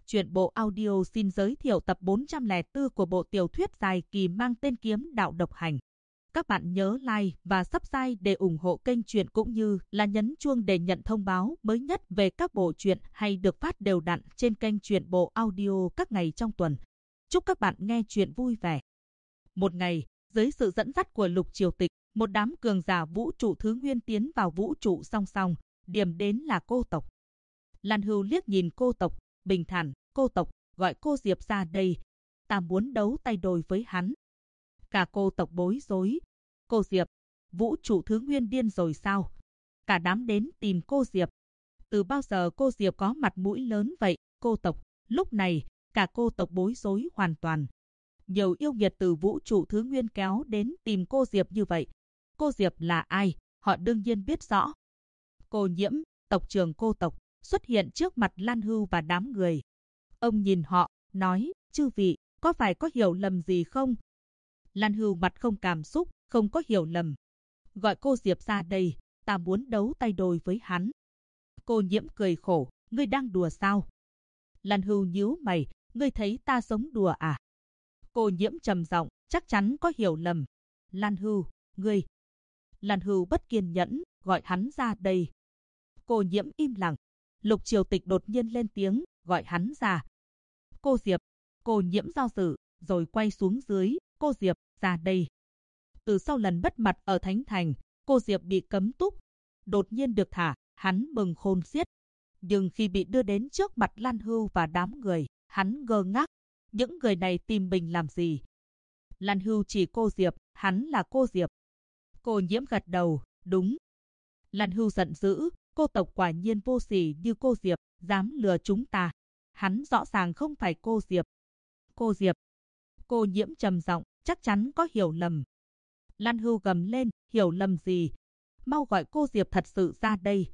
Truyện bộ audio xin giới thiệu tập 404 của bộ tiểu thuyết dài kỳ mang tên Kiếm Đạo Độc Hành. Các bạn nhớ like và subscribe để ủng hộ kênh truyện cũng như là nhấn chuông để nhận thông báo mới nhất về các bộ truyện hay được phát đều đặn trên kênh truyện bộ audio các ngày trong tuần. Chúc các bạn nghe truyện vui vẻ. Một ngày, dưới sự dẫn dắt của Lục Triều Tịch, một đám cường giả vũ trụ thứ nguyên tiến vào vũ trụ song song, điểm đến là cô tộc. Lan Hưu liếc nhìn cô tộc, bình thản, cô tộc, gọi cô Diệp ra đây, ta muốn đấu tay đôi với hắn. Cả cô tộc bối rối. Cô Diệp, vũ trụ thứ nguyên điên rồi sao? Cả đám đến tìm cô Diệp. Từ bao giờ cô Diệp có mặt mũi lớn vậy, cô tộc? Lúc này, cả cô tộc bối rối hoàn toàn. Nhiều yêu nghiệt từ vũ trụ thứ nguyên kéo đến tìm cô Diệp như vậy. Cô Diệp là ai? Họ đương nhiên biết rõ. Cô Nhiễm, tộc trưởng cô tộc, xuất hiện trước mặt Lan Hưu và đám người. Ông nhìn họ, nói, chư vị, có phải có hiểu lầm gì không? Lan Hưu mặt không cảm xúc, không có hiểu lầm. Gọi cô Diệp ra đây, ta muốn đấu tay đôi với hắn. Cô Nhiễm cười khổ, ngươi đang đùa sao? Lan Hưu nhíu mày, ngươi thấy ta sống đùa à? Cô Nhiễm trầm giọng, chắc chắn có hiểu lầm. Lan Hưu, ngươi. Lan Hưu bất kiên nhẫn, gọi hắn ra đây. Cô Nhiễm im lặng. Lục Triều Tịch đột nhiên lên tiếng, gọi hắn ra. Cô Diệp. Cô Nhiễm do dự, rồi quay xuống dưới. Cô Diệp, ra đây. Từ sau lần bất mặt ở Thánh Thành, cô Diệp bị cấm túc. Đột nhiên được thả, hắn mừng khôn xiết. Nhưng khi bị đưa đến trước mặt Lan Hưu và đám người, hắn ngơ ngác. Những người này tìm mình làm gì? Lan Hưu chỉ cô Diệp, hắn là cô Diệp. Cô Nhiễm gật đầu, đúng. Lan Hưu giận dữ, cô tộc quả nhiên vô sỉ như cô Diệp, dám lừa chúng ta. Hắn rõ ràng không phải cô Diệp. Cô Diệp. Cô Nhiễm trầm giọng, chắc chắn có hiểu lầm. Lan Hưu gầm lên, hiểu lầm gì? Mau gọi cô Diệp thật sự ra đây.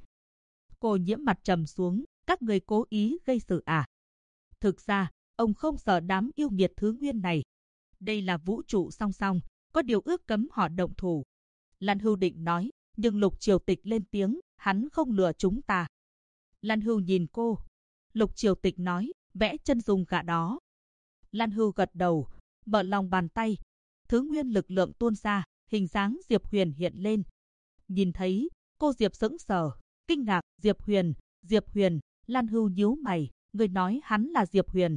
Cô Nhiễm mặt trầm xuống, các người cố ý gây sự à? Thực ra, ông không sợ đám yêu nghiệt thứ nguyên này. Đây là vũ trụ song song, có điều ước cấm họ động thủ. Lan Hưu định nói, nhưng Lục Triều Tịch lên tiếng, hắn không lừa chúng ta. Lan Hưu nhìn cô. Lục Triều Tịch nói, vẽ chân dung gã đó. Lan Hưu gật đầu, mở lòng bàn tay. Thứ nguyên lực lượng tuôn ra, hình dáng Diệp Huyền hiện lên. Nhìn thấy, cô Diệp sững sờ, kinh ngạc, Diệp Huyền, Lan Hưu nhíu mày, người nói hắn là Diệp Huyền.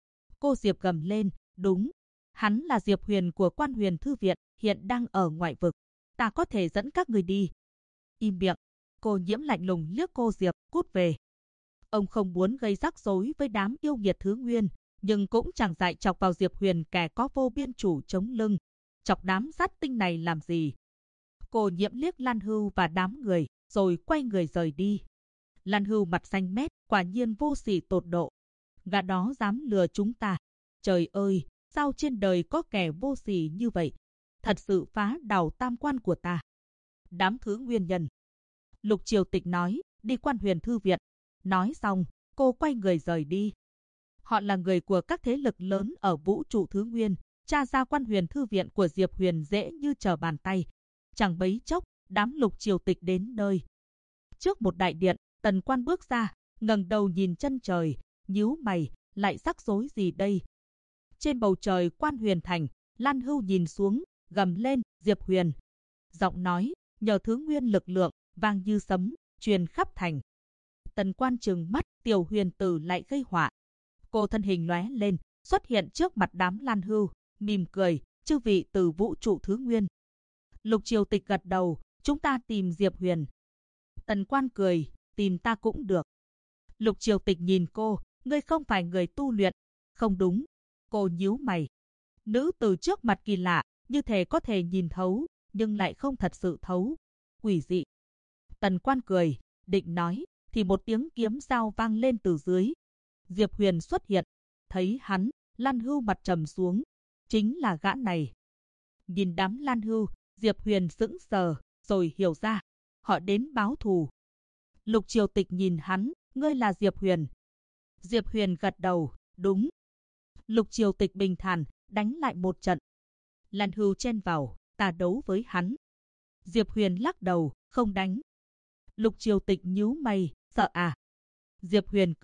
Cô Diệp gầm lên, đúng, hắn là Diệp Huyền của Quan Huyền Thư Viện, hiện đang ở ngoại vực. Ta có thể dẫn các người đi. Im miệng. Cô Nhiễm lạnh lùng liếc cô Diệp, cút về. Ông không muốn gây rắc rối với đám yêu nghiệt thứ nguyên, nhưng cũng chẳng dại chọc vào Diệp Huyền kẻ có vô biên chủ chống lưng. Chọc đám sát tinh này làm gì? Cô Nhiễm liếc Lan Hưu và đám người, rồi quay người rời đi. Lan Hưu mặt xanh mét, quả nhiên vô sỉ tột độ. Gã đó dám lừa chúng ta. Trời ơi, sao trên đời có kẻ vô sỉ như vậy? Thật sự phá đảo tam quan của ta. Đám thứ nguyên nhân. Lục Triều Tịch nói, đi Quan Huyền Thư Viện. Nói xong, cô quay người rời đi. Họ là người của các thế lực lớn ở vũ trụ thứ nguyên. Tra ra Quan Huyền Thư Viện của Diệp Huyền dễ như trở bàn tay. Chẳng mấy chốc, đám Lục Triều Tịch đến nơi. Trước một đại điện, Tần Quan bước ra, ngẩng đầu nhìn chân trời, nhíu mày, lại rắc rối gì đây? Trên bầu trời Quan Huyền Thành, Lan Hưu nhìn xuống, gầm lên, Diệp Huyền. Giọng nói, nhờ thứ nguyên lực lượng, vang như sấm, truyền khắp thành. Tần Quan trừng mắt, Tiểu Huyền tử lại gây họa. Cô thân hình lóe lên, xuất hiện trước mặt đám Lan Hưu, mỉm cười, chư vị từ vũ trụ thứ nguyên. Lục Triều Tịch gật đầu, chúng ta tìm Diệp Huyền. Tần Quan cười, tìm ta cũng được. Lục Triều Tịch nhìn cô, ngươi không phải người tu luyện. Không đúng. Cô nhíu mày. Nữ từ trước mặt kỳ lạ, như thể có thể nhìn thấu, nhưng lại không thật sự thấu. Quỷ dị. Tần Quan cười, định nói, thì một tiếng kiếm dao vang lên từ dưới. Diệp Huyền xuất hiện. Thấy hắn, Lan Hưu mặt trầm xuống. Chính là gã này. Nhìn đám Lan Hưu, Diệp Huyền sững sờ, rồi hiểu ra. Họ đến báo thù. Lục Triều Tịch nhìn hắn, ngươi là Diệp Huyền. Diệp Huyền gật đầu, đúng. Lục Triều Tịch bình thản, đánh lại một trận. Lan Hưu chen vào, ta đấu với hắn. Diệp Huyền lắc đầu, không đánh. Lục Triều Tịch nhíu mày, sợ à? Diệp Huyền cười,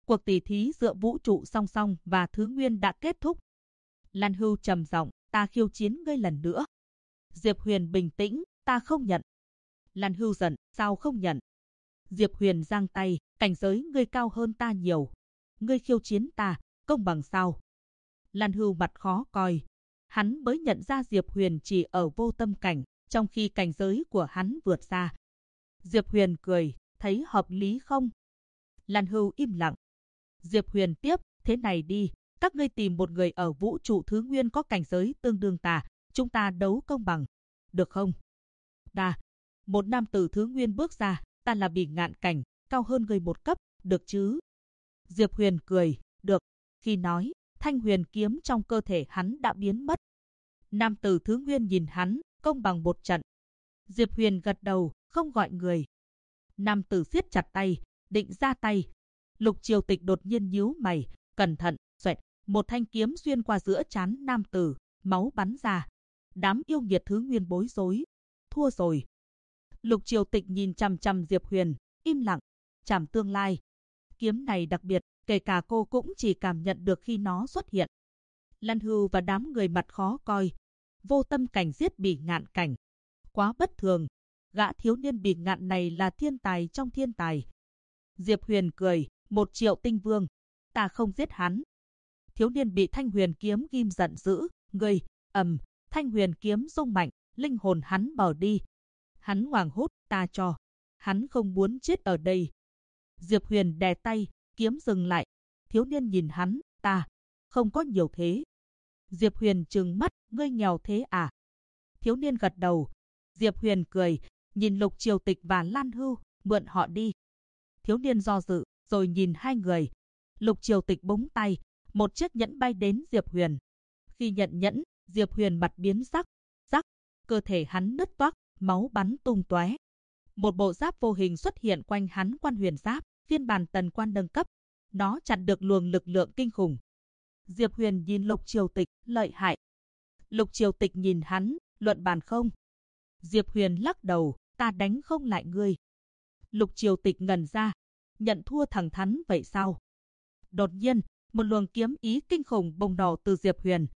Cuộc tỉ thí giữa vũ trụ song song và thứ nguyên đã kết thúc. Lan Hưu trầm giọng, ta khiêu chiến ngươi lần nữa. Diệp Huyền bình tĩnh, ta không nhận. Lan Hưu giận, sao không nhận? Diệp Huyền giang tay, cảnh giới ngươi cao hơn ta nhiều. Ngươi khiêu chiến ta, công bằng sao? Lan Hưu mặt khó coi. Hắn mới nhận ra Diệp Huyền chỉ ở vô tâm cảnh, trong khi cảnh giới của hắn vượt xa. Diệp Huyền cười, thấy hợp lý không? Lan Hưu im lặng. Diệp Huyền tiếp, thế này đi, các ngươi tìm một người ở vũ trụ thứ nguyên có cảnh giới tương đương ta, chúng ta đấu công bằng, được không? Một nam tử thứ nguyên bước ra, ta là Bỉ Ngạn cảnh, cao hơn ngươi một cấp, được chứ? Diệp Huyền cười, được. Khi nói, thanh huyền kiếm trong cơ thể hắn đã biến mất. Nam tử thứ nguyên nhìn hắn, công bằng một trận. Diệp Huyền gật đầu, không gọi người. Nam tử siết chặt tay, định ra tay. Lục Triều Tịch đột nhiên nhíu mày, cẩn thận, xoẹt, một thanh kiếm xuyên qua giữa trán nam tử, máu bắn ra. Đám yêu nghiệt thứ nguyên bối rối. Thua rồi. Lục Triều Tịch nhìn chằm chằm Diệp Huyền, im lặng, chảm tương lai. Kiếm này đặc biệt, kể cả cô cũng chỉ cảm nhận được khi nó xuất hiện. Lan Hưu và đám người mặt khó coi. Vô tâm cảnh giết Bỉ Ngạn cảnh. Quá bất thường. Gã thiếu niên Bỉ Ngạn này là thiên tài trong thiên tài. Diệp Huyền cười, 1 triệu tinh vương. Ta không giết hắn. Thiếu niên bị thanh huyền kiếm ghim giận dữ. Ngươi, thanh huyền kiếm rung mạnh, linh hồn hắn bỏ đi. Hắn hoảng hốt, ta cho. Hắn không muốn chết ở đây. Diệp Huyền đè tay, kiếm dừng lại. Thiếu niên nhìn hắn, ta không có nhiều thế. Diệp Huyền trừng mắt, ngươi nghèo thế à? Thiếu niên gật đầu. Diệp Huyền cười, nhìn Lục Triều Tịch và Lan Hưu, mượn họ đi. Thiếu niên do dự, rồi nhìn hai người. Lục Triều Tịch búng tay, một chiếc nhẫn bay đến Diệp Huyền. Khi nhận nhẫn, Diệp Huyền mặt biến sắc, cơ thể hắn nứt toác, máu bắn tung tóe. Một bộ giáp vô hình xuất hiện quanh hắn, Quan Huyền Giáp, phiên bản Tần Quan nâng cấp. Nó chặn được luồng lực lượng kinh khủng. Diệp Huyền nhìn Lục Triều Tịch, lợi hại. Lục Triều Tịch nhìn hắn, luận bàn không? Diệp Huyền lắc đầu, ta đánh không lại ngươi. Lục Triều Tịch ngẩn ra, nhận thua thẳng thắn vậy sao? Đột nhiên, một luồng kiếm ý kinh khủng bùng nổ từ Diệp Huyền.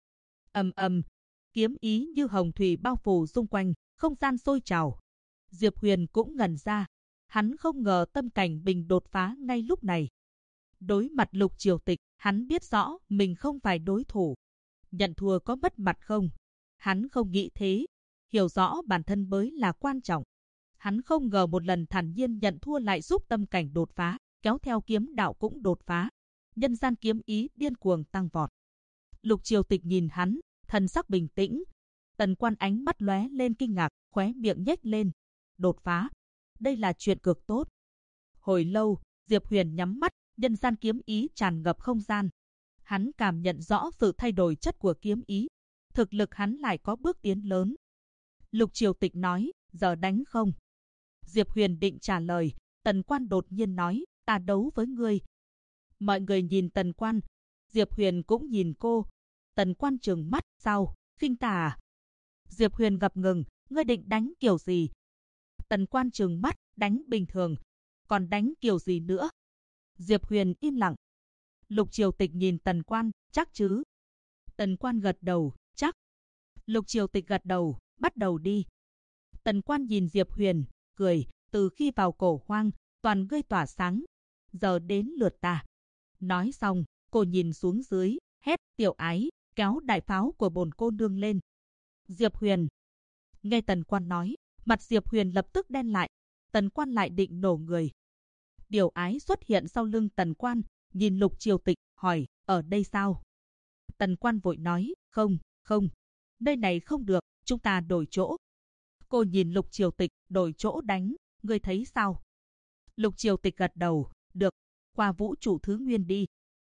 Kiếm ý như hồng thủy bao phủ xung quanh, không gian sôi trào. Diệp Huyền cũng ngẩn ra, hắn không ngờ tâm cảnh mình đột phá ngay lúc này. Đối mặt Lục Triều Tịch, hắn biết rõ mình không phải đối thủ. Nhận thua có mất mặt không? Hắn không nghĩ thế, hiểu rõ bản thân mới là quan trọng. Hắn không ngờ một lần thản nhiên nhận thua lại giúp tâm cảnh đột phá, kéo theo kiếm đạo cũng đột phá. Nhân gian kiếm ý điên cuồng tăng vọt. Lục Triều Tịch nhìn hắn, thần sắc bình tĩnh. Tần Quan ánh mắt lóe lên kinh ngạc, khóe miệng nhếch lên. Đột phá, đây là chuyện cực tốt. Hồi lâu, Diệp Huyền nhắm mắt, nhân gian kiếm ý tràn ngập không gian. Hắn cảm nhận rõ sự thay đổi chất của kiếm ý. Thực lực hắn lại có bước tiến lớn. Lục Triều Tịch nói, giờ đánh không? Diệp Huyền định trả lời, Tần Quan đột nhiên nói, ta đấu với ngươi. Mọi người nhìn Tần Quan, Diệp Huyền cũng nhìn cô. Tần Quan trừng mắt, sao, khinh ta à? Diệp Huyền ngập ngừng, ngươi định đánh kiểu gì? Tần Quan trừng mắt, đánh bình thường, còn đánh kiểu gì nữa? Diệp Huyền im lặng. Lục Triều Tịch nhìn Tần Quan, chắc chứ? Tần Quan gật đầu, chắc. Lục Triều Tịch gật đầu, bắt đầu đi. Tần Quan nhìn Diệp Huyền, cười, từ khi vào Cổ Hoang, toàn ngươi tỏa sáng. Giờ đến lượt ta. Nói xong, cô nhìn xuống dưới, hét, Tiểu Ái, kéo đại pháo của bổn cô nương lên. Diệp Huyền. Nghe Tần Quan nói, mặt Diệp Huyền lập tức đen lại. Tần Quan lại định nổ người. Tiểu Ái xuất hiện sau lưng Tần Quan, nhìn Lục Triều Tịch, hỏi, ở đây sao? Tần Quan vội nói, không, nơi này không được, chúng ta đổi chỗ. Cô nhìn Lục Triều Tịch, đổi chỗ đánh, ngươi thấy sao? Lục Triều Tịch gật đầu, được, qua vũ trụ thứ nguyên đi.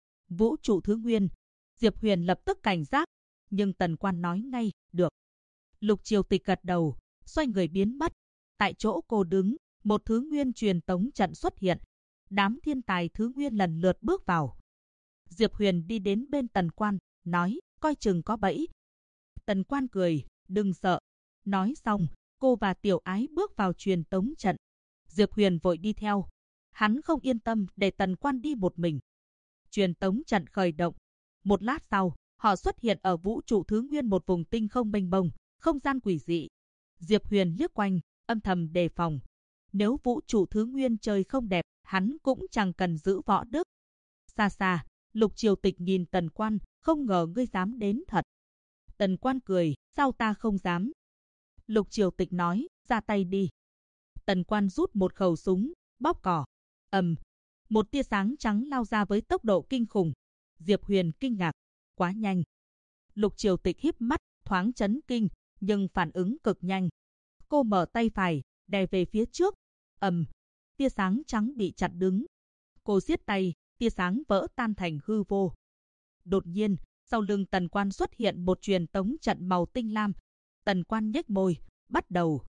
Vũ trụ thứ nguyên. Diệp Huyền lập tức cảnh giác, nhưng Tần Quan nói ngay, được. Lục Triều Tịch gật đầu, xoay người biến mất. Tại chỗ cô đứng, một thứ nguyên truyền tống trận xuất hiện. Đám thiên tài thứ nguyên lần lượt bước vào. Diệp Huyền đi đến bên Tần Quan, nói, coi chừng có bẫy. Tần Quan cười, đừng sợ. Nói xong, cô và Tiểu Ái bước vào truyền tống trận. Diệp Huyền vội đi theo. Hắn không yên tâm để Tần Quan đi một mình. Truyền tống trận khởi động. Một lát sau, họ xuất hiện ở vũ trụ thứ nguyên, một vùng tinh không mênh mông, không gian quỷ dị. Diệp Huyền liếc quanh, âm thầm đề phòng. Nếu vũ trụ thứ nguyên trời không đẹp, hắn cũng chẳng cần giữ võ đức. Xa xa, Lục Triều Tịch nhìn Tần Quan, không ngờ ngươi dám đến thật. Tần Quan cười, sao ta không dám? Lục Triều Tịch nói, ra tay đi. Tần Quan rút một khẩu súng, bóp cò. Một tia sáng trắng lao ra với tốc độ kinh khủng. Diệp Huyền kinh ngạc, quá nhanh. Lục Triều Tịch híp mắt, thoáng chấn kinh, nhưng phản ứng cực nhanh. Cô mở tay phải, đè về phía trước. Tia sáng trắng bị chặn đứng. Cô siết tay, tia sáng vỡ tan thành hư vô. Đột nhiên, sau lưng Tần Quan xuất hiện một truyền tống trận màu tinh lam. Tần Quan nhếch môi, bắt đầu.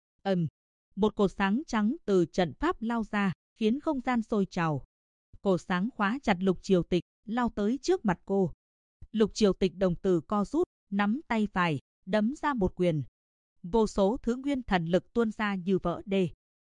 Một cột sáng trắng từ trận pháp lao ra, khiến không gian sôi trào. Cột sáng khóa chặt Lục Triều Tịch, lao tới trước mặt cô. Lục Triều Tịch đồng tử co rút, nắm tay phải, đấm ra một quyền. Vô số thứ nguyên thần lực tuôn ra như vỡ đê.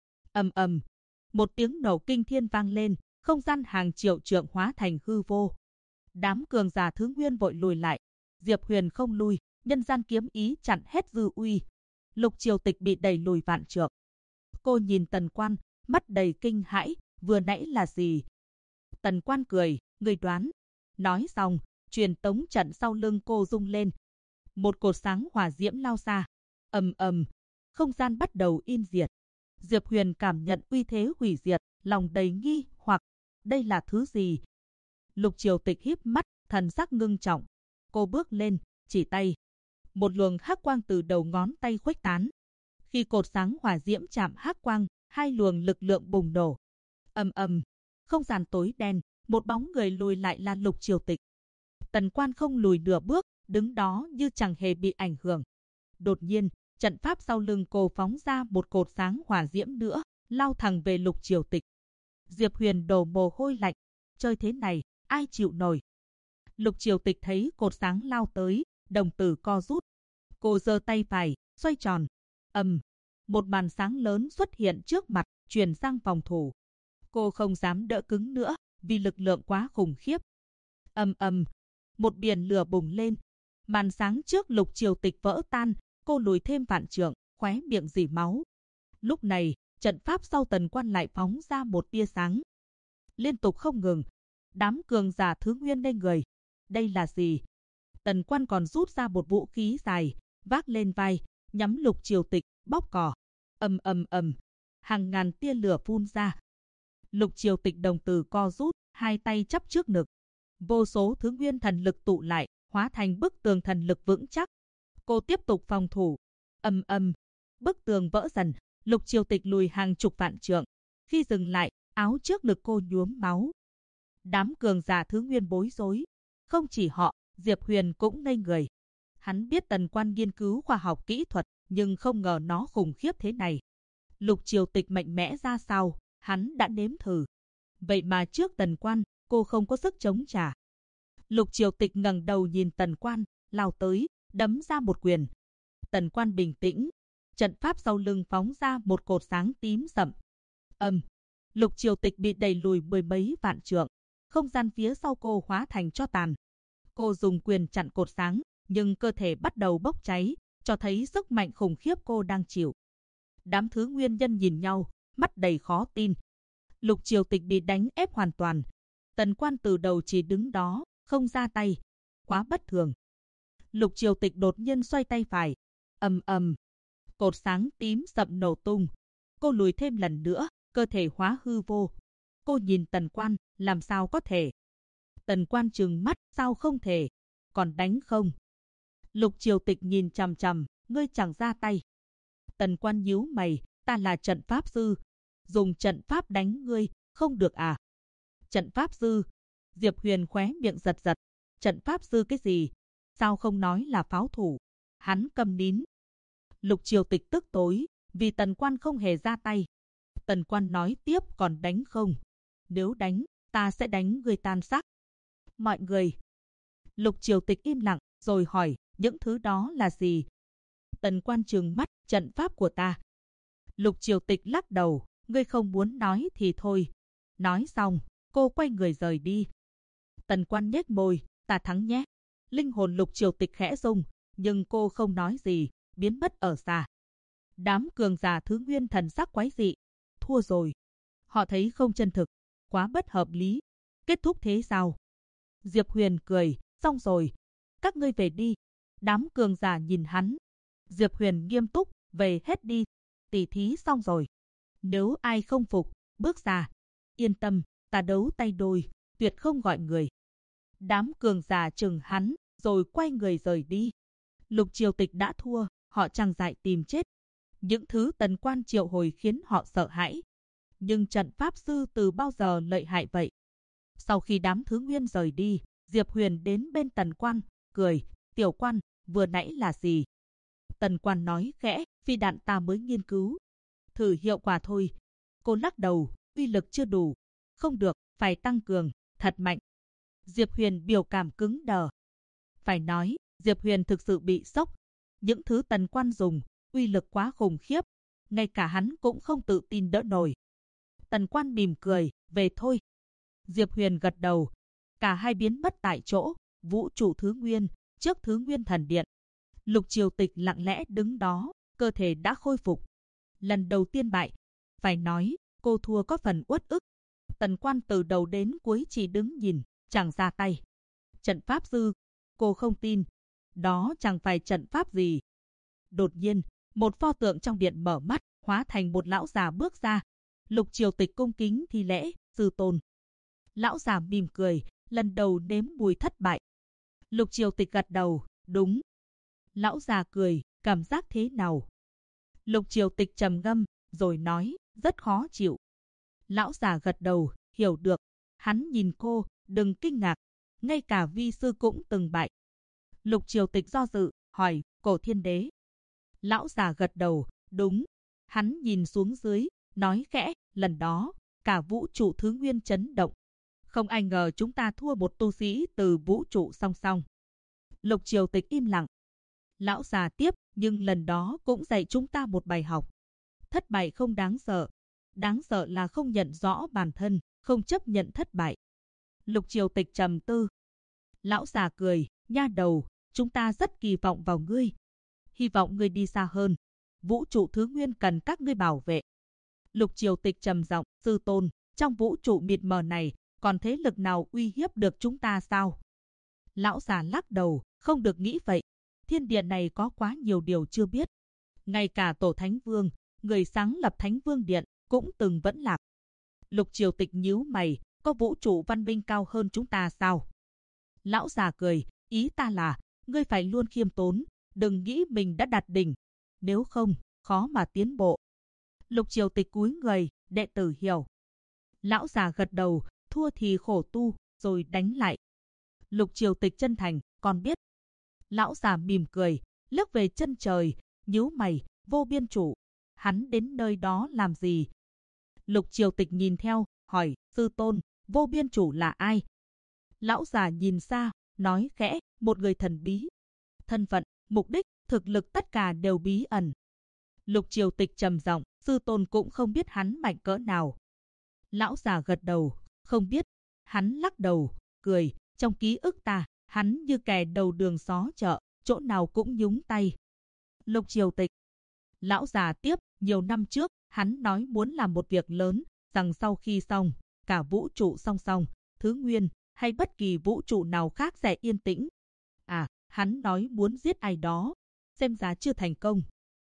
Một tiếng nổ kinh thiên vang lên, không gian hàng triệu trượng hóa thành hư vô. Đám cường giả thứ nguyên vội lùi lại. Diệp Huyền không lui, nhân gian kiếm ý chặn hết dư uy. Lục Triều Tịch bị đẩy lùi vạn trượng. Cô nhìn Tần Quan, mắt đầy kinh hãi, vừa nãy là gì? Tần Quan cười, ngươi đoán. Nói xong, truyền tống trận sau lưng cô rung lên. Một cột sáng hỏa diễm lao ra. Không gian bắt đầu in diệt. Diệp Huyền cảm nhận uy thế hủy diệt, lòng đầy nghi hoặc. Đây là thứ gì? Lục Triều Tịch híp mắt, thần sắc ngưng trọng. Cô bước lên, chỉ tay. Một luồng hắc quang từ đầu ngón tay khuếch tán. Khi cột sáng hỏa diễm chạm hắc quang, hai luồng lực lượng bùng nổ. Không gian tối đen, một bóng người lùi lại là Lục Triều Tịch. Tần Quan không lùi nửa bước, đứng đó như chẳng hề bị ảnh hưởng. Đột nhiên, trận pháp sau lưng cô phóng ra một cột sáng hỏa diễm nữa, lao thẳng về Lục Triều Tịch. Diệp Huyền đổ mồ hôi lạnh, chơi thế này, ai chịu nổi. Lục Triều Tịch thấy cột sáng lao tới, đồng tử co rút. Cô giơ tay phải, xoay tròn. Một màn sáng lớn xuất hiện trước mặt, chuyển sang phòng thủ. Cô không dám đỡ cứng nữa, vì lực lượng quá khủng khiếp. Một biển lửa bùng lên. Màn sáng trước Lục Triều Tịch vỡ tan, cô lùi thêm vạn trượng, khóe miệng rỉ máu. Lúc này, trận pháp sau Tần Quan lại phóng ra một tia sáng. Liên tục không ngừng. Đám cường giả thứ nguyên lên người. Đây là gì? Tần Quan còn rút ra một vũ khí dài, vác lên vai, nhắm Lục Triều Tịch, bóp cò. Hàng ngàn tia lửa phun ra. Lục Triều Tịch đồng tử co rút, hai tay chắp trước ngực. Vô số thứ nguyên thần lực tụ lại, hóa thành bức tường thần lực vững chắc. Cô tiếp tục phòng thủ. Bức tường vỡ dần, Lục Triều Tịch lùi hàng chục vạn trượng. Khi dừng lại, áo trước ngực cô nhuốm máu. Đám cường giả thứ nguyên bối rối. Không chỉ họ, Diệp Huyền cũng ngây người. Hắn biết Tần Quan nghiên cứu khoa học kỹ thuật, nhưng không ngờ nó khủng khiếp thế này. Lục Triều Tịch mạnh mẽ ra sao, hắn đã nếm thử. Vậy mà trước Tần Quan, cô không có sức chống trả. Lục Triều Tịch ngẩng đầu nhìn Tần Quan, lao tới, đấm ra một quyền. Tần Quan bình tĩnh. Trận pháp sau lưng phóng ra một cột sáng tím sậm. Lục Triều Tịch bị đẩy lùi mười mấy vạn trượng. Không gian phía sau cô hóa thành tro tàn. Cô dùng quyền chặn cột sáng, nhưng cơ thể bắt đầu bốc cháy, cho thấy sức mạnh khủng khiếp cô đang chịu. Đám thứ nguyên nhân nhìn nhau, mắt đầy khó tin. Lục Triều Tịch bị đánh ép hoàn toàn. Tần Quan từ đầu chỉ đứng đó, không ra tay. Quá bất thường. Lục Triều Tịch đột nhiên xoay tay phải. Cột sáng tím sậm nổ tung. Cô lùi thêm lần nữa, cơ thể hóa hư vô. Cô nhìn Tần Quan, làm sao có thể? Tần Quan trừng mắt, sao không thể? Còn đánh không? Lục Triều Tịch nhìn chằm chằm, ngươi chẳng ra tay. Tần Quan nhíu mày, ta là trận pháp sư. Dùng trận pháp đánh ngươi, không được à? Trận pháp sư? Diệp Huyền khóe miệng giật giật. Trận pháp sư cái gì? Sao không nói là pháo thủ? Hắn câm nín. Lục Triều Tịch tức tối, vì Tần Quan không hề ra tay. Tần Quan nói tiếp, còn đánh không? Nếu đánh, ta sẽ đánh ngươi tan xác. Mọi người. Lục Triều Tịch im lặng, rồi hỏi, những thứ đó là gì? Tần Quan trừng mắt, trận pháp của ta. Lục Triều Tịch lắc đầu, ngươi không muốn nói thì thôi. Nói xong, cô quay người rời đi. Tần Quan nhếch môi, ta thắng nhé. Linh hồn Lục Triều Tịch khẽ rung, nhưng cô không nói gì, biến mất ở xa. Đám cường giả Thứ Nguyên thần sắc quái dị. Thua rồi. Họ thấy không chân thực, quá bất hợp lý. Kết thúc thế sao? Diệp Huyền cười, xong rồi. Các ngươi về đi. Đám cường giả nhìn hắn. Diệp Huyền nghiêm túc, về hết đi. Tỉ thí xong rồi. Nếu ai không phục, bước ra. Yên tâm, ta đấu tay đôi, tuyệt không gọi người. Đám cường giả chừng hắn, rồi quay người rời đi. Lục Triều Tịch đã thua, họ chẳng dại tìm chết. Những thứ Tần Quan triệu hồi khiến họ sợ hãi. Nhưng trận pháp sư từ bao giờ lợi hại vậy? Sau khi đám Thứ Nguyên rời đi, Diệp Huyền đến bên Tần Quan, cười, tiểu quan, vừa nãy là gì? Tần Quan nói khẽ, phi đạn ta mới nghiên cứu. Thử hiệu quả thôi. Cô lắc đầu, uy lực chưa đủ. Không được, phải tăng cường, thật mạnh. Diệp Huyền biểu cảm cứng đờ. Phải nói, Diệp Huyền thực sự bị sốc. Những thứ Tần Quan dùng, uy lực quá khủng khiếp. Ngay cả hắn cũng không tự tin đỡ nổi. Tần Quan mỉm cười, về thôi. Diệp Huyền gật đầu. Cả hai biến mất tại chỗ, vũ trụ Thứ Nguyên, trước Thứ Nguyên thần điện. Lục Triều Tịch lặng lẽ đứng đó, cơ thể đã khôi phục. Lần đầu tiên bại, phải nói, cô thua có phần uất ức. Tần Quan từ đầu đến cuối chỉ đứng nhìn, chẳng ra tay. Trận pháp sư, cô không tin. Đó chẳng phải trận pháp gì. Đột nhiên, một pho tượng trong điện mở mắt, hóa thành một lão già bước ra. Lục Triều Tịch cung kính thi lễ, sư tôn. Lão già mỉm cười, lần đầu nếm mùi thất bại. Lục Triều Tịch gật đầu, đúng. Lão già cười, cảm giác thế nào? Lục Triều Tịch trầm ngâm, rồi nói, rất khó chịu. Lão già gật đầu, hiểu được. Hắn nhìn cô, đừng kinh ngạc. Ngay cả vi sư cũng từng bại. Lục Triều Tịch do dự, hỏi, Cổ Thiên Đế. Lão già gật đầu, đúng. Hắn nhìn xuống dưới, nói khẽ, lần đó, cả vũ trụ Thứ Nguyên chấn động. Không ai ngờ chúng ta thua một tu sĩ từ vũ trụ song song. Lục Triều Tịch im lặng. Lão già tiếp, nhưng lần đó cũng dạy chúng ta một bài học. Thất bại không đáng sợ. Đáng sợ là không nhận rõ bản thân, không chấp nhận thất bại. Lục Triều Tịch trầm tư. Lão già cười, nha đầu, chúng ta rất kỳ vọng vào ngươi. Hy vọng ngươi đi xa hơn. Vũ trụ Thứ Nguyên cần các ngươi bảo vệ. Lục Triều Tịch trầm giọng, sư tôn, trong vũ trụ mịt mờ này, còn thế lực nào uy hiếp được chúng ta sao? Lão già lắc đầu, không được nghĩ vậy. Thiên địa này có quá nhiều điều chưa biết. Ngay cả Tổ Thánh Vương, người sáng lập Thánh Vương Điện, cũng từng vẫn lạc. Lục Triều Tịch nhíu mày, có vũ trụ văn minh cao hơn chúng ta sao? Lão già cười, ý ta là, ngươi phải luôn khiêm tốn, đừng nghĩ mình đã đạt đỉnh. Nếu không, khó mà tiến bộ. Lục Triều Tịch cúi người, đệ tử hiểu. Lão già gật đầu, thua thì khổ tu, rồi đánh lại. Lục Triều Tịch chân thành, con biết. Lão già mỉm cười, liếc về chân trời, nhíu mày, Vô Biên Chủ. Hắn đến nơi đó làm gì? Lục Triều Tịch nhìn theo, hỏi, sư tôn, Vô Biên Chủ là ai? Lão già nhìn xa, nói khẽ, một người thần bí. Thân phận, mục đích, thực lực tất cả đều bí ẩn. Lục Triều Tịch trầm giọng, sư tôn cũng không biết hắn mạnh cỡ nào. Lão già gật đầu, không biết. Hắn lắc đầu, cười, trong ký ức ta, hắn như kẻ đầu đường xó chợ, chỗ nào cũng nhúng tay. Lục Triều Tịch. Lão già tiếp, nhiều năm trước, hắn nói muốn làm một việc lớn, rằng sau khi xong, cả vũ trụ song song, Thứ Nguyên, hay bất kỳ vũ trụ nào khác sẽ yên tĩnh. À, hắn nói muốn giết ai đó, xem ra chưa thành công.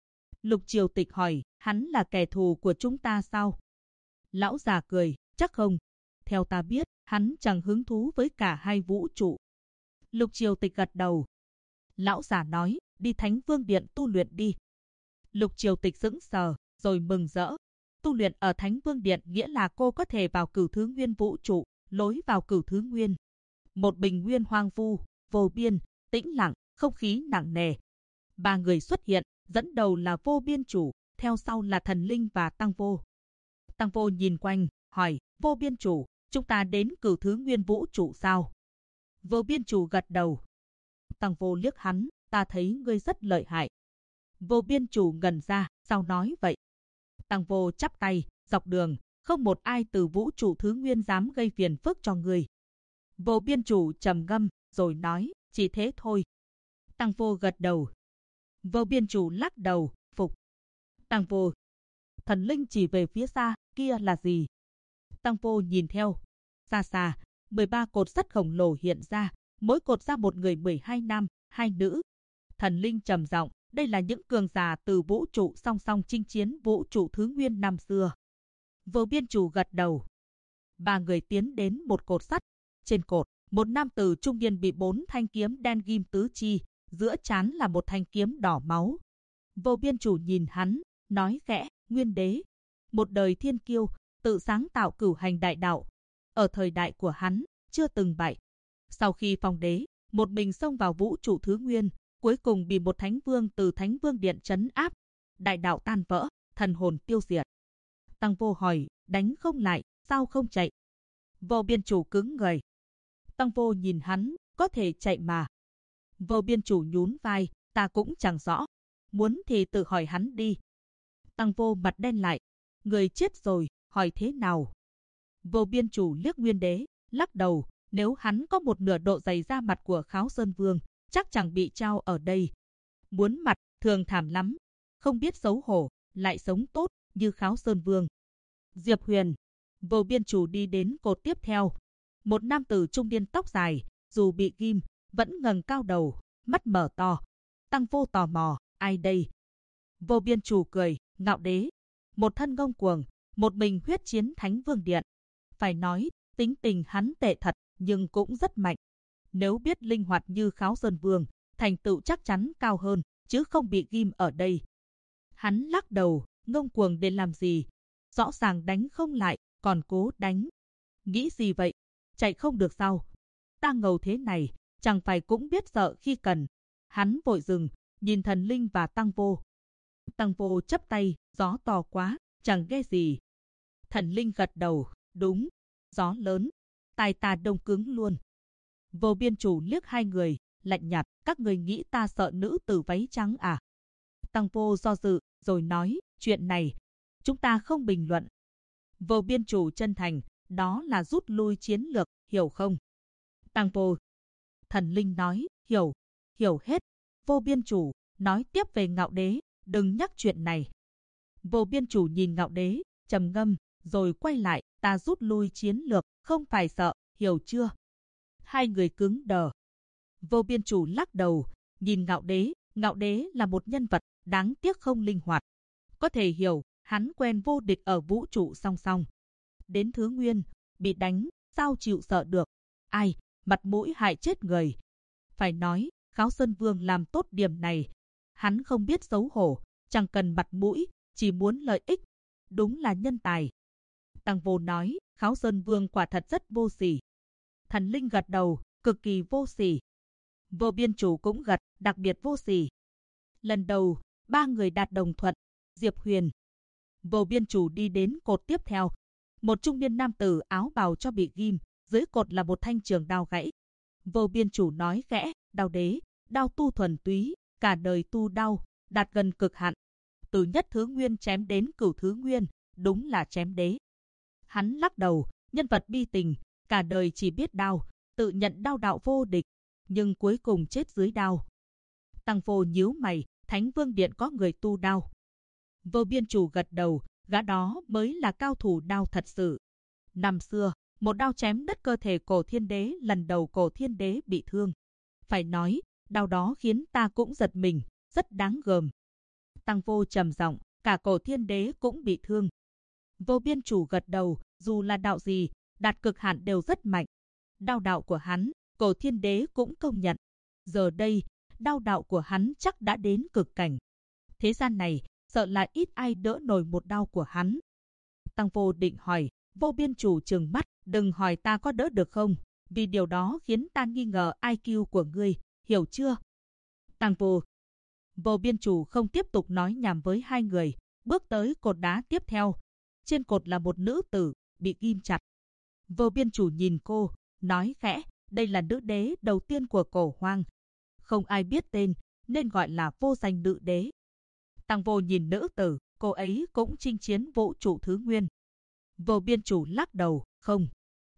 Lục Triều Tịch hỏi, hắn là kẻ thù của chúng ta sao? Lão già cười, chắc không. Theo ta biết, hắn chẳng hứng thú với cả hai vũ trụ. Lục Triều Tịch gật đầu. Lão già nói, đi Thánh Vương Điện tu luyện đi. Lục Triều Tịch sững sờ, rồi mừng rỡ. Tu luyện ở Thánh Vương Điện nghĩa là cô có thể vào Cửu Thứ Nguyên vũ trụ, lối vào Cửu Thứ Nguyên. Một bình nguyên hoang vu, vô biên, tĩnh lặng, không khí nặng nề. Ba người xuất hiện, dẫn đầu là Vô Biên Chủ, theo sau là Thần Linh và Tăng Vô. Tăng Vô nhìn quanh, hỏi, Vô Biên Chủ, chúng ta đến Cửu Thứ Nguyên vũ trụ sao? Vô Biên Chủ gật đầu. Tăng Vô liếc hắn, ta thấy ngươi rất lợi hại. Vô Biên Chủ ngẩn ra, sao nói vậy? Tăng Vô chắp tay, dọc đường, không một ai từ vũ trụ Thứ Nguyên dám gây phiền phức cho ngươi. Vô biên chủ trầm ngâm, rồi nói, chỉ thế thôi. Tăng Vô gật đầu. Vô biên chủ lắc đầu, phục. Tăng Vô. Thần linh chỉ về phía xa, kia là gì? Tăng Vô nhìn theo. Xa xa, 13 cột sắt khổng lồ hiện ra, mỗi cột ra một người 12 nam, 2 nữ. Thần linh trầm giọng, đây là những cường giả từ vũ trụ song song chinh chiến vũ trụ thứ nguyên năm xưa. Vô biên chủ gật đầu. 3 người tiến đến một cột sắt. Trên cột, một nam tử trung niên bị 4 thanh kiếm đen ghim tứ chi, giữa trán là một thanh kiếm đỏ máu. Vô biên chủ nhìn hắn, nói khẽ, Nguyên đế, một đời thiên kiêu, tự sáng tạo cửu hành đại đạo. Ở thời đại của hắn, chưa từng bại. Sau khi phong đế, một mình xông vào vũ trụ thứ nguyên, cuối cùng bị một thánh vương từ Thánh Vương Điện trấn áp. Đại đạo tan vỡ, thần hồn tiêu diệt. Tăng Vô hỏi, đánh không lại, sao không chạy? Vô biên chủ cứng người. Tăng Vô nhìn hắn, có thể chạy mà. Vô biên chủ nhún vai, ta cũng chẳng rõ. Muốn thì tự hỏi hắn đi. Tăng Vô mặt đen lại. Người chết rồi, hỏi thế nào? Vô biên chủ liếc Nguyên đế, lắc đầu. Nếu hắn có một nửa độ dày da mặt của Kháo Sơn Vương, chắc chẳng bị trao ở đây. Muốn mặt, thường thảm lắm. Không biết xấu hổ, lại sống tốt, như Kháo Sơn Vương. Diệp Huyền. Vô biên chủ đi đến cột tiếp theo. Một nam tử trung niên tóc dài, dù bị ghim, vẫn ngẩng cao đầu, mắt mở to. Tăng Vô tò mò, ai đây? Vô biên chủ cười, Ngạo đế. Một thân ngông cuồng, một mình huyết chiến Thánh Vương Điện. Phải nói, tính tình hắn tệ thật, nhưng cũng rất mạnh. Nếu biết linh hoạt như Kháo Sơn Vương, thành tựu chắc chắn cao hơn, chứ không bị ghim ở đây. Hắn lắc đầu, ngông cuồng để làm gì? Rõ ràng đánh không lại, còn cố đánh. Nghĩ gì vậy? Chạy không được sao? Ta ngầu thế này, chẳng phải cũng biết sợ khi cần. Hắn vội dừng, nhìn thần linh và Tăng Vô. Tăng Vô chắp tay, gió to quá, chẳng nghe gì. Thần linh gật đầu, đúng, gió lớn, tai ta đông cứng luôn. Vô biên chủ liếc hai người, lạnh nhạt, các người nghĩ ta sợ nữ tử váy trắng à? Tăng Vô do dự, rồi nói, chuyện này, chúng ta không bình luận. Vô biên chủ chân thành, đó là rút lui chiến lược, hiểu không? Tăng Vô. Thần linh nói, hiểu hết. Vô biên chủ, nói tiếp về Ngạo đế, đừng nhắc chuyện này. Vô biên chủ nhìn Ngạo đế, trầm ngâm, rồi quay lại, ta rút lui chiến lược, không phải sợ, hiểu chưa? Hai người cứng đờ. Vô biên chủ lắc đầu, nhìn Ngạo đế là một nhân vật, đáng tiếc không linh hoạt. Có thể hiểu, hắn quen vô địch ở vũ trụ song song. Đến thứ nguyên, bị đánh, sao chịu sợ được? Ai, mặt mũi hại chết người. Phải nói, Kháo Sơn Vương làm tốt điểm này. Hắn không biết xấu hổ, chẳng cần mặt mũi, chỉ muốn lợi ích. Đúng là nhân tài. Tăng Vô nói, Kháo Sơn Vương quả thật rất vô sỉ. Thần linh gật đầu, cực kỳ vô sỉ. Vô biên chủ cũng gật, đặc biệt vô sỉ. Lần đầu, ba người đạt đồng thuận. Diệp Huyền. Vô biên chủ đi đến cột tiếp theo. Một trung niên nam tử áo bào cho bị ghim, dưới cột là một thanh trường đao gãy. Vô biên chủ nói khẽ, đao đế, đao tu thuần túy, cả đời tu đao, đạt gần cực hạn. Từ nhất thứ nguyên chém đến cửu thứ nguyên, đúng là chém đế. Hắn lắc đầu, nhân vật bi tình, cả đời chỉ biết đao, tự nhận đao đạo vô địch, nhưng cuối cùng chết dưới đao. Tăng Vô nhíu mày, Thánh Vương Điện có người tu đao. Vô biên chủ gật đầu, gã đó mới là cao thủ đao thật sự. Năm xưa, một đao chém đứt cơ thể Cổ Thiên Đế, lần đầu Cổ Thiên Đế bị thương. Phải nói, đao đó khiến ta cũng giật mình, rất đáng gờm. Tăng Vô trầm giọng, cả Cổ Thiên Đế cũng bị thương. Vô biên chủ gật đầu, dù là đạo gì, đạt cực hạn đều rất mạnh. Đao đạo của hắn, Cổ Thiên Đế cũng công nhận. Giờ đây, đao đạo của hắn chắc đã đến cực cảnh. Thế gian này, sợ là ít ai đỡ nổi một đao của hắn. Tăng Vô định hỏi, Vô biên chủ trừng mắt, đừng hỏi ta có đỡ được không, vì điều đó khiến ta nghi ngờ IQ của ngươi, hiểu chưa? Tăng Vô. Vô biên chủ không tiếp tục nói nhảm với hai người, bước tới cột đá tiếp theo. Trên cột là một nữ tử, bị ghim chặt. Vô biên chủ nhìn cô, nói khẽ, đây là nữ đế đầu tiên của Cổ Hoang. Không ai biết tên, nên gọi là vô danh nữ đế. Tăng Vô nhìn nữ tử, cô ấy cũng chinh chiến vũ trụ thứ nguyên. Vô biên chủ lắc đầu, không.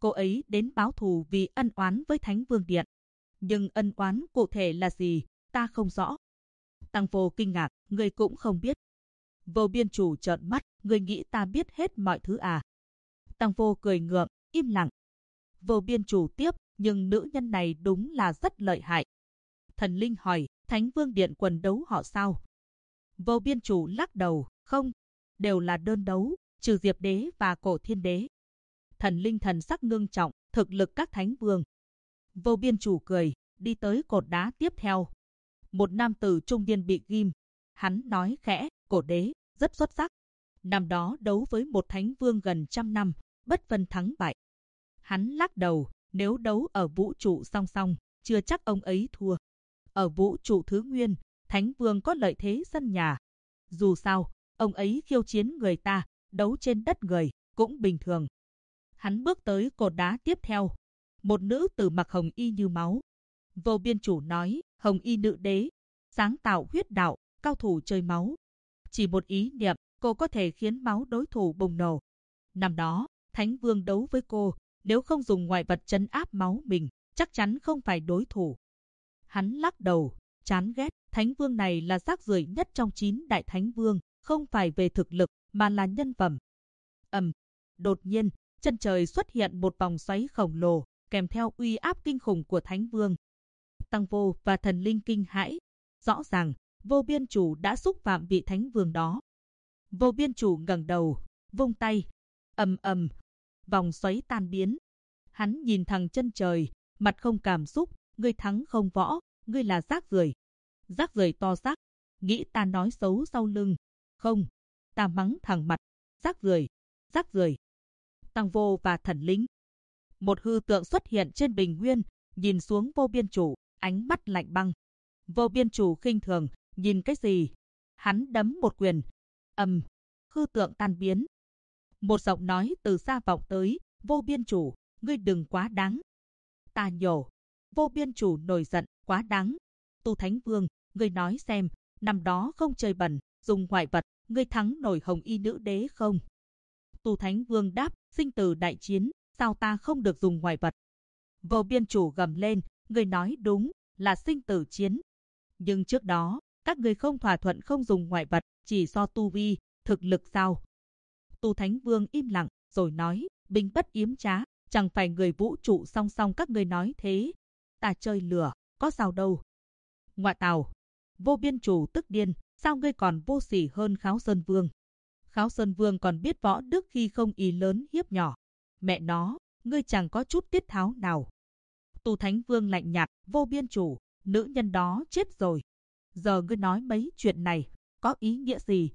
cô ấy đến báo thù vì ân oán với Thánh Vương Điện. Nhưng ân oán cụ thể là gì, ta không rõ. Tăng Vô kinh ngạc, người cũng không biết. Vô Biên Chủ trợn mắt, người nghĩ ta biết hết mọi thứ à? Tăng Vô cười ngượng, im lặng. Vô Biên Chủ tiếp, nhưng nữ nhân này đúng là rất lợi hại. Thần linh hỏi, Thánh Vương Điện quần đấu họ sao? Vô Biên Chủ lắc đầu, không, đều là đơn đấu, trừ Diệp Đế và Cổ Thiên Đế. Thần linh thần sắc ngưng trọng, thực lực các thánh vương. Vô Biên Chủ cười, đi tới cột đá tiếp theo. Một nam tử trung niên bị ghim. Hắn nói khẽ, Cổ Đế, rất xuất sắc. Năm đó đấu với một thánh vương gần 100 năm, bất phân thắng bại. Hắn lắc đầu, nếu đấu ở vũ trụ song song, chưa chắc ông ấy thua. Ở vũ trụ thứ nguyên, thánh vương có lợi thế sân nhà. Dù sao, ông ấy khiêu chiến người ta, đấu trên đất người, cũng bình thường. Hắn bước tới cột đá tiếp theo. Một nữ tử mặc hồng y như máu. Vô Biên Chủ nói, hồng y nữ đế, sáng tạo huyết đạo, cao thủ chơi máu. Chỉ một ý niệm, cô có thể khiến máu đối thủ bùng nổ. Năm đó, Thánh Vương đấu với cô, nếu không dùng ngoại vật trấn áp máu mình, chắc chắn không phải đối thủ. Hắn lắc đầu, chán ghét, Thánh Vương này là rác rưởi nhất trong 9 đại Thánh Vương, không phải về thực lực, mà là nhân phẩm. Đột nhiên, chân trời xuất hiện một vòng xoáy khổng lồ, kèm theo uy áp kinh khủng của Thánh Vương. Tăng Vô và thần linh kinh hãi. Rõ ràng, Vô Biên Chủ đã xúc phạm vị Thánh Vương đó. Vô Biên Chủ ngẩng đầu, vung tay. Vòng xoáy tan biến. Hắn nhìn thẳng chân trời, mặt không cảm xúc, ngươi thắng không võ, ngươi là rác rưởi. Rác rưởi to xác, nghĩ ta nói xấu sau lưng. Không, ta mắng thẳng mặt, rác rưởi, rác rưởi. Tăng Vô và thần linh. Một hư tượng xuất hiện trên bình nguyên, nhìn xuống Vô Biên Chủ, ánh mắt lạnh băng. Vô Biên Chủ khinh thường, nhìn cái gì? Hắn đấm một quyền. Hư tượng tan biến. Một giọng nói từ xa vọng tới, Vô Biên Chủ, ngươi đừng quá đáng. Ta nhổ. Vô Biên Chủ nổi giận, quá đáng. Tu Thánh Vương, ngươi nói xem, năm đó không chơi bẩn, dùng ngoại vật, ngươi thắng nổi hồng y nữ đế không? Tu Thánh Vương đáp, sinh tử đại chiến, sao ta không được dùng ngoại vật? Vô Biên Chủ gầm lên, ngươi nói đúng, là sinh tử chiến. Nhưng trước đó, các ngươi không thỏa thuận không dùng ngoại vật, chỉ do tu vi, thực lực sao? Tu Thánh Vương im lặng, rồi nói, binh bất yếm trá, chẳng phải người vũ trụ song song các ngươi nói thế. Ta chơi lửa, có sao đâu. Ngoại tào. Vô Biên Chủ tức điên, sao ngươi còn vô sỉ hơn Kháo Sơn Vương? Kháo Sơn Vương còn biết võ đức khi không ý lớn hiếp nhỏ. Mẹ nó, ngươi chẳng có chút tiết tháo nào. Tu Thánh Vương lạnh nhạt, Vô Biên Chủ, nữ nhân đó chết rồi. Giờ ngươi nói mấy chuyện này, có ý nghĩa gì?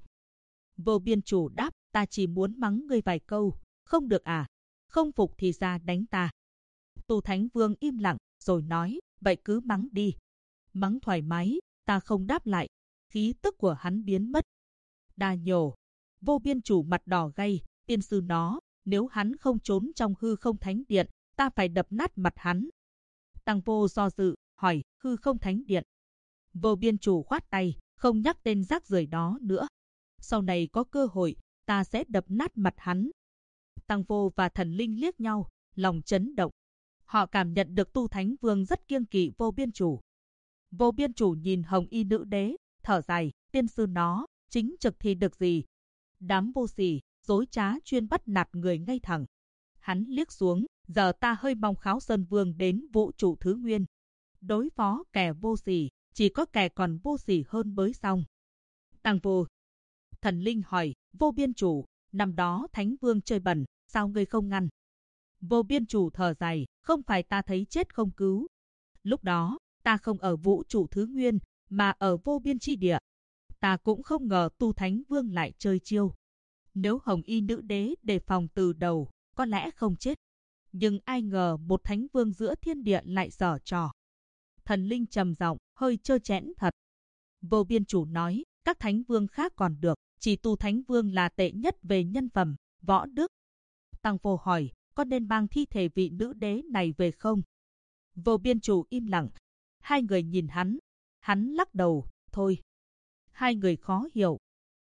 Vô Biên Chủ đáp, ta chỉ muốn mắng ngươi vài câu, không được à? Không phục thì ra đánh ta. Tu Thánh Vương im lặng, rồi nói, vậy cứ mắng đi. Mắng thoải mái, ta không đáp lại. Khí tức của hắn biến mất. Đa nhổ. Vô Biên Chủ mặt đỏ gay, tiên sư nó, nếu hắn không trốn trong hư không thánh điện, ta phải đập nát mặt hắn. Tăng Vô do dự, hỏi, hư không thánh điện. Vô Biên Chủ khoát tay, không nhắc tên rác rưởi đó nữa. Sau này có cơ hội, ta sẽ đập nát mặt hắn. Tăng Vô và thần linh liếc nhau, lòng chấn động. Họ cảm nhận được Tu Thánh Vương rất kiêng kỵ Vô Biên Chủ. Vô Biên Chủ nhìn hồng y nữ đế, thở dài, tiên sư nó, chính trực thì được gì? Đám vô sỉ, dối trá chuyên bắt nạt người ngay thẳng. Hắn liếc xuống, giờ ta hơi mong Kháo Sơn Vương đến vũ trụ thứ nguyên. Đối phó kẻ vô sỉ, chỉ có kẻ còn vô sỉ hơn mới xong. Tăng Vô. Thần linh hỏi, Vô Biên Chủ, năm đó Thánh Vương chơi bẩn, sao ngươi không ngăn? Vô Biên Chủ thở dài, không phải ta thấy chết không cứu. Lúc đó, ta không ở vũ trụ thứ nguyên, mà ở vô biên chi địa. Ta cũng không ngờ Tu Thánh Vương lại chơi chiêu. Nếu hồng y nữ đế đề phòng từ đầu, có lẽ không chết. Nhưng ai ngờ một Thánh Vương giữa thiên địa lại giở trò. Thần linh trầm giọng, hơi trơ trẽn thật. Vô Biên Chủ nói, các Thánh Vương khác còn được, chỉ Tu Thánh Vương là tệ nhất về nhân phẩm, võ đức. Tăng Vô hỏi, có nên mang thi thể vị nữ đế này về không? Vô Biên Chủ im lặng. Hai người nhìn hắn. Hắn lắc đầu, thôi. Hai người khó hiểu.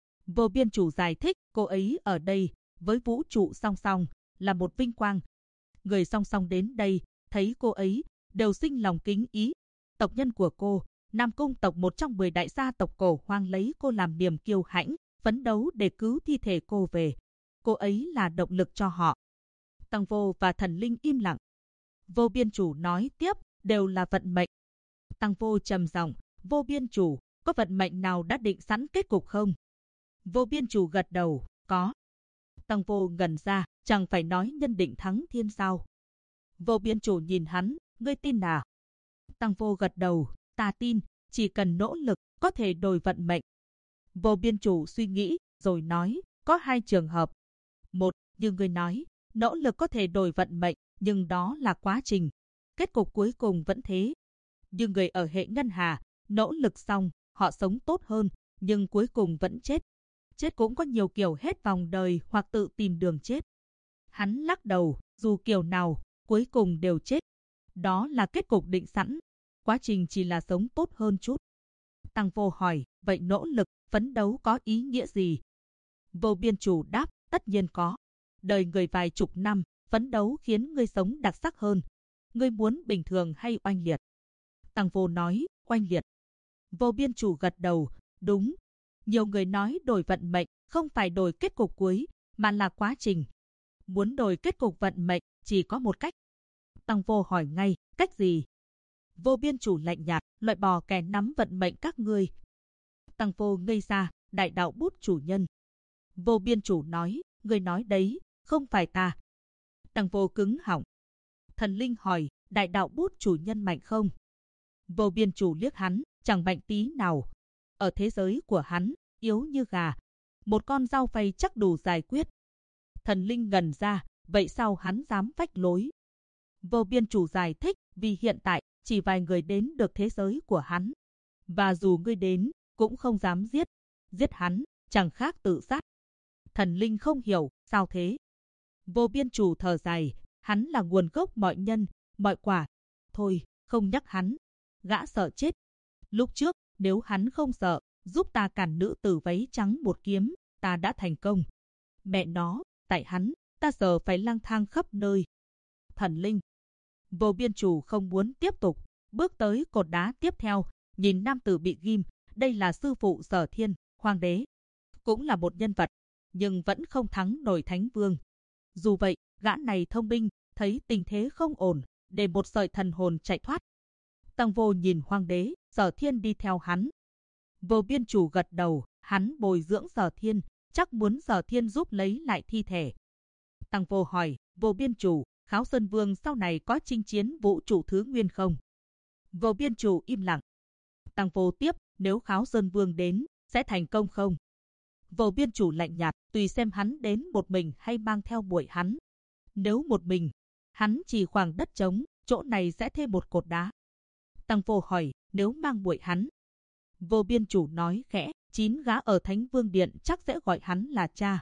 Vô Biên Chủ giải thích, cô ấy ở đây, với vũ trụ song song, là một vinh quang. người song song đến đây, thấy cô ấy, đều sinh lòng kính ý. Tộc nhân của cô, Nam Cung tộc một trong 10 đại gia tộc cổ hoang lấy cô làm niềm kiêu hãnh, phấn đấu để cứu thi thể cô về. Cô ấy là động lực cho họ. Tăng Vô và Thần Linh im lặng. Vô Biên Chủ nói tiếp, đều là vận mệnh. Tăng Vô trầm giọng, Vô Biên Chủ, có vận mệnh nào đã định sẵn kết cục không? Vô Biên Chủ gật đầu, có. Tăng Vô ngẩn ra, chẳng phải nói nhân định thắng thiên sao? Vô Biên Chủ nhìn hắn, ngươi tin à? Tăng Vô gật đầu, ta tin, chỉ cần nỗ lực, có thể đổi vận mệnh. Vô Biên Chủ suy nghĩ, rồi nói, có 2 trường hợp. Một, như ngươi nói, nỗ lực có thể đổi vận mệnh, nhưng đó là quá trình. Kết cục cuối cùng vẫn thế. Như người ở hệ ngân hà, nỗ lực xong, họ sống tốt hơn, nhưng cuối cùng vẫn chết. Chết cũng có nhiều kiểu, hết vòng đời hoặc tự tìm đường chết. Hắn lắc đầu, dù kiểu nào, cuối cùng đều chết. Đó là kết cục định sẵn. Quá trình chỉ là sống tốt hơn chút. Tăng Vô hỏi, vậy nỗ lực, phấn đấu có ý nghĩa gì? Vô Biên Chủ đáp, tất nhiên có. Đời người vài chục năm, phấn đấu khiến ngươi sống đặc sắc hơn. Ngươi muốn bình thường hay oanh liệt? Tăng Vô nói, oanh liệt. Vô Biên Chủ gật đầu, đúng. Nhiều người nói đổi vận mệnh, không phải đổi kết cục cuối, mà là quá trình. Muốn đổi kết cục vận mệnh, chỉ có một cách. Tăng Vô hỏi ngay, cách gì? Vô Biên Chủ lạnh nhạt, loại bỏ kẻ nắm vận mệnh các ngươi. Tăng Vô ngây ra, đại đạo bút chủ nhân. Vô Biên Chủ nói, ngươi nói đấy, không phải ta. Tăng Vô cứng họng. Thần Linh hỏi, đại đạo bút chủ nhân mạnh không? Vô Biên Chủ liếc hắn, chẳng mạnh tí nào. Ở thế giới của hắn, yếu như gà. Một con dao phay chắc đủ giải quyết. Thần Linh ngần ra, vậy sao hắn dám phách lối? Vô Biên Chủ giải thích, vì hiện tại, chỉ vài người đến được thế giới của hắn. Và dù ngươi đến, cũng không dám giết. Giết hắn, chẳng khác tự sát. Thần Linh không hiểu, sao thế? Vô Biên Chủ thở dài, hắn là nguồn gốc mọi nhân, mọi quả. Thôi, không nhắc hắn. Gã sợ chết. Lúc trước, nếu hắn không sợ, giúp ta cản nữ tử váy trắng một kiếm, ta đã thành công. Mẹ nó, tại hắn, ta giờ phải lang thang khắp nơi. Thần Linh. Vô Biên Chủ không muốn tiếp tục, bước tới cột đá tiếp theo, nhìn nam tử bị ghim, đây là sư phụ Sở Thiên, Hoàng đế. Cũng là một nhân vật, nhưng vẫn không thắng nổi Thánh Vương. Dù vậy, gã này thông minh, thấy tình thế không ổn, để một sợi thần hồn chạy thoát. Tăng Vô nhìn Hoàng đế, Sở Thiên đi theo hắn. Vô Biên Chủ gật đầu, hắn bồi dưỡng Sở Thiên, chắc muốn Sở Thiên giúp lấy lại thi thể. Tăng Vô hỏi, Vô Biên Chủ, Kháo Sơn Vương sau này có chinh chiến vũ trụ thứ nguyên không? Vô Biên Chủ im lặng. Tăng Vô tiếp, nếu Kháo Sơn Vương đến, sẽ thành công không? Vô Biên Chủ lạnh nhạt, tùy xem hắn đến một mình hay mang theo buổi hắn. Nếu một mình, hắn chỉ khoảng đất trống, chỗ này sẽ thêm một cột đá. Tăng Vô hỏi, nếu mang buổi hắn? Vô Biên Chủ nói khẽ, 9 gã ở Thánh Vương Điện chắc sẽ gọi hắn là cha.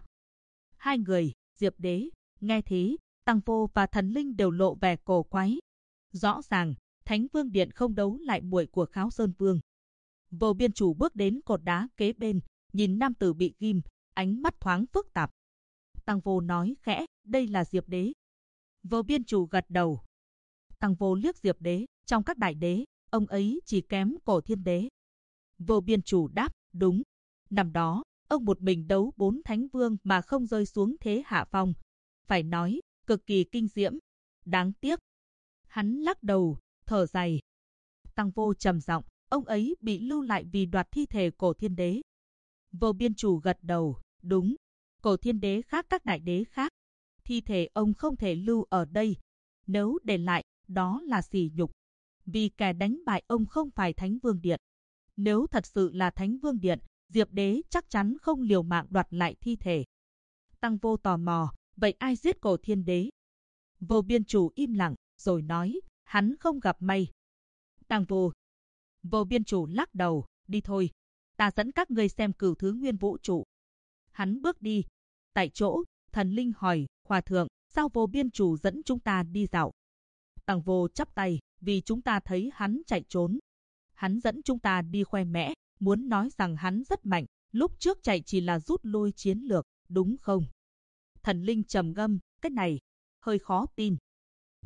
2 người, Diệp Đế, nghe thế, Tăng Vô và Thần Linh đều lộ vẻ cổ quái. Rõ ràng, Thánh Vương Điện không đấu lại muội của Kháo Sơn Vương. Vô Biên Chủ bước đến cột đá kế bên, nhìn nam tử bị ghim, ánh mắt thoáng phức tạp. Tăng Vô nói khẽ, đây là Diệp Đế. Vô Biên Chủ gật đầu. Tăng Vô liếc Diệp Đế, trong các đại đế, ông ấy chỉ kém Cổ Thiên Đế. Vô Biên Chủ đáp, đúng. Năm đó, ông một mình đấu 4 thánh vương mà không rơi xuống thế hạ phong. Phải nói, cực kỳ kinh diễm. Đáng tiếc. Hắn lắc đầu, thở dài. Tăng Vô trầm giọng, ông ấy bị lưu lại vì đoạt thi thể Cổ Thiên Đế. Vô Biên Chủ gật đầu, đúng. Cổ Thiên Đế khác các đại đế khác. Thi thể ông không thể lưu ở đây. Nếu để lại, đó là sỉ nhục. Vì kẻ đánh bại ông không phải Thánh Vương Điện. Nếu thật sự là Thánh Vương Điện, Diệp Đế chắc chắn không liều mạng đoạt lại thi thể. Tăng Vô tò mò, vậy ai giết Cổ Thiên Đế? Vô Biên Chủ im lặng, rồi nói, hắn không gặp may. Tăng Vô. Vô Biên Chủ lắc đầu, đi thôi. Ta dẫn các ngươi xem cửu thứ nguyên vũ trụ. Hắn bước đi. Tại chỗ, Thần Linh hỏi, Hòa Thượng, sao Vô Biên Chủ dẫn chúng ta đi dạo? Tăng Vô chắp tay, vì chúng ta thấy hắn chạy trốn. Hắn dẫn chúng ta đi khoe mẽ, muốn nói rằng hắn rất mạnh, lúc trước chạy chỉ là rút lui chiến lược, đúng không? Thần Linh trầm ngâm, cái này hơi khó tin.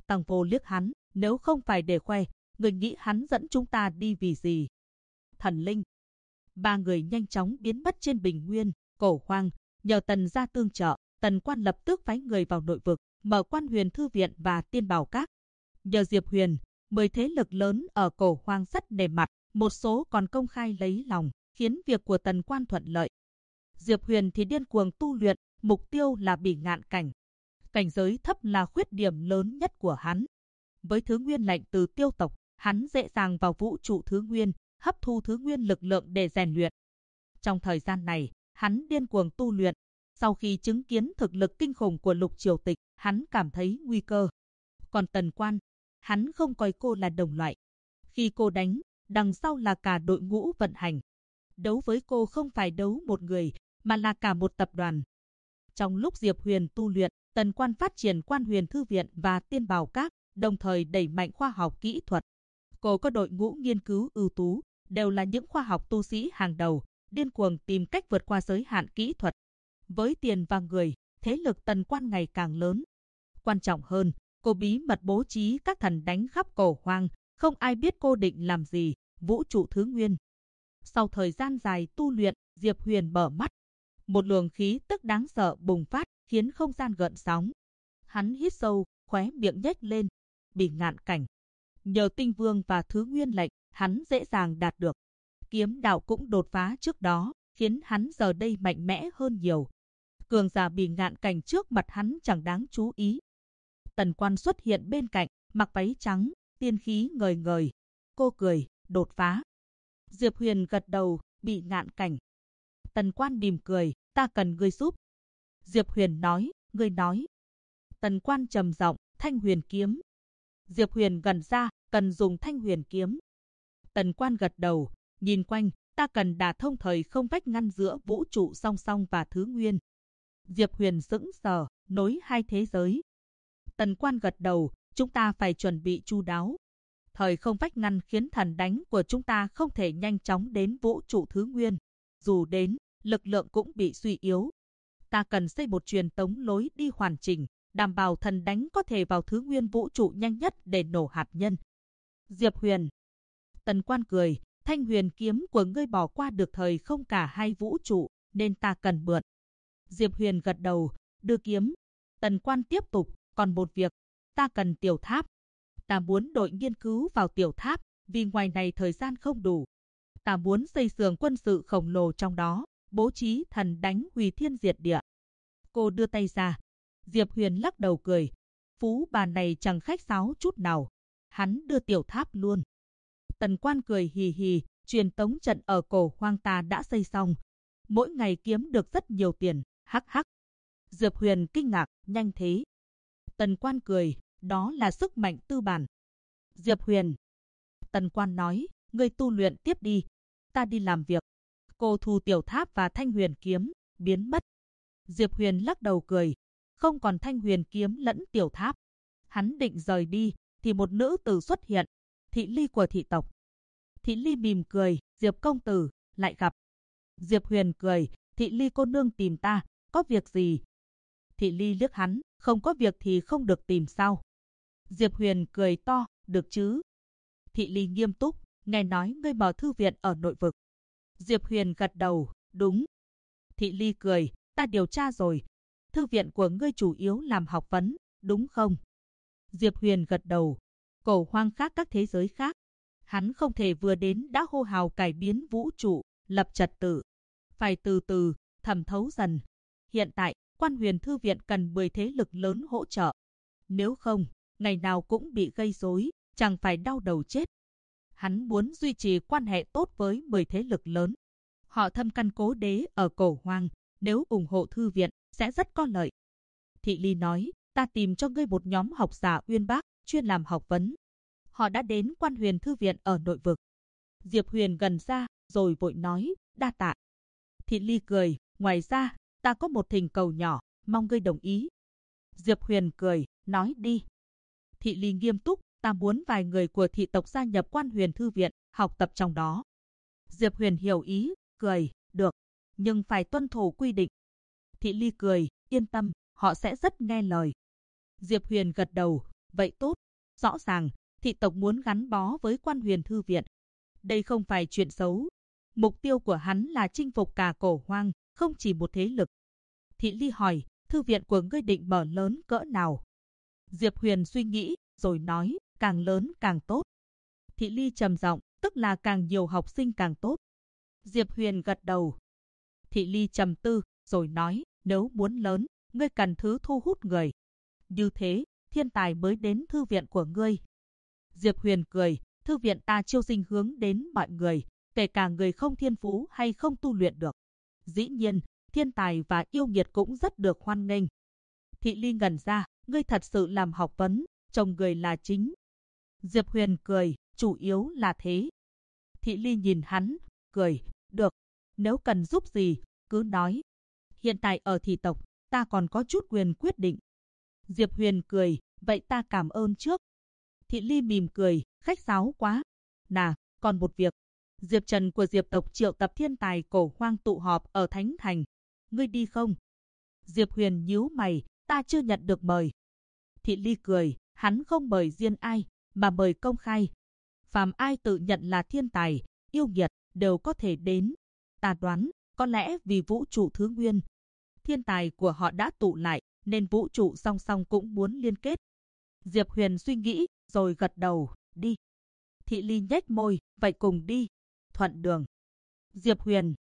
Tăng Vô liếc hắn, nếu không phải để khoe, người nghĩ hắn dẫn chúng ta đi vì gì? Thần linh. Ba người nhanh chóng biến mất trên bình nguyên, Cổ Hoang. Nhờ Tần gia tương trợ, Tần Quan lập tức phái người vào nội vực, mở Quan Huyền Thư Viện và Tiên Bảo Các. Nhờ Diệp Huyền, 10 thế lực lớn ở Cổ Hoang rất nề mặt, một số còn công khai lấy lòng, khiến việc của Tần Quan thuận lợi. Diệp Huyền thì điên cuồng tu luyện, mục tiêu là Bỉ Ngạn Cảnh. Cảnh giới thấp là khuyết điểm lớn nhất của hắn. Với thứ nguyên lệnh từ Tiêu tộc, hắn dễ dàng vào vũ trụ thứ nguyên, hấp thu thứ nguyên lực lượng để rèn luyện. Trong thời gian này, hắn điên cuồng tu luyện. Sau khi chứng kiến thực lực kinh khủng của Lục Triều Tịch, hắn cảm thấy nguy cơ. Còn Tần Quan, hắn không coi cô là đồng loại. Khi cô đánh, đằng sau là cả đội ngũ vận hành. Đấu với cô không phải đấu một người, mà là cả một tập đoàn. Trong lúc Diệp Huyền tu luyện, Tần Quan phát triển Quan Huyền Thư Viện và Tiên Bảo Các, đồng thời đẩy mạnh khoa học kỹ thuật. Cô có đội ngũ nghiên cứu ưu tú, đều là những khoa học tu sĩ hàng đầu, điên cuồng tìm cách vượt qua giới hạn kỹ thuật. Với tiền và người, thế lực Tần Quan ngày càng lớn. Quan trọng hơn, cô bí mật bố trí các thần đánh khắp Cổ Hoang, không ai biết cô định làm gì, vũ trụ thứ nguyên. Sau thời gian dài tu luyện, Diệp Huyền mở mắt. Một luồng khí tức đáng sợ bùng phát, khiến không gian gợn sóng. Hắn hít sâu, khóe miệng nhếch lên. Bỉ Ngạn Cảnh. Nhờ Tinh Vương và thứ nguyên lệnh, hắn dễ dàng đạt được. Kiếm đạo cũng đột phá trước đó, khiến hắn giờ đây mạnh mẽ hơn nhiều. Cường giả Bỉ Ngạn Cảnh trước mặt hắn chẳng đáng chú ý. Tần Quan xuất hiện bên cạnh, mặc váy trắng, tiên khí ngời ngời. Cô cười, đột phá. Diệp Huyền gật đầu, Bỉ Ngạn Cảnh. Tần Quan mỉm cười, ta cần ngươi giúp. Diệp Huyền nói, ngươi nói. Tần Quan trầm giọng, Thanh Huyền Kiếm. Diệp Huyền gần ra, cần dùng Thanh Huyền Kiếm. Tần Quan gật đầu, nhìn quanh, ta cần đả thông thời không vách ngăn giữa vũ trụ song song và thứ nguyên. Diệp Huyền sững sờ, nối hai thế giới. Tần Quan gật đầu, chúng ta phải chuẩn bị chu đáo. Thời không vách ngăn khiến thần đánh của chúng ta không thể nhanh chóng đến vũ trụ thứ nguyên. Dù đến, lực lượng cũng bị suy yếu. Ta cần xây một truyền tống lối đi hoàn chỉnh, đảm bảo thần đánh có thể vào thứ nguyên vũ trụ nhanh nhất để nổ hạt nhân. Diệp Huyền. Tần Quan cười, Thanh Huyền Kiếm của ngươi bỏ qua được thời không cả hai vũ trụ, nên ta cần mượn. Diệp Huyền gật đầu, đưa kiếm. Tần Quan tiếp tục, còn một việc, ta cần tiểu tháp. Ta muốn đội nghiên cứu vào tiểu tháp, vì ngoài này thời gian không đủ. Ta muốn xây xưởng quân sự khổng lồ trong đó, bố trí thần đánh hủy thiên diệt địa. Cô đưa tay ra. Diệp Huyền lắc đầu cười. Phú bà này chẳng khách sáo chút nào. Hắn đưa tiểu tháp luôn. Tần Quan cười hì hì, truyền tống trận ở Cổ Hoang ta đã xây xong. Mỗi ngày kiếm được rất nhiều tiền, hắc hắc. Diệp Huyền kinh ngạc, nhanh thế. Tần Quan cười, đó là sức mạnh tư bản. Diệp Huyền. Tần Quan nói, ngươi tu luyện tiếp đi. Ta đi làm việc. Cô thu tiểu tháp và Thanh Huyền Kiếm, biến mất. Diệp Huyền lắc đầu cười. Không còn Thanh Huyền Kiếm lẫn tiểu tháp. Hắn định rời đi, thì một nữ tử xuất hiện. Thị Ly của thị tộc. Thị Ly mỉm cười, Diệp công tử, lại gặp. Diệp Huyền cười, Thị Ly cô nương tìm ta, có việc gì? Thị Ly liếc hắn, không có việc thì không được tìm sao? Diệp Huyền cười to, được chứ? Thị Ly nghiêm túc, nghe nói ngươi mở thư viện ở nội vực. Diệp Huyền gật đầu, đúng. Thị Ly cười, ta điều tra rồi. Thư viện của ngươi chủ yếu làm học vấn, đúng không? Diệp Huyền gật đầu. Cổ Hoang khác các thế giới khác. Hắn không thể vừa đến đã hô hào cải biến vũ trụ, lập trật tự. Phải từ từ, thẩm thấu dần. Hiện tại, Quan Huyền Thư Viện cần 10 thế lực lớn hỗ trợ. Nếu không, ngày nào cũng bị gây rối, chẳng phải đau đầu chết. Hắn muốn duy trì quan hệ tốt với 10 thế lực lớn. Họ thâm căn cố đế ở Cổ Hoang, nếu ủng hộ thư viện, sẽ rất có lợi. Thị Ly nói, ta tìm cho ngươi một nhóm học giả uyên bác, chuyên làm học vấn. Họ đã đến Quan Huyền Thư Viện ở nội vực. Diệp Huyền gần ra, rồi vội nói, đa tạ. Thị Ly cười, ngoài ra, ta có một thỉnh cầu nhỏ, mong ngươi đồng ý. Diệp Huyền cười, nói đi. Thị Ly nghiêm túc, ta muốn vài người của thị tộc gia nhập Quan Huyền Thư Viện, học tập trong đó. Diệp Huyền hiểu ý, cười, được, nhưng phải tuân thủ quy định. Thị Ly cười, yên tâm, họ sẽ rất nghe lời. Diệp Huyền gật đầu, Vậy tốt, rõ ràng, thị tộc muốn gắn bó với Quan Huyền Thư viện. Đây không phải chuyện xấu. Mục tiêu của hắn là chinh phục cả Cổ Hoang, không chỉ một thế lực. Thị Ly hỏi, thư viện của ngươi định mở lớn cỡ nào? Diệp Huyền suy nghĩ, rồi nói, càng lớn càng tốt. Thị Ly trầm giọng, tức là càng nhiều học sinh càng tốt. Diệp Huyền gật đầu. Thị Ly trầm tư, rồi nói, nếu muốn lớn, ngươi cần thứ thu hút người. Như thế, thiên tài mới đến thư viện của ngươi. Diệp Huyền cười, thư viện ta chiêu sinh hướng đến mọi người, kể cả người không thiên phú hay không tu luyện được. Dĩ nhiên, thiên tài và yêu nghiệt cũng rất được hoan nghênh. Thị Ly ngẩn ra, ngươi thật sự làm học vấn, chồng người là chính. Diệp Huyền cười, chủ yếu là thế. Thị Ly nhìn hắn, cười, được, nếu cần giúp gì, cứ nói. Hiện tại ở thị tộc, ta còn có chút quyền quyết định. Diệp Huyền cười, vậy ta cảm ơn trước. Thị Ly mỉm cười, khách sáo quá. Nà, còn một việc. Diệp Trần của Diệp tộc triệu tập thiên tài Cổ Hoang tụ họp ở Thánh Thành. Ngươi đi không? Diệp Huyền nhíu mày, ta chưa nhận được mời. Thị Ly cười, hắn không mời riêng ai, mà mời công khai. Phàm ai tự nhận là thiên tài, yêu nghiệt, đều có thể đến. Ta đoán, có lẽ vì vũ trụ thứ nguyên. Thiên tài của họ đã tụ lại, nên vũ trụ song song cũng muốn liên kết. Diệp Huyền suy nghĩ, rồi gật đầu, đi. Thị Ly nhếch môi, vậy cùng đi. Thuận đường. Diệp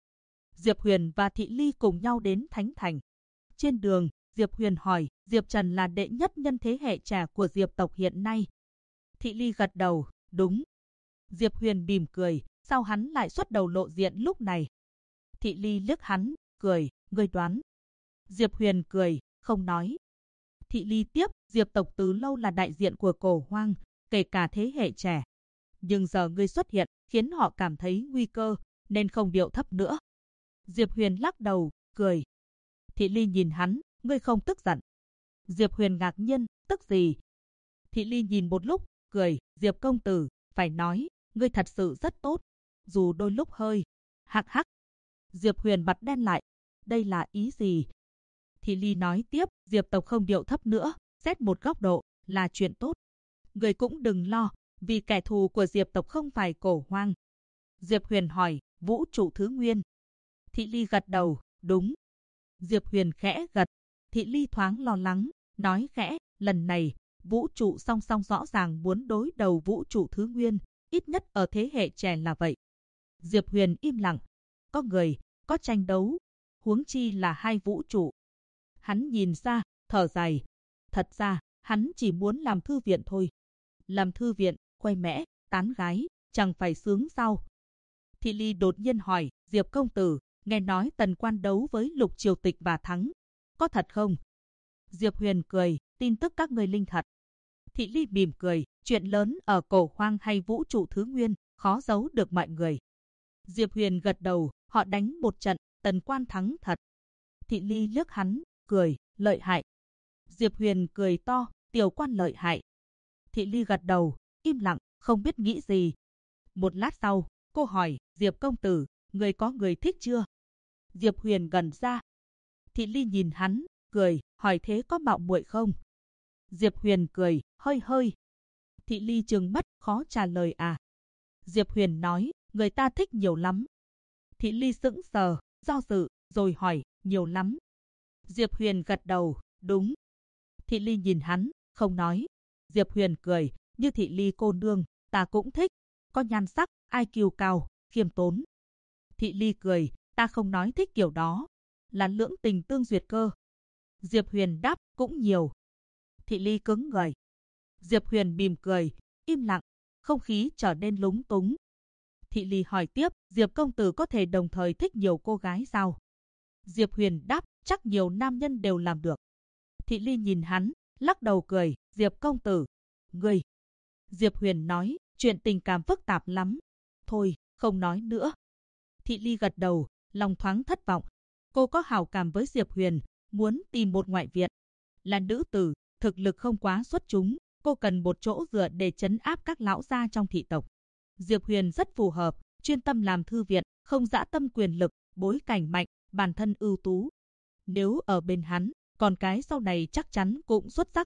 Huyền và Thị Ly cùng nhau đến Thánh Thành. Trên đường, Diệp Huyền hỏi, Diệp Trần là đệ nhất nhân thế hệ trẻ của Diệp tộc hiện nay. Thị Ly gật đầu, đúng. Diệp Huyền mỉm cười, sao hắn lại xuất đầu lộ diện lúc này? Thị Ly liếc hắn, cười, ngươi đoán. Diệp Huyền cười, không nói. Thị Ly tiếp, Diệp tộc từ lâu là đại diện của Cổ Hoang, kể cả thế hệ trẻ. Nhưng giờ ngươi xuất hiện, khiến họ cảm thấy nguy cơ, nên không điệu thấp nữa. Diệp Huyền lắc đầu, cười. Thị Ly nhìn hắn, ngươi không tức giận. Diệp Huyền ngạc nhiên, tức gì? Thị Ly nhìn một lúc, cười, Diệp công tử, phải nói, ngươi thật sự rất tốt, dù đôi lúc hơi, hắc hắc. Diệp Huyền mặt đen lại, đây là ý gì? Thị Ly nói tiếp, Diệp tộc không điệu thấp nữa, xét một góc độ, là chuyện tốt. Ngươi cũng đừng lo, vì kẻ thù của Diệp tộc không phải Cổ Hoang. Diệp Huyền hỏi, vũ trụ thứ nguyên. Thị Ly gật đầu, đúng. Diệp Huyền khẽ gật. Thị Ly thoáng lo lắng, nói khẽ, lần này, vũ trụ song song rõ ràng muốn đối đầu vũ trụ thứ nguyên, ít nhất ở thế hệ trẻ là vậy. Diệp Huyền im lặng. Có người, có tranh đấu, huống chi là hai vũ trụ. Hắn nhìn ra, thở dài. Thật ra, hắn chỉ muốn làm thư viện thôi. Làm thư viện, quay mẽ, tán gái, chẳng phải sướng sao? Thị Ly đột nhiên hỏi, Diệp công tử, nghe nói Tần Quan đấu với Lục Triều Tịch và thắng. Có thật không? Diệp Huyền cười, tin tức các ngươi linh thật. Thị Ly mỉm cười, chuyện lớn ở Cổ Hoang hay vũ trụ thứ nguyên, khó giấu được mọi người. Diệp Huyền gật đầu, họ đánh một trận, Tần Quan thắng thật. Thị Ly liếc hắn, cười, lợi hại. Diệp Huyền cười to, tiểu quan lợi hại. Thị Ly gật đầu, im lặng, không biết nghĩ gì. Một lát sau, cô hỏi, Diệp công tử, người có người thích chưa? Diệp Huyền gần ra. Thị Ly nhìn hắn, cười, hỏi thế có mạo muội không? Diệp Huyền cười, hơi hơi. Thị Ly trừng mắt, khó trả lời à? Diệp Huyền nói, người ta thích nhiều lắm. Thị Ly sững sờ, do dự, rồi hỏi, nhiều lắm. Diệp Huyền gật đầu, đúng. Thị Ly nhìn hắn, không nói. Diệp Huyền cười, như Thị Ly cô nương, ta cũng thích. Có nhan sắc, IQ cao, khiêm tốn. Thị Ly cười, ta không nói thích kiểu đó. Là lưỡng tình tương duyệt cơ. Diệp Huyền đáp, cũng nhiều. Thị Ly cứng người. Diệp Huyền mỉm cười, im lặng, không khí trở nên lúng túng. Thị Ly hỏi tiếp, Diệp công tử có thể đồng thời thích nhiều cô gái sao? Diệp Huyền đáp, chắc nhiều nam nhân đều làm được. Thị Ly nhìn hắn, lắc đầu cười, Diệp công tử, ngươi. Diệp Huyền nói, chuyện tình cảm phức tạp lắm. Thôi, không nói nữa. Thị Ly gật đầu, lòng thoáng thất vọng. Cô có hảo cảm với Diệp Huyền, muốn tìm một ngoại viện. Là nữ tử, thực lực không quá xuất chúng, cô cần một chỗ dựa để trấn áp các lão gia trong thị tộc. Diệp Huyền rất phù hợp, chuyên tâm làm thư viện, không dã tâm quyền lực, bối cảnh mạnh, bản thân ưu tú. Nếu ở bên hắn, con cái sau này chắc chắn cũng xuất sắc.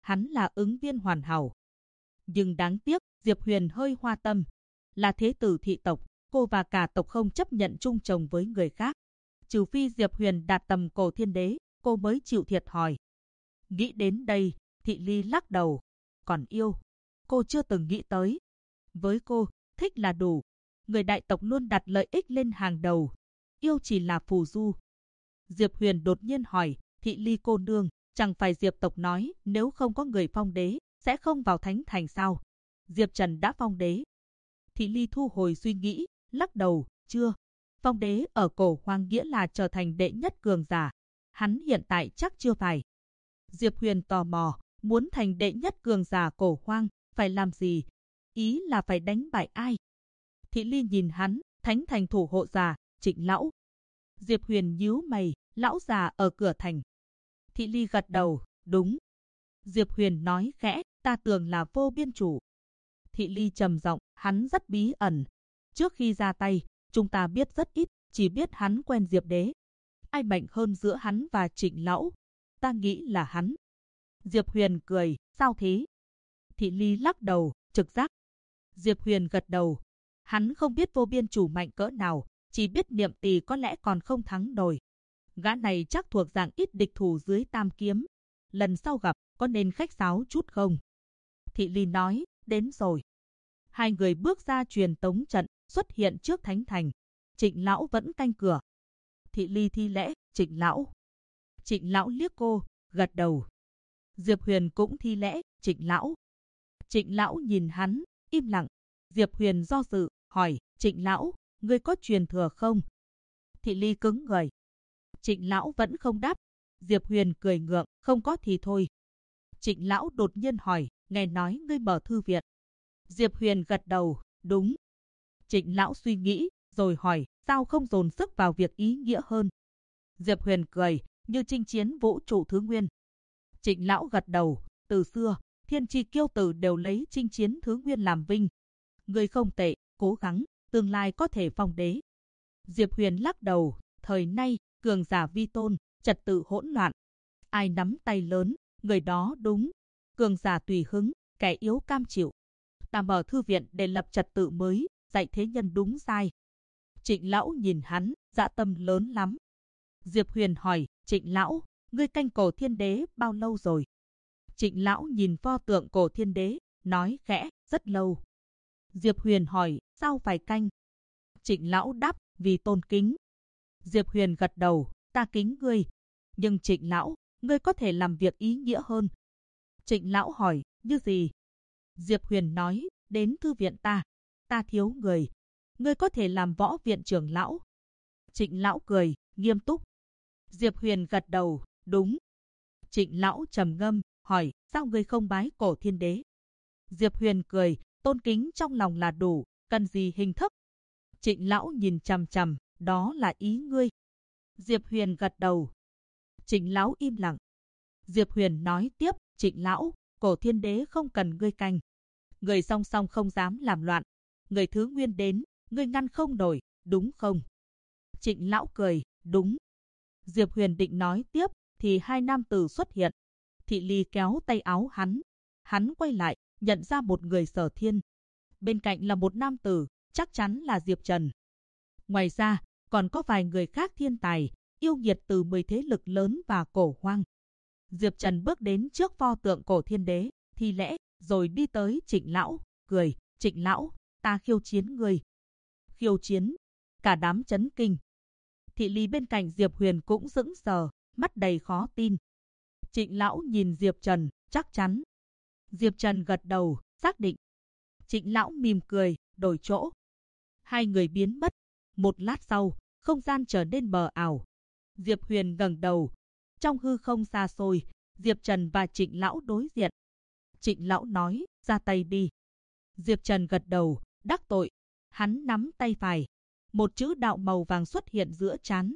hắn là ứng viên hoàn hảo. Nhưng đáng tiếc, Diệp Huyền hơi hoa tâm. Là thế tử thị tộc, cô và cả tộc không chấp nhận chung chồng với người khác. Trừ phi Diệp Huyền đạt tầm Cổ Thiên Đế, cô mới chịu thiệt thòi. Nghĩ đến đây, Thị Ly lắc đầu. Còn yêu, cô chưa từng nghĩ tới. Với cô, thích là đủ. Người đại tộc luôn đặt lợi ích lên hàng đầu. Yêu chỉ là phù du. Diệp Huyền đột nhiên hỏi, Thị Ly cô nương, chẳng phải Diệp tộc nói nếu không có người phong đế, sẽ không vào thánh thành sao? Diệp Trần đã phong đế. Thị Ly thu hồi suy nghĩ, lắc đầu, chưa. Phong đế ở Cổ Hoang nghĩa là trở thành đệ nhất cường giả. Hắn hiện tại chắc chưa phải. Diệp Huyền tò mò, muốn thành đệ nhất cường giả Cổ Hoang, phải làm gì? Ý là phải đánh bại ai? Thị Ly nhìn hắn, thánh thành thủ hộ giả, Trịnh lão. Diệp Huyền nhíu mày, lão già ở cửa thành. Thị Ly gật đầu, đúng. Diệp Huyền nói khẽ, ta tưởng là Vô Biên chủ. Thị Ly trầm giọng, hắn rất bí ẩn. Trước khi ra tay, chúng ta biết rất ít, chỉ biết hắn quen Diệp đế. Ai mạnh hơn giữa hắn và Trịnh lão? Ta nghĩ là hắn. Diệp Huyền cười, sao thế? Thị Ly lắc đầu, trực giác. Diệp Huyền gật đầu. Hắn không biết Vô Biên chủ mạnh cỡ nào, chỉ biết Niệm Tỳ có lẽ còn không thắng nổi. Gã này chắc thuộc dạng ít địch thủ dưới tam kiếm. Lần sau gặp, có nên khách sáo chút không? Thị Ly nói, đến rồi. Hai người bước ra truyền tống trận, xuất hiện trước thánh thành. Trịnh lão vẫn canh cửa. Thị Ly thi lễ, Trịnh lão. Trịnh lão liếc cô, gật đầu. Diệp Huyền cũng thi lễ, Trịnh lão. Trịnh lão nhìn hắn, im lặng. Diệp Huyền do dự, hỏi, Trịnh lão, ngươi có truyền thừa không? Thị Ly cứng người. Trịnh lão vẫn không đáp. Diệp Huyền cười ngượng, không có thì thôi. Trịnh lão đột nhiên hỏi, nghe nói ngươi mở thư viện. Diệp Huyền gật đầu, đúng. Trịnh lão suy nghĩ, rồi hỏi, sao không dồn sức vào việc ý nghĩa hơn? Diệp Huyền cười, như chinh chiến vũ trụ thứ nguyên. Trịnh lão gật đầu, từ xưa, thiên tri kiêu tử đều lấy chinh chiến thứ nguyên làm vinh. Người không tệ, cố gắng, tương lai có thể phong đế. Diệp Huyền lắc đầu, thời nay, cường giả vi tôn, trật tự hỗn loạn. Ai nắm tay lớn, người đó đúng. Cường giả tùy hứng, kẻ yếu cam chịu. Ta mở thư viện để lập trật tự mới, dạy thế nhân đúng sai. Trịnh lão nhìn hắn, dã tâm lớn lắm. Diệp Huyền hỏi, Trịnh lão, ngươi canh Cổ Thiên Đế bao lâu rồi? Trịnh lão nhìn pho tượng Cổ Thiên Đế, nói khẽ, rất lâu. Diệp Huyền hỏi, sao phải canh? Trịnh lão đáp, vì tôn kính. Diệp Huyền gật đầu, ta kính ngươi. Nhưng Trịnh lão, ngươi có thể làm việc ý nghĩa hơn. Trịnh lão hỏi, như gì? Diệp Huyền nói, đến thư viện ta thiếu người. Ngươi có thể làm võ viện trưởng lão. Trịnh lão cười, nghiêm túc. Diệp Huyền gật đầu, đúng. Trịnh lão trầm ngâm, hỏi, sao ngươi không bái Cổ Thiên Đế? Diệp Huyền cười, tôn kính trong lòng là đủ, cần gì hình thức? Trịnh lão nhìn chằm chằm, đó là ý ngươi. Diệp Huyền gật đầu. Trịnh lão im lặng. Diệp Huyền nói tiếp, Trịnh lão, Cổ Thiên Đế không cần ngươi canh. Người song song không dám làm loạn. Người thứ nguyên đến, ngươi ngăn không nổi, đúng không? Trịnh lão cười, đúng. Diệp Huyền định nói tiếp, thì hai nam tử xuất hiện. Thị Ly kéo tay áo hắn. Hắn quay lại, nhận ra một người Sở Thiên. Bên cạnh là một nam tử, chắc chắn là Diệp Trần. Ngoài ra, còn có vài người khác thiên tài, yêu nghiệt từ 10 thế lực lớn và Cổ Hoang. Diệp Trần bước đến trước pho tượng Cổ Thiên Đế, thi lễ, rồi đi tới Trịnh lão, cười, Trịnh lão, ta khiêu chiến ngươi. Khiêu chiến? Cả đám chấn kinh. Thị Ly bên cạnh Diệp Huyền cũng sững sờ, mắt đầy khó tin. Trịnh lão nhìn Diệp Trần, chắc chắn. Diệp Trần gật đầu, xác định. Trịnh lão mỉm cười, đổi chỗ. Hai người biến mất. Một lát sau, không gian trở nên mờ ảo. Diệp Huyền ngẩng đầu. Trong hư không xa xôi, Diệp Trần và Trịnh lão đối diện. Trịnh lão nói, ra tay đi. Diệp Trần gật đầu, đắc tội. Hắn nắm tay phải. Một chữ đạo màu vàng xuất hiện giữa trán.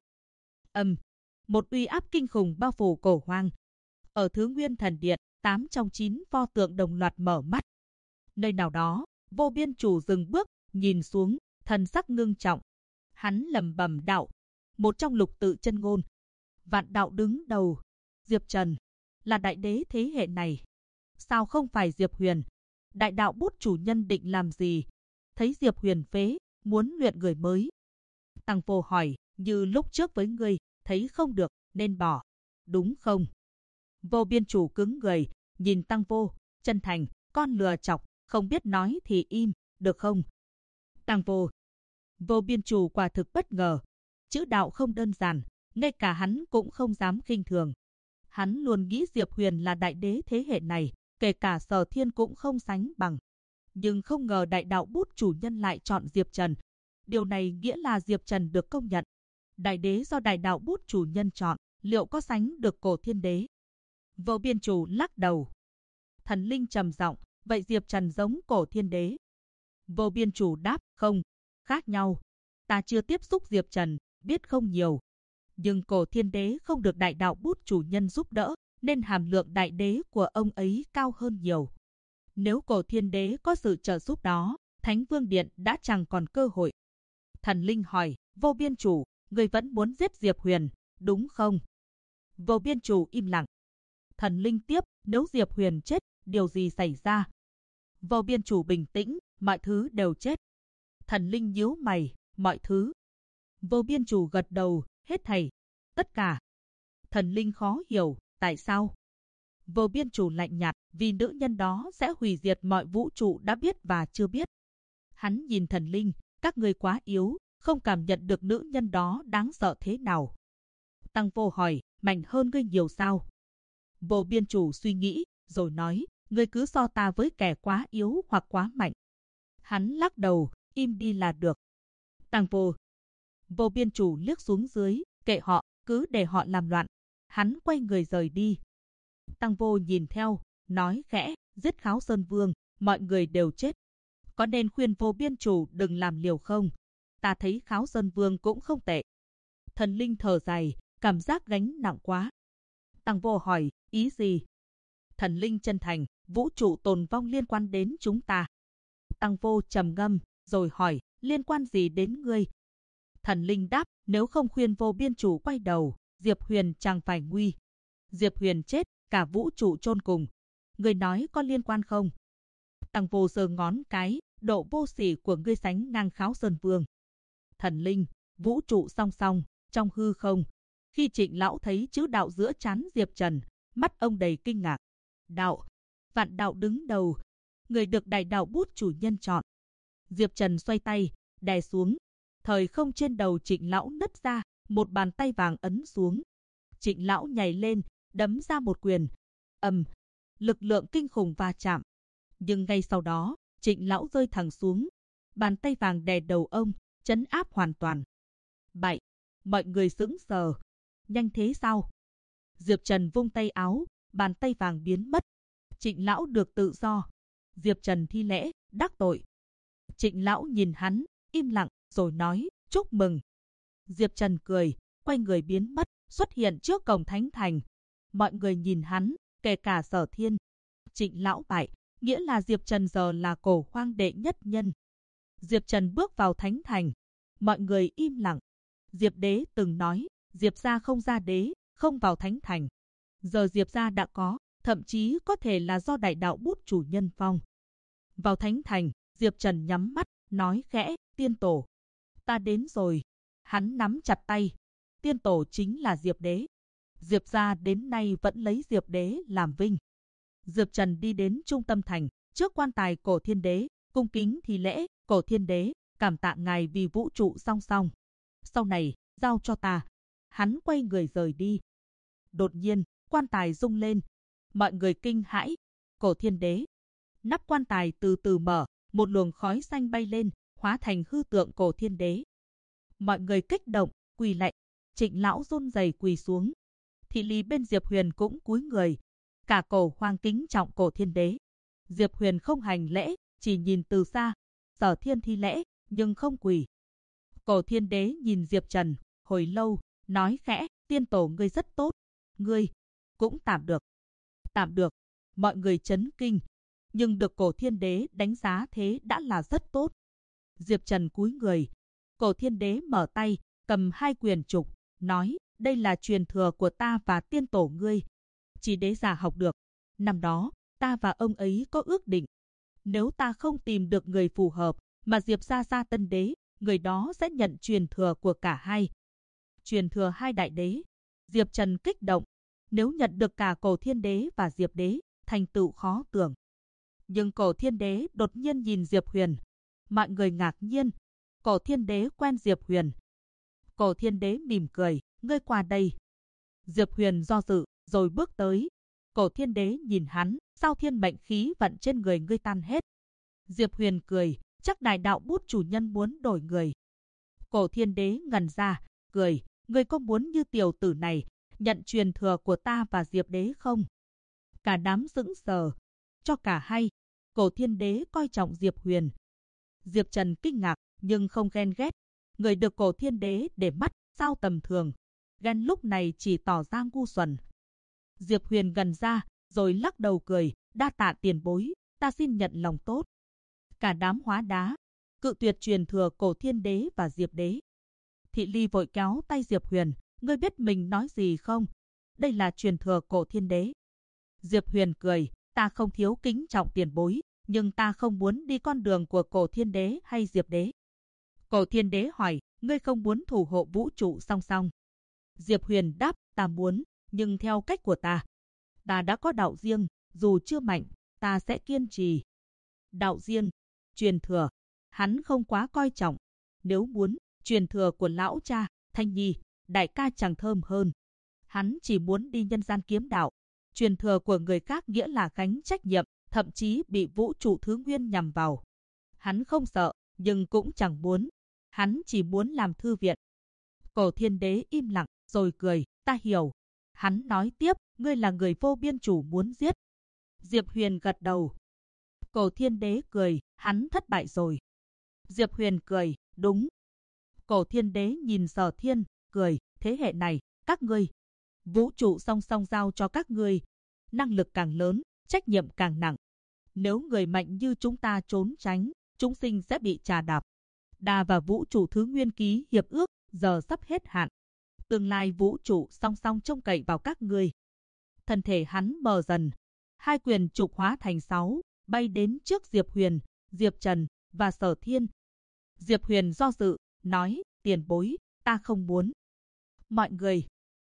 Một uy áp kinh khủng bao phủ Cổ Hoang. Ở Thứ Nguyên Thần Điện, 8 trong 9 pho tượng đồng loạt mở mắt. Nơi nào đó, Vô Biên chủ dừng bước, nhìn xuống, thần sắc ngưng trọng. Hắn lẩm bẩm đạo, một trong lục tự chân ngôn. Vạn đạo đứng đầu, Diệp Trần là đại đế thế hệ này. Sao không phải Diệp Huyền? Đại đạo bút chủ nhân định làm gì? Thấy Diệp Huyền phế, muốn luyện người mới. Tăng Vô hỏi, như lúc trước với ngươi, thấy không được, nên bỏ. Đúng không? Vô Biên Chủ cứng người, nhìn Tăng Vô, chân thành, con lừa chọc, không biết nói thì im, được không? Tăng Vô. Vô Biên Chủ quả thực bất ngờ. Chữ đạo không đơn giản, ngay cả hắn cũng không dám khinh thường. Hắn luôn nghĩ Diệp Huyền là đại đế thế hệ này, kể cả Sở Thiên cũng không sánh bằng. Nhưng không ngờ đại đạo bút chủ nhân lại chọn Diệp Trần. Điều này nghĩa là Diệp Trần được công nhận. Đại đế do đại đạo bút chủ nhân chọn, liệu có sánh được Cổ Thiên Đế? Vô Biên Chủ lắc đầu. Thần linh trầm giọng, vậy Diệp Trần giống Cổ Thiên Đế? Vô Biên Chủ đáp, không, khác nhau. Ta chưa tiếp xúc Diệp Trần, biết không nhiều. Nhưng Cổ Thiên Đế không được đại đạo bút chủ nhân giúp đỡ, nên hàm lượng đại đế của ông ấy cao hơn nhiều. Nếu Cổ Thiên Đế có sự trợ giúp đó, Thánh Vương Điện đã chẳng còn cơ hội. Thần linh hỏi, Vô Biên Chủ, người vẫn muốn giết Diệp Huyền, đúng không? Vô Biên Chủ im lặng. Thần linh tiếp, nếu Diệp Huyền chết, điều gì xảy ra? Vô Biên Chủ bình tĩnh, mọi thứ đều chết. Thần linh nhíu mày, mọi thứ. Vô Biên Chủ gật đầu, hết thảy, tất cả. Thần linh khó hiểu, tại sao? Vô Biên Chủ lạnh nhạt, vì nữ nhân đó sẽ hủy diệt mọi vũ trụ đã biết và chưa biết. Hắn nhìn thần linh, các ngươi quá yếu, không cảm nhận được nữ nhân đó đáng sợ thế nào. Tăng Vô hỏi, mạnh hơn ngươi nhiều sao? Vô Biên Chủ suy nghĩ, rồi nói, ngươi cứ so ta với kẻ quá yếu hoặc quá mạnh. Hắn lắc đầu, im đi là được. Tăng Vô. Vô Biên Chủ liếc xuống dưới, kệ họ, cứ để họ làm loạn. Hắn quay người rời đi. Tăng Vô nhìn theo, nói khẽ, giết Kháo Sơn Vương, mọi người đều chết. Có nên khuyên Vô Biên Chủ đừng làm liều không? Ta thấy Kháo Sơn Vương cũng không tệ. Thần linh thở dài, cảm giác gánh nặng quá. Tăng Vô hỏi, ý gì? Thần linh chân thành, vũ trụ tồn vong liên quan đến chúng ta. Tăng Vô trầm ngâm, rồi hỏi, liên quan gì đến ngươi? Thần linh đáp, nếu không khuyên Vô Biên Chủ quay đầu, Diệp Huyền chẳng phải nguy. Diệp Huyền chết, cả vũ trụ chôn cùng. Ngươi nói có liên quan không? Tăng Vô giơ ngón cái, độ vô sỉ của ngươi sánh ngang Kháo Sơn Vương. Thần linh, vũ trụ song song, trong hư không. Khi Trịnh Lão thấy chữ đạo giữa trán Diệp Trần, mắt ông đầy kinh ngạc. Đạo, vạn đạo đứng đầu, người được đại đạo bút chủ nhân chọn. Diệp Trần xoay tay, đè xuống. Thời không trên đầu Trịnh Lão nứt ra, một bàn tay vàng ấn xuống. Trịnh Lão nhảy lên, đấm ra một quyền. Lực lượng kinh khủng va chạm. Nhưng ngay sau đó, Trịnh Lão rơi thẳng xuống. Bàn tay vàng đè đầu ông, trấn áp hoàn toàn. Bậy, mọi người sững sờ. Nhanh thế sao? Diệp Trần vung tay áo, bàn tay vàng biến mất. Trịnh Lão được tự do. Diệp Trần thi lễ, đắc tội. Trịnh Lão nhìn hắn, im lặng, rồi nói, chúc mừng. Diệp Trần cười, quay người biến mất, xuất hiện trước cổng Thánh Thành. Mọi người nhìn hắn, kể cả Sở Thiên. Trịnh Lão bại, nghĩa là Diệp Trần giờ là Cổ Hoang đệ nhất nhân. Diệp Trần bước vào Thánh Thành. Mọi người im lặng. Diệp Đế từng nói, Diệp gia không ra đế, không vào Thánh Thành. Giờ Diệp gia đã có, thậm chí có thể là do đại đạo bút chủ nhân phong. Vào Thánh Thành, Diệp Trần nhắm mắt, nói khẽ, tiên tổ. Ta đến rồi. Hắn nắm chặt tay. Tiên tổ chính là Diệp Đế. Diệp gia đến nay vẫn lấy Diệp Đế làm vinh. Diệp Trần đi đến trung tâm thành, trước quan tài Cổ Thiên Đế, cung kính thi lễ, Cổ Thiên Đế, cảm tạ ngài vì vũ trụ song song. Sau này, giao cho ta. Hắn quay người rời đi. Đột nhiên, quan tài rung lên. Mọi người kinh hãi. Cổ Thiên Đế. Nắp quan tài từ từ mở, một luồng khói xanh bay lên, hóa thành hư tượng Cổ Thiên Đế. Mọi người kích động, quỳ lạy. Trịnh Lão run rẩy quỳ xuống. Thị lý bên Diệp Huyền cũng cúi người. Cả Cổ Hoang kính trọng Cổ Thiên Đế. Diệp Huyền không hành lễ, chỉ nhìn từ xa. Sở Thiên thi lễ, nhưng không quỳ. Cổ Thiên Đế nhìn Diệp Trần, hồi lâu, nói khẽ, tiên tổ ngươi rất tốt. Ngươi, cũng tạm được. Tạm được. Mọi người chấn kinh. Nhưng được Cổ Thiên Đế đánh giá thế đã là rất tốt. Diệp Trần cúi người. Cổ Thiên Đế mở tay, cầm hai quyền trục, nói, đây là truyền thừa của ta và tiên tổ ngươi. Chỉ đế giả học được. Năm đó, ta và ông ấy có ước định. Nếu ta không tìm được người phù hợp, mà Diệp gia ra tân đế, người đó sẽ nhận truyền thừa của cả hai. Truyền thừa hai đại đế. Diệp Trần kích động. Nếu nhận được cả Cổ Thiên Đế và Diệp Đế, thành tựu khó tưởng. Nhưng Cổ Thiên Đế đột nhiên nhìn Diệp Huyền. Mọi người ngạc nhiên. Cổ Thiên Đế quen Diệp Huyền. Cổ Thiên Đế mỉm cười, ngươi qua đây. Diệp Huyền do dự, rồi bước tới. Cổ Thiên Đế nhìn hắn, sao thiên mệnh khí vận trên người ngươi tan hết? Diệp Huyền cười, chắc đại đạo bút chủ nhân muốn đổi người. Cổ Thiên Đế ngẩn ra, cười, ngươi có muốn như tiểu tử này, nhận truyền thừa của ta và Diệp Đế không? Cả đám sững sờ, cho cả hai. Cổ Thiên Đế coi trọng Diệp Huyền. Diệp Trần kinh ngạc, nhưng không ghen ghét. Người được Cổ Thiên Đế để mắt, sao tầm thường. Ghen lúc này chỉ tỏ ra ngu xuẩn. Diệp Huyền gần ra, rồi lắc đầu cười, đa tạ tiền bối, ta xin nhận lòng tốt. Cả đám hóa đá, cự tuyệt truyền thừa Cổ Thiên Đế và Diệp Đế. Thị Ly vội kéo tay Diệp Huyền, ngươi biết mình nói gì không? Đây là truyền thừa Cổ Thiên Đế. Diệp Huyền cười, ta không thiếu kính trọng tiền bối, nhưng ta không muốn đi con đường của Cổ Thiên Đế hay Diệp Đế. Cổ Thiên Đế hỏi, ngươi không muốn thủ hộ vũ trụ song song? Diệp Huyền đáp, ta muốn, nhưng theo cách của ta. Ta đã có đạo riêng, dù chưa mạnh, ta sẽ kiên trì. Đạo riêng, truyền thừa, hắn không quá coi trọng. Nếu muốn, truyền thừa của lão cha, Thanh Nhi, đại ca chẳng thơm hơn. Hắn chỉ muốn đi nhân gian kiếm đạo. Truyền thừa của người khác nghĩa là gánh trách nhiệm, thậm chí bị vũ trụ thứ nguyên nhằm vào. Hắn không sợ, nhưng cũng chẳng muốn. Hắn chỉ muốn làm thư viện. Cổ Thiên Đế im lặng, rồi cười, ta hiểu. Hắn nói tiếp, ngươi là người vô biên chủ muốn giết. Diệp Huyền gật đầu. Cổ Thiên Đế cười, hắn thất bại rồi. Diệp Huyền cười, đúng. Cổ Thiên Đế nhìn Sở Thiên, cười, thế hệ này, các ngươi. Vũ trụ song song giao cho các ngươi. Năng lực càng lớn, trách nhiệm càng nặng. Nếu người mạnh như chúng ta trốn tránh, chúng sinh sẽ bị trà đạp. Đa và vũ trụ thứ nguyên ký hiệp ước, giờ sắp hết hạn. Tương lai vũ trụ song song trông cậy vào các ngươi. Thân thể hắn mờ dần. Hai quyền trục hóa thành 6, bay đến trước Diệp Huyền, Diệp Trần và Sở Thiên. Diệp Huyền do dự, nói, tiền bối, ta không muốn. Mọi người.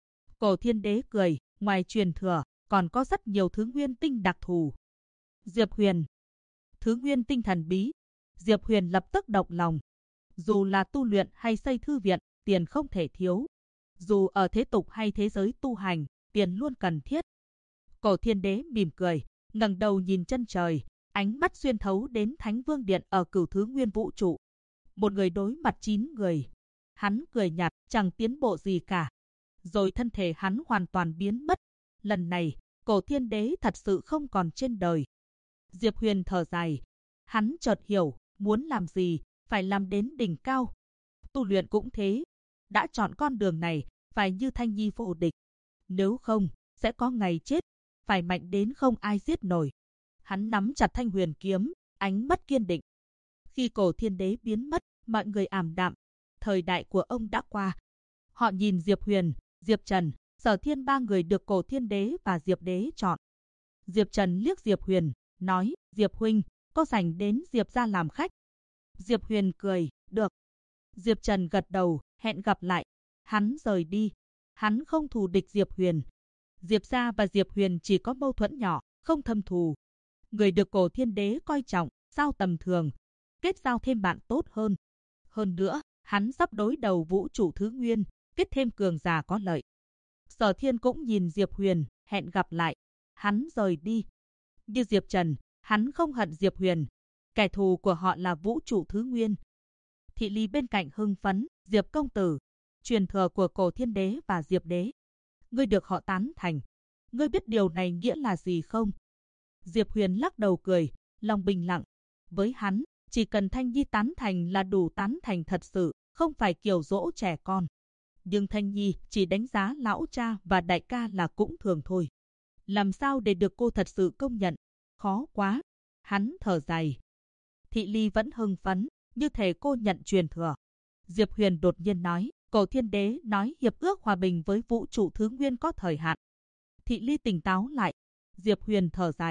Cổ Thiên Đế cười, ngoài truyền thừa, còn có rất nhiều thứ nguyên tinh đặc thù. Diệp Huyền. Thứ nguyên tinh thần bí. Diệp Huyền lập tức động lòng. Dù là tu luyện hay xây thư viện, tiền không thể thiếu. Dù ở thế tục hay thế giới tu hành, tiền luôn cần thiết. Cổ Thiên Đế mỉm cười, ngẩng đầu nhìn chân trời, ánh mắt xuyên thấu đến Thánh Vương Điện ở Cửu Thứ Nguyên vũ trụ. Một người đối mặt 9 người. Hắn cười nhạt, chẳng tiến bộ gì cả. Rồi thân thể hắn hoàn toàn biến mất. Lần này, Cổ Thiên Đế thật sự không còn trên đời. Diệp Huyền thở dài. Hắn chợt hiểu, muốn làm gì, phải làm đến đỉnh cao. Tu luyện cũng thế. Đã chọn con đường này, phải như Thanh Nhi vô địch. Nếu không, sẽ có ngày chết. Phải mạnh đến không ai giết nổi. Hắn nắm chặt thanh huyền kiếm, ánh mắt kiên định. Khi Cổ Thiên Đế biến mất, mọi người ảm đạm. Thời đại của ông đã qua. Họ nhìn Diệp Huyền, Diệp Trần, Sở Thiên, ba người được Cổ Thiên Đế và Diệp Đế chọn. Diệp Trần liếc Diệp Huyền, nói, Diệp huynh, có rảnh đến Diệp gia làm khách? Diệp Huyền cười, được. Diệp Trần gật đầu, hẹn gặp lại. Hắn rời đi. Hắn không thù địch Diệp Huyền. Diệp gia và Diệp Huyền chỉ có mâu thuẫn nhỏ, không thâm thù. Người được Cổ Thiên Đế coi trọng, sao tầm thường. Kết giao thêm bạn tốt hơn. Hơn nữa, hắn sắp đối đầu vũ trụ thứ nguyên, kết thêm cường giả có lợi. Sở Thiên cũng nhìn Diệp Huyền, hẹn gặp lại. Hắn rời đi. Như Diệp Trần, hắn không hận Diệp Huyền. Kẻ thù của họ là vũ trụ thứ nguyên. Thị Ly bên cạnh hưng phấn, Diệp công tử, truyền thừa của Cổ Thiên Đế và Diệp Đế. Ngươi được họ tán thành. Ngươi biết điều này nghĩa là gì không? Diệp Huyền lắc đầu cười, lòng bình lặng. Với hắn, chỉ cần Thanh Nhi tán thành là đủ tán thành thật sự, không phải kiểu dỗ trẻ con. Nhưng Thanh Nhi chỉ đánh giá lão cha và đại ca là cũng thường thôi. Làm sao để được cô thật sự công nhận? Khó quá. Hắn thở dài. Thị Ly vẫn hưng phấn, như thể cô nhận truyền thừa. Diệp Huyền đột nhiên nói, Cổ Thiên Đế nói hiệp ước hòa bình với vũ trụ thứ nguyên có thời hạn. Thị Ly tỉnh táo lại. Diệp Huyền thở dài,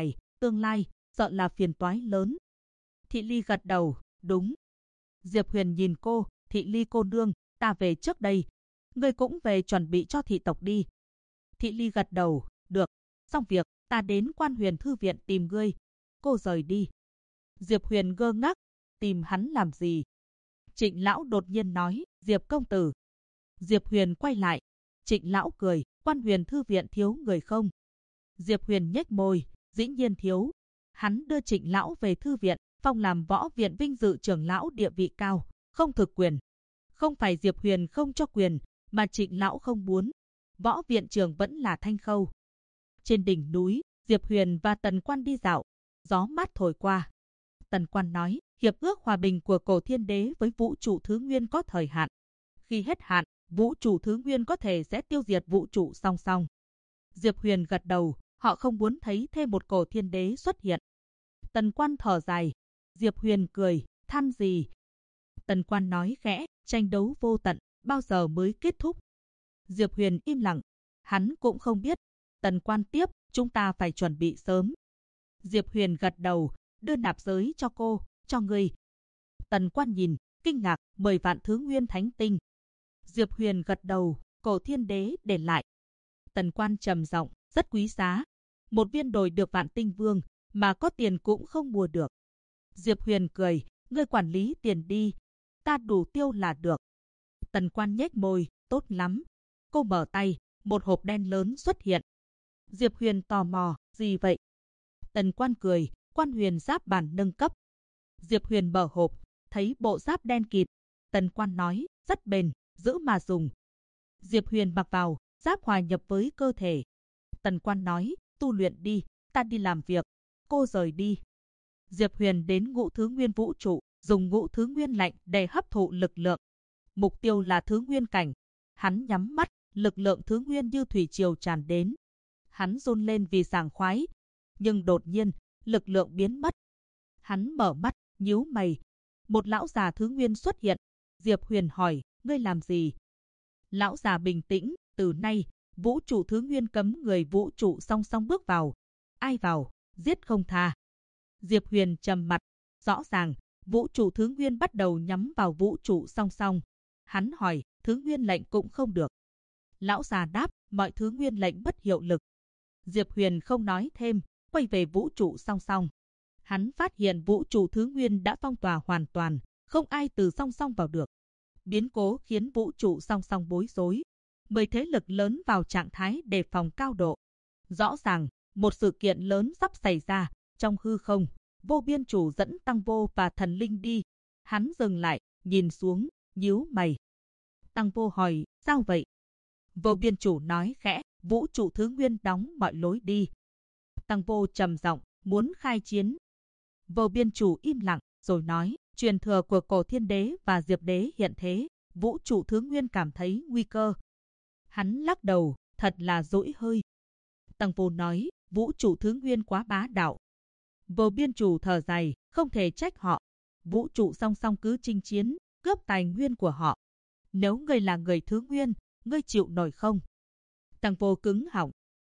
tương lai, sợ là phiền toái lớn. Thị Ly gật đầu, đúng. Diệp Huyền nhìn cô, Thị Ly cô nương, ta về trước đây. Ngươi cũng về chuẩn bị cho thị tộc đi. Thị Ly gật đầu, được. Xong việc, ta đến Quan Huyền Thư viện tìm ngươi. Cô rời đi. Diệp Huyền ngơ ngác, tìm hắn làm gì? Trịnh lão đột nhiên nói, Diệp công tử. Diệp Huyền quay lại. Trịnh lão cười, Quan Huyền Thư viện thiếu người không? Diệp Huyền nhếch môi, dĩ nhiên thiếu. Hắn đưa Trịnh lão về thư viện, phong làm võ viện vinh dự trưởng lão, địa vị cao, không thực quyền. Không phải Diệp Huyền không cho quyền, mà Trịnh lão không muốn. Võ viện trưởng vẫn là Thanh Khâu. Trên đỉnh núi, Diệp Huyền và Tần Quan đi dạo, gió mát thổi qua. Tần Quan nói, hiệp ước hòa bình của Cổ Thiên Đế với vũ trụ thứ nguyên có thời hạn. Khi hết hạn, vũ trụ thứ nguyên có thể sẽ tiêu diệt vũ trụ song song. Diệp Huyền gật đầu, họ không muốn thấy thêm một Cổ Thiên Đế xuất hiện. Tần Quan thở dài. Diệp Huyền cười, than gì? Tần Quan nói khẽ, tranh đấu vô tận, bao giờ mới kết thúc? Diệp Huyền im lặng. Hắn cũng không biết. Tần Quan tiếp, chúng ta phải chuẩn bị sớm. Diệp Huyền gật đầu, đưa nạp giới cho cô, cho ngươi. Tần Quan nhìn, kinh ngạc, 10 vạn thứ nguyên thánh tinh. Diệp Huyền gật đầu, Cổ Thiên Đế để lại. Tần Quan trầm giọng, rất quý giá. Một viên đồi được vạn tinh vương, mà có tiền cũng không mua được. Diệp Huyền cười, ngươi quản lý tiền đi, ta đủ tiêu là được. Tần Quan nhếch môi, tốt lắm. Cô mở tay, một hộp đen lớn xuất hiện. Diệp Huyền tò mò, gì vậy? Tần Quan cười, Quan Huyền giáp bản nâng cấp. Diệp Huyền mở hộp, thấy bộ giáp đen kịt. Tần Quan nói, rất bền, giữ mà dùng. Diệp Huyền mặc vào, giáp hòa nhập với cơ thể. Tần Quan nói, tu luyện đi, ta đi làm việc. Cô rời đi. Diệp Huyền đến ngũ thứ nguyên vũ trụ, dùng ngũ thứ nguyên lạnh để hấp thụ lực lượng. Mục tiêu là thứ nguyên cảnh. Hắn nhắm mắt, lực lượng thứ nguyên như thủy triều tràn đến. Hắn run lên vì sảng khoái, nhưng đột nhiên, lực lượng biến mất. Hắn mở mắt, nhíu mày. Một lão già thứ nguyên xuất hiện. Diệp Huyền hỏi, ngươi làm gì? Lão già bình tĩnh, từ nay, vũ trụ thứ nguyên cấm người vũ trụ song song bước vào. Ai vào, giết không tha. Diệp Huyền trầm mặt, rõ ràng, vũ trụ thứ nguyên bắt đầu nhắm vào vũ trụ song song. Hắn hỏi, thứ nguyên lệnh cũng không được. Lão già đáp, mọi thứ nguyên lệnh bất hiệu lực. Diệp Huyền không nói thêm, quay về vũ trụ song song. Hắn phát hiện vũ trụ thứ nguyên đã phong tỏa hoàn toàn, không ai từ song song vào được. Biến cố khiến vũ trụ song song bối rối. 10 thế lực lớn vào trạng thái đề phòng cao độ. Rõ ràng, một sự kiện lớn sắp xảy ra. Trong hư không, Vô Biên Chủ dẫn Tăng Vô và Thần Linh đi. Hắn dừng lại, nhìn xuống, nhíu mày. Tăng Vô hỏi, sao vậy? Vô Biên Chủ nói khẽ, vũ trụ thứ nguyên đóng mọi lối đi. Tăng Vô trầm giọng, muốn khai chiến. Vô Biên Chủ im lặng, rồi nói, truyền thừa của Cổ Thiên Đế và Diệp Đế hiện thế, vũ trụ thứ nguyên cảm thấy nguy cơ. Hắn lắc đầu, thật là dỗi hơi. Tăng Vô nói, vũ trụ thứ nguyên quá bá đạo. Vô Biên Chủ thở dài, không thể trách họ. Vũ trụ song song cứ chinh chiến, cướp tài nguyên của họ. Nếu ngươi là người thứ nguyên, ngươi chịu nổi không? Tăng Vô cứng họng.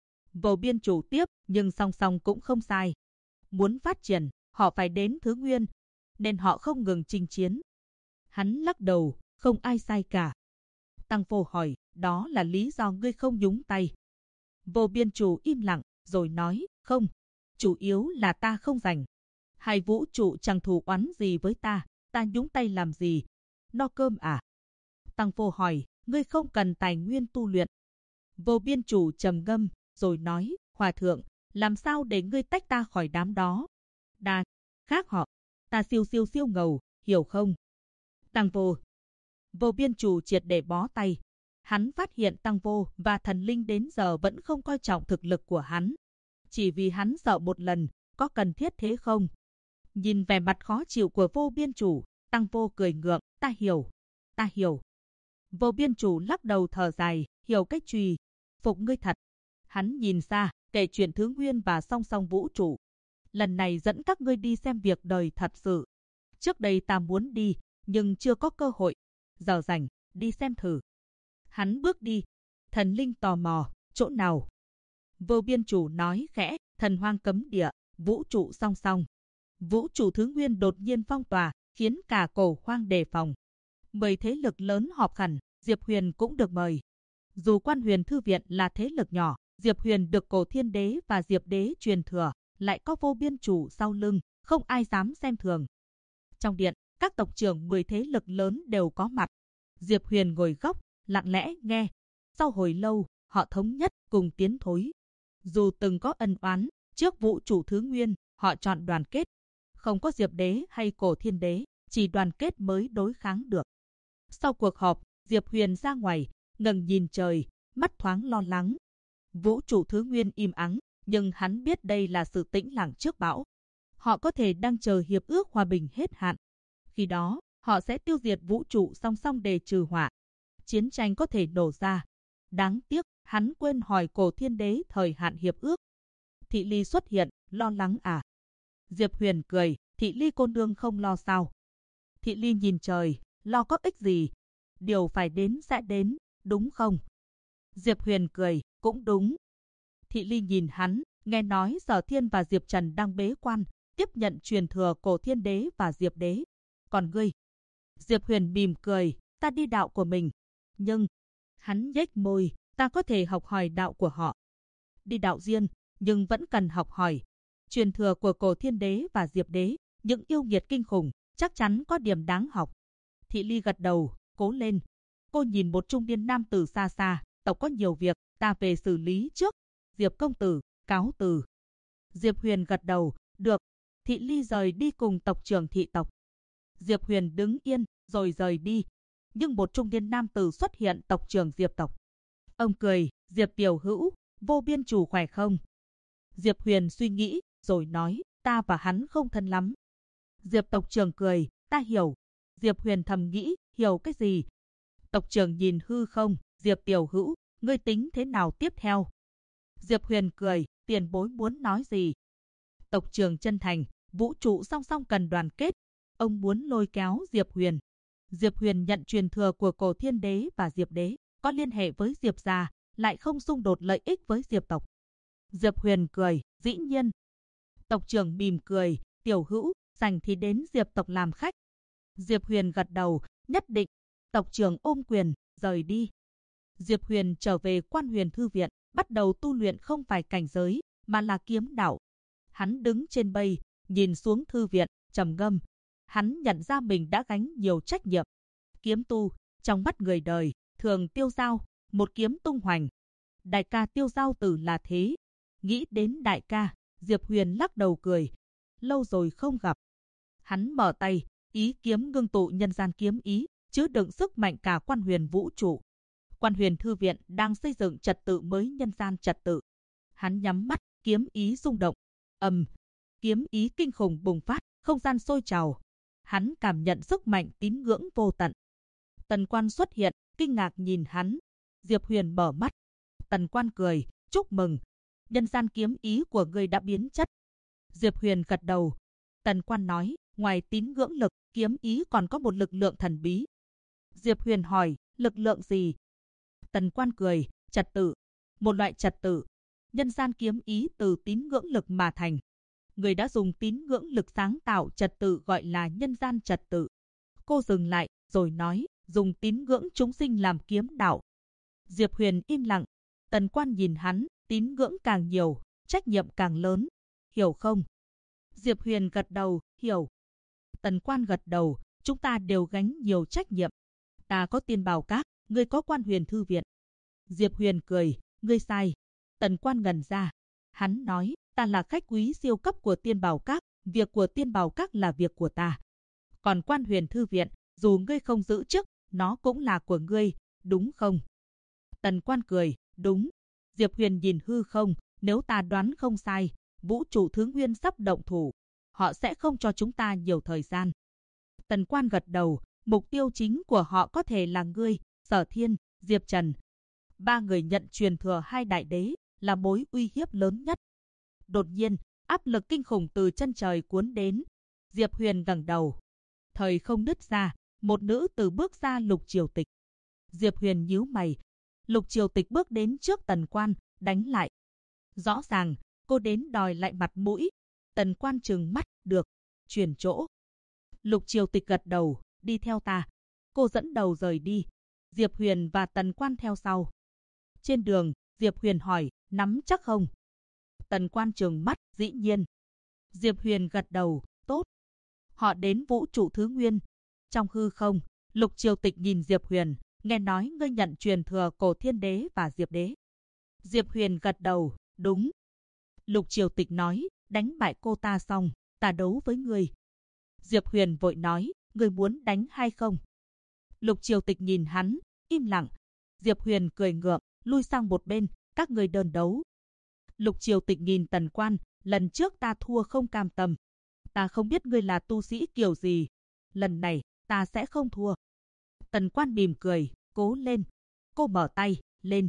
Vô Biên Chủ tiếp, nhưng song song cũng không sai. Muốn phát triển, họ phải đến thứ nguyên, nên họ không ngừng chinh chiến. Hắn lắc đầu, không ai sai cả. Tăng Vô hỏi, đó là lý do ngươi không nhúng tay. Vô Biên Chủ im lặng, rồi nói, không. Chủ yếu là ta không rảnh. Hai vũ trụ chẳng thù oán gì với ta nhúng tay làm gì? No cơm à? Tăng Vô hỏi, ngươi không cần tài nguyên tu luyện. Vô Biên Chủ trầm ngâm, rồi nói, Hòa thượng, làm sao để ngươi tách ta khỏi đám đó? Đa, khác họ, ta siêu ngầu, hiểu không? Tăng Vô. Vô Biên Chủ triệt để bó tay. Hắn phát hiện Tăng Vô và Thần Linh đến giờ vẫn không coi trọng thực lực của hắn. Chỉ vì hắn sợ một lần, có cần thiết thế không? Nhìn vẻ mặt khó chịu của Vô Biên Chủ, Tăng Vô cười ngượng, ta hiểu. Vô Biên Chủ lắc đầu thở dài, hiểu cách trùy, phục ngươi thật. Hắn nhìn xa, kể chuyện thứ nguyên và song song vũ trụ. Lần này dẫn các ngươi đi xem việc đời thật sự. Trước đây ta muốn đi, nhưng chưa có cơ hội. Giờ rảnh, đi xem thử. Hắn bước đi. Thần Linh tò mò, chỗ nào? Vô Biên Chủ nói khẽ, Thần Hoang cấm địa, vũ trụ song song. Vũ trụ thứ nguyên đột nhiên phong tỏa, khiến cả Cổ Khoang đề phòng. 10 thế lực lớn họp khẩn, Diệp Huyền cũng được mời. Dù Quan Huyền Thư Viện là thế lực nhỏ, Diệp Huyền được Cổ Thiên Đế và Diệp Đế truyền thừa, lại có Vô Biên Chủ sau lưng, không ai dám xem thường. Trong điện, các tộc trưởng 10 thế lực lớn đều có mặt. Diệp Huyền ngồi góc, lặng lẽ nghe. Sau hồi lâu, họ thống nhất cùng tiến thối. Dù từng có ân oán, trước vũ trụ thứ nguyên, họ chọn đoàn kết. Không có Diệp Đế hay Cổ Thiên Đế, chỉ đoàn kết mới đối kháng được. Sau cuộc họp, Diệp Huyền ra ngoài, ngẩng nhìn trời, mắt thoáng lo lắng. Vũ trụ thứ nguyên im ắng, nhưng hắn biết đây là sự tĩnh lặng trước bão. Họ có thể đang chờ hiệp ước hòa bình hết hạn. Khi đó, họ sẽ tiêu diệt vũ trụ song song để trừ họa. Chiến tranh có thể nổ ra. Đáng tiếc, hắn quên hỏi Cổ Thiên Đế thời hạn hiệp ước. Thị Ly xuất hiện, lo lắng à? Diệp Huyền cười, Thị Ly cô nương không lo sao? Thị Ly nhìn trời, lo có ích gì? Điều phải đến sẽ đến, đúng không? Diệp Huyền cười, cũng đúng. Thị Ly nhìn hắn, nghe nói Sở Thiên và Diệp Trần đang bế quan, tiếp nhận truyền thừa Cổ Thiên Đế và Diệp Đế. Còn ngươi? Diệp Huyền mỉm cười, ta đi đạo của mình. Nhưng, hắn nhếch môi, ta có thể học hỏi đạo của họ. Đi đạo riêng, nhưng vẫn cần học hỏi. Truyền thừa của Cổ Thiên Đế và Diệp Đế, những yêu nghiệt kinh khủng, chắc chắn có điểm đáng học. Thị Ly gật đầu, cố lên. Cô nhìn một trung niên nam tử xa xa, tộc có nhiều việc, ta về xử lý trước. Diệp công tử, cáo từ. Diệp Huyền gật đầu, được. Thị Ly rời đi cùng tộc trưởng thị tộc. Diệp Huyền đứng yên, rồi rời đi. Nhưng một trung niên nam tử xuất hiện, tộc trưởng Diệp tộc. Ông cười, Diệp tiểu hữu, Vô Biên Chủ khỏe không? Diệp Huyền suy nghĩ, rồi nói, ta và hắn không thân lắm. Diệp tộc trưởng cười, ta hiểu. Diệp Huyền thầm nghĩ, hiểu cái gì? Tộc trưởng nhìn hư không, Diệp tiểu hữu, ngươi tính thế nào tiếp theo? Diệp Huyền cười, tiền bối muốn nói gì? Tộc trưởng chân thành, vũ trụ song song cần đoàn kết. Ông muốn lôi kéo Diệp Huyền. Diệp Huyền nhận truyền thừa của Cổ Thiên Đế và Diệp Đế, có liên hệ với Diệp gia, lại không xung đột lợi ích với Diệp tộc. Diệp Huyền cười, dĩ nhiên. Tộc trưởng mỉm cười, tiểu hữu, rảnh thì đến Diệp tộc làm khách. Diệp Huyền gật đầu, nhất định. Tộc trưởng ôm quyền, rời đi. Diệp Huyền trở về Quan Huyền Thư Viện, bắt đầu tu luyện không phải cảnh giới, mà là kiếm đạo. Hắn đứng trên mây, nhìn xuống thư viện, trầm ngâm. Hắn nhận ra mình đã gánh nhiều trách nhiệm. Kiếm tu, trong mắt người đời, thường tiêu dao, một kiếm tung hoành. Đại ca Tiêu Giao Tử là thế. Nghĩ đến đại ca, Diệp Huyền lắc đầu cười. Lâu rồi không gặp. Hắn mở tay, ý kiếm ngưng tụ nhân gian kiếm ý, chứa đựng sức mạnh cả Quan Huyền vũ trụ. Quan Huyền Thư Viện đang xây dựng trật tự mới nhân gian trật tự. Hắn nhắm mắt, kiếm ý rung động. Kiếm ý kinh khủng bùng phát, không gian sôi trào. Hắn cảm nhận sức mạnh tín ngưỡng vô tận. Tần Quan xuất hiện, kinh ngạc nhìn hắn. Diệp Huyền mở mắt. Tần Quan cười, chúc mừng. Nhân gian kiếm ý của ngươi đã biến chất. Diệp Huyền gật đầu. Tần Quan nói, ngoài tín ngưỡng lực, kiếm ý còn có một lực lượng thần bí. Diệp Huyền hỏi, lực lượng gì? Tần Quan cười, trật tự. Một loại trật tự. Nhân gian kiếm ý từ tín ngưỡng lực mà thành. Người đã dùng tín ngưỡng lực sáng tạo trật tự gọi là nhân gian trật tự. Cô dừng lại, rồi nói, dùng tín ngưỡng chúng sinh làm kiếm đạo. Diệp Huyền im lặng. Tần Quan nhìn hắn, tín ngưỡng càng nhiều, trách nhiệm càng lớn. Hiểu không? Diệp Huyền gật đầu, hiểu. Tần Quan gật đầu, chúng ta đều gánh nhiều trách nhiệm. Ta có Tiên Bảo Các, ngươi có Quan Huyền Thư Viện. Diệp Huyền cười, ngươi sai. Tần Quan ngẩn ra. Hắn nói, ta là khách quý siêu cấp của Tiên Bảo Các, việc của Tiên Bảo Các là việc của ta. Còn Quan Huyền Thư Viện, dù ngươi không giữ chức, nó cũng là của ngươi, đúng không? Tần Quan cười, đúng. Diệp Huyền nhìn hư không, nếu ta đoán không sai, vũ trụ thứ nguyên sắp động thủ. Họ sẽ không cho chúng ta nhiều thời gian. Tần Quan gật đầu, mục tiêu chính của họ có thể là ngươi, Sở Thiên, Diệp Trần. Ba người nhận truyền thừa hai đại đế, là mối uy hiếp lớn nhất. Đột nhiên, áp lực kinh khủng từ chân trời cuốn đến. Diệp Huyền ngẩng đầu. Thời không nứt ra, một nữ tử bước ra Lục Triều Tịch. Diệp Huyền nhíu mày. Lục Triều Tịch bước đến trước Tần Quan, đánh lại. Rõ ràng, cô đến đòi lại mặt mũi. Tần Quan trừng mắt, được, chuyển chỗ. Lục Triều Tịch gật đầu, đi theo ta. Cô dẫn đầu rời đi. Diệp Huyền và Tần Quan theo sau. Trên đường, Diệp Huyền hỏi, nắm chắc không? Tần Quan trừng mắt, dĩ nhiên. Diệp Huyền gật đầu, tốt. Họ đến vũ trụ thứ nguyên. Trong hư không, Lục Triều Tịch nhìn Diệp Huyền, nghe nói ngươi nhận truyền thừa Cổ Thiên Đế và Diệp Đế. Diệp Huyền gật đầu, đúng. Lục Triều Tịch nói, đánh bại cô ta xong, ta đấu với ngươi. Diệp Huyền vội nói, ngươi muốn đánh hay không? Lục Triều Tịch nhìn hắn, im lặng. Diệp Huyền cười ngượng, lui sang một bên, các ngươi đơn đấu. Lục Triều Tịch nhìn Tần Quan, lần trước ta thua không cam tâm. Ta không biết ngươi là tu sĩ kiểu gì. Lần này, ta sẽ không thua. Tần Quan mỉm cười, cố lên. Cô mở tay, lên.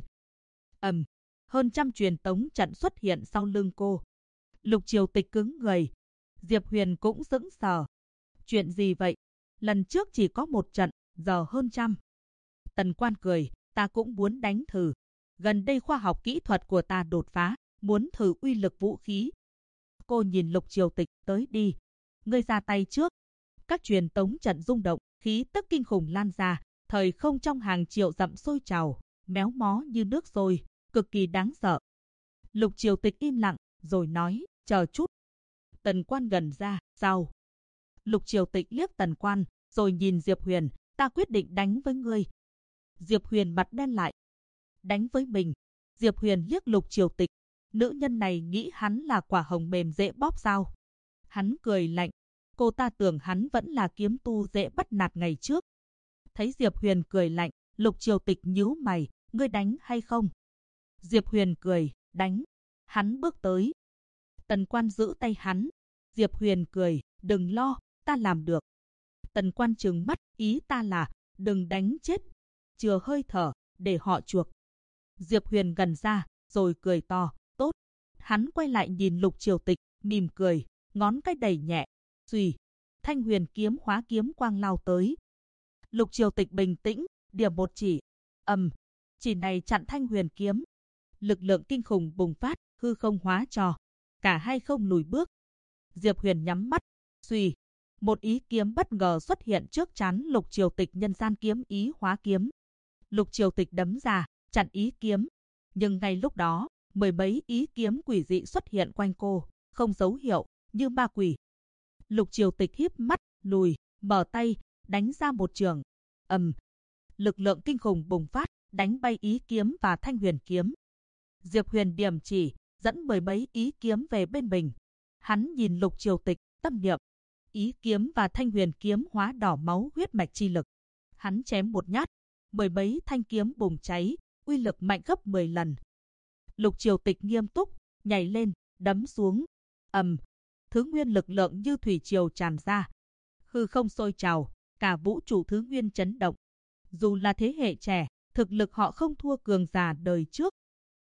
Hơn trăm truyền tống trận xuất hiện sau lưng cô. Lục Triều Tịch cứng người. Diệp Huyền cũng sững sờ. Chuyện gì vậy? Lần trước chỉ có một trận, giờ hơn trăm. Tần Quan cười, ta cũng muốn đánh thử. Gần đây khoa học kỹ thuật của ta đột phá, muốn thử uy lực vũ khí. Cô nhìn Lục Triều Tịch, tới đi. Ngươi ra tay trước. Các truyền tống trận rung động, khí tức kinh khủng lan ra, thời không trong hàng triệu dặm sôi trào, méo mó như nước sôi, cực kỳ đáng sợ. Lục Triều Tịch im lặng, rồi nói, chờ chút. Tần Quan gần ra, sao? Lục Triều Tịch liếc Tần Quan, rồi nhìn Diệp Huyền, ta quyết định đánh với ngươi. Diệp Huyền mặt đen lại. Đánh với mình. Diệp Huyền liếc Lục Triều Tịch, nữ nhân này nghĩ hắn là quả hồng mềm dễ bóp sao? Hắn cười lạnh, cô ta tưởng hắn vẫn là kiếm tu dễ bắt nạt ngày trước. Thấy Diệp Huyền cười lạnh, Lục Triều Tịch nhíu mày, ngươi đánh hay không? Diệp Huyền cười, đánh. Hắn bước tới. Tần Quan giữ tay hắn. Diệp Huyền cười, đừng lo, ta làm được. Tần Quan trừng mắt, ý ta là, đừng đánh chết. Chừa hơi thở, để họ chuộc. Diệp Huyền gần ra, rồi cười to, tốt. Hắn quay lại nhìn Lục Triều Tịch, mỉm cười, ngón cái đẩy nhẹ. Xuy, Thanh Huyền kiếm hóa kiếm quang lao tới. Lục Triều Tịch bình tĩnh, điểm một chỉ. Chỉ này chặn Thanh Huyền kiếm. Lực lượng kinh khủng bùng phát, hư không hóa trò. Cả hai không lùi bước. Diệp Huyền nhắm mắt. Xuy, một ý kiếm bất ngờ xuất hiện trước trán Lục Triều Tịch, nhân gian kiếm ý hóa kiếm. Lục Triều Tịch đấm ra, chặn ý kiếm. Nhưng ngay lúc đó, mười mấy ý kiếm quỷ dị xuất hiện quanh cô, không dấu hiệu, như ma quỷ. Lục Triều Tịch híp mắt, lùi, mở tay, đánh ra một trường. Lực lượng kinh khủng bùng phát, đánh bay ý kiếm và Thanh Huyền kiếm. Diệp Huyền điểm chỉ, dẫn mười mấy ý kiếm về bên mình. Hắn nhìn Lục Triều Tịch, tâm niệm. Ý kiếm và Thanh Huyền kiếm hóa đỏ máu huyết mạch chi lực. Hắn chém một nhát, mười mấy thanh kiếm bùng cháy, uy lực mạnh gấp 10 lần. Lục Triều Tịch nghiêm túc, nhảy lên, đấm xuống. Thứ nguyên lực lượng như thủy triều tràn ra. Hư không sôi trào, cả vũ trụ thứ nguyên chấn động. Dù là thế hệ trẻ, thực lực họ không thua cường giả đời trước.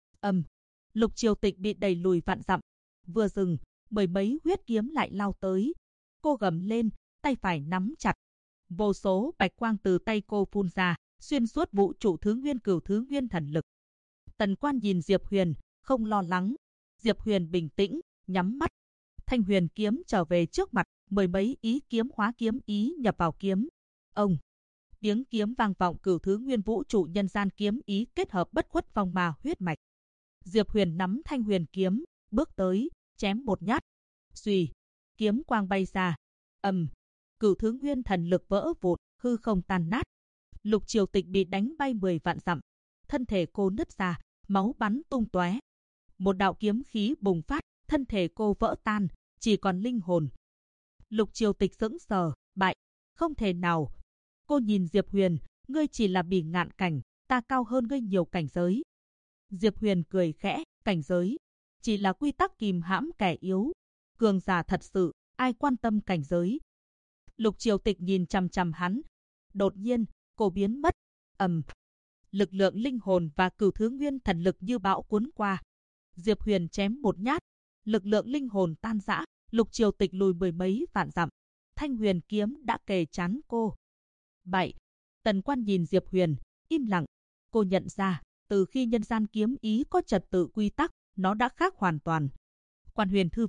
Lục Triều Tịch bị đẩy lùi vạn dặm. Vừa dừng, mười mấy huyết kiếm lại lao tới. Cô gầm lên, tay phải nắm chặt. Vô số bạch quang từ tay cô phun ra, xuyên suốt vũ trụ thứ nguyên cửu thứ nguyên thần lực. Tần Quan nhìn Diệp Huyền, không lo lắng. Diệp Huyền bình tĩnh, nhắm mắt. Thanh Huyền kiếm trở về trước mặt, mười mấy ý kiếm hóa kiếm ý nhập vào kiếm. Tiếng kiếm vang vọng cửu thứ nguyên vũ trụ, nhân gian kiếm ý kết hợp bất khuất phong ma huyết mạch. Diệp Huyền nắm Thanh Huyền kiếm, bước tới, chém một nhát. Xuy, kiếm quang bay ra. Cửu thứ nguyên thần lực vỡ vụn, hư không tan nát. Lục Triều Tịch bị đánh bay 10 vạn dặm. Thân thể cô nứt ra, máu bắn tung tóe. Một đạo kiếm khí bùng phát, thân thể cô vỡ tan, chỉ còn linh hồn. Lục Triều Tịch sững sờ, bại, không thể nào. Cô nhìn Diệp Huyền, ngươi chỉ là bỉ ngạn cảnh, ta cao hơn ngươi nhiều cảnh giới. Diệp Huyền cười khẽ, cảnh giới chỉ là quy tắc kìm hãm kẻ yếu. Cường giả thật sự, ai quan tâm cảnh giới. Lục Triều Tịch nhìn chằm chằm hắn. Đột nhiên, cô biến mất. Lực lượng linh hồn và cửu thứ nguyên thần lực như bão cuốn qua. Diệp Huyền chém một nhát, lực lượng linh hồn tan rã. Lục Triều Tịch lùi mười mấy vạn dặm. Thanh Huyền kiếm đã kề chắn cô. Bại. Tần Quan nhìn Diệp Huyền, im lặng. Cô nhận ra, từ khi nhân gian kiếm ý có trật tự quy tắc, nó đã khác hoàn toàn. Quan Huyền thư viện.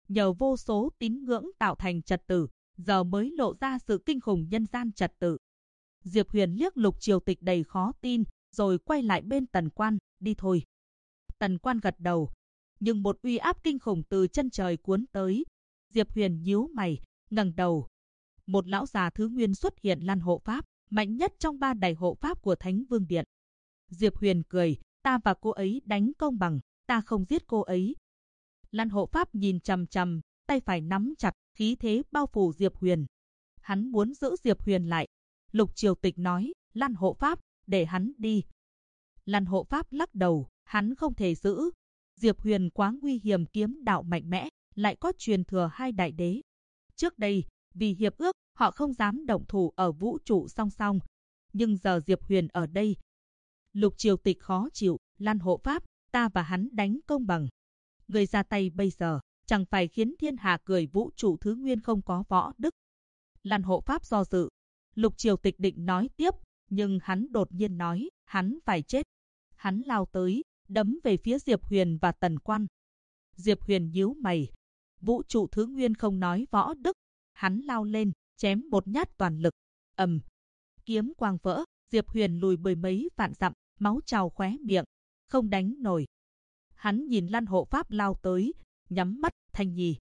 nhờ vô số tín ngưỡng tạo thành trật tự, giờ mới lộ ra sự kinh khủng nhân gian trật tự. Diệp Huyền liếc Lục Triều Tịch đầy khó tin, rồi quay lại bên Tần Quan, đi thôi. Tần Quan gật đầu, nhưng một uy áp kinh khủng từ chân trời cuốn tới. Diệp Huyền nhíu mày, ngẩng đầu. Một lão già thứ nguyên xuất hiện Lan hộ pháp, mạnh nhất trong 3 đại hộ pháp của Thánh Vương Điện. Diệp Huyền cười, ta và cô ấy đánh công bằng, ta không giết cô ấy. Lan hộ pháp nhìn chằm chằm, tay phải nắm chặt, khí thế bao phủ Diệp Huyền. Hắn muốn giữ Diệp Huyền lại. Lục Triều Tịch nói, Lan hộ pháp, để hắn đi. Lan hộ pháp lắc đầu, hắn không thể giữ. Diệp Huyền quá nguy hiểm, kiếm đạo mạnh mẽ, lại có truyền thừa 2 đại đế. Trước đây, vì hiệp ước, họ không dám động thủ ở vũ trụ song song. Nhưng giờ Diệp Huyền ở đây. Lục Triều Tịch khó chịu, Lan hộ pháp, ta và hắn đánh công bằng. Người ra tay bây giờ, chẳng phải khiến thiên hạ cười vũ trụ thứ nguyên không có võ đức. Lan hộ pháp do dự. Lục Triều Tịch định nói tiếp, nhưng hắn đột nhiên nói, hắn phải chết. Hắn lao tới, đấm về phía Diệp Huyền và Tần Quan. Diệp Huyền nhíu mày. Vũ trụ thứ nguyên không nói võ đức. Hắn lao lên, chém một nhát toàn lực. Ầm, kiếm quang vỡ, Diệp Huyền lùi 10 mấy vạn dặm, máu trào khóe miệng, không đánh nổi. Hắn nhìn Lan hộ pháp lao tới, nhắm mắt, Thanh Nhi.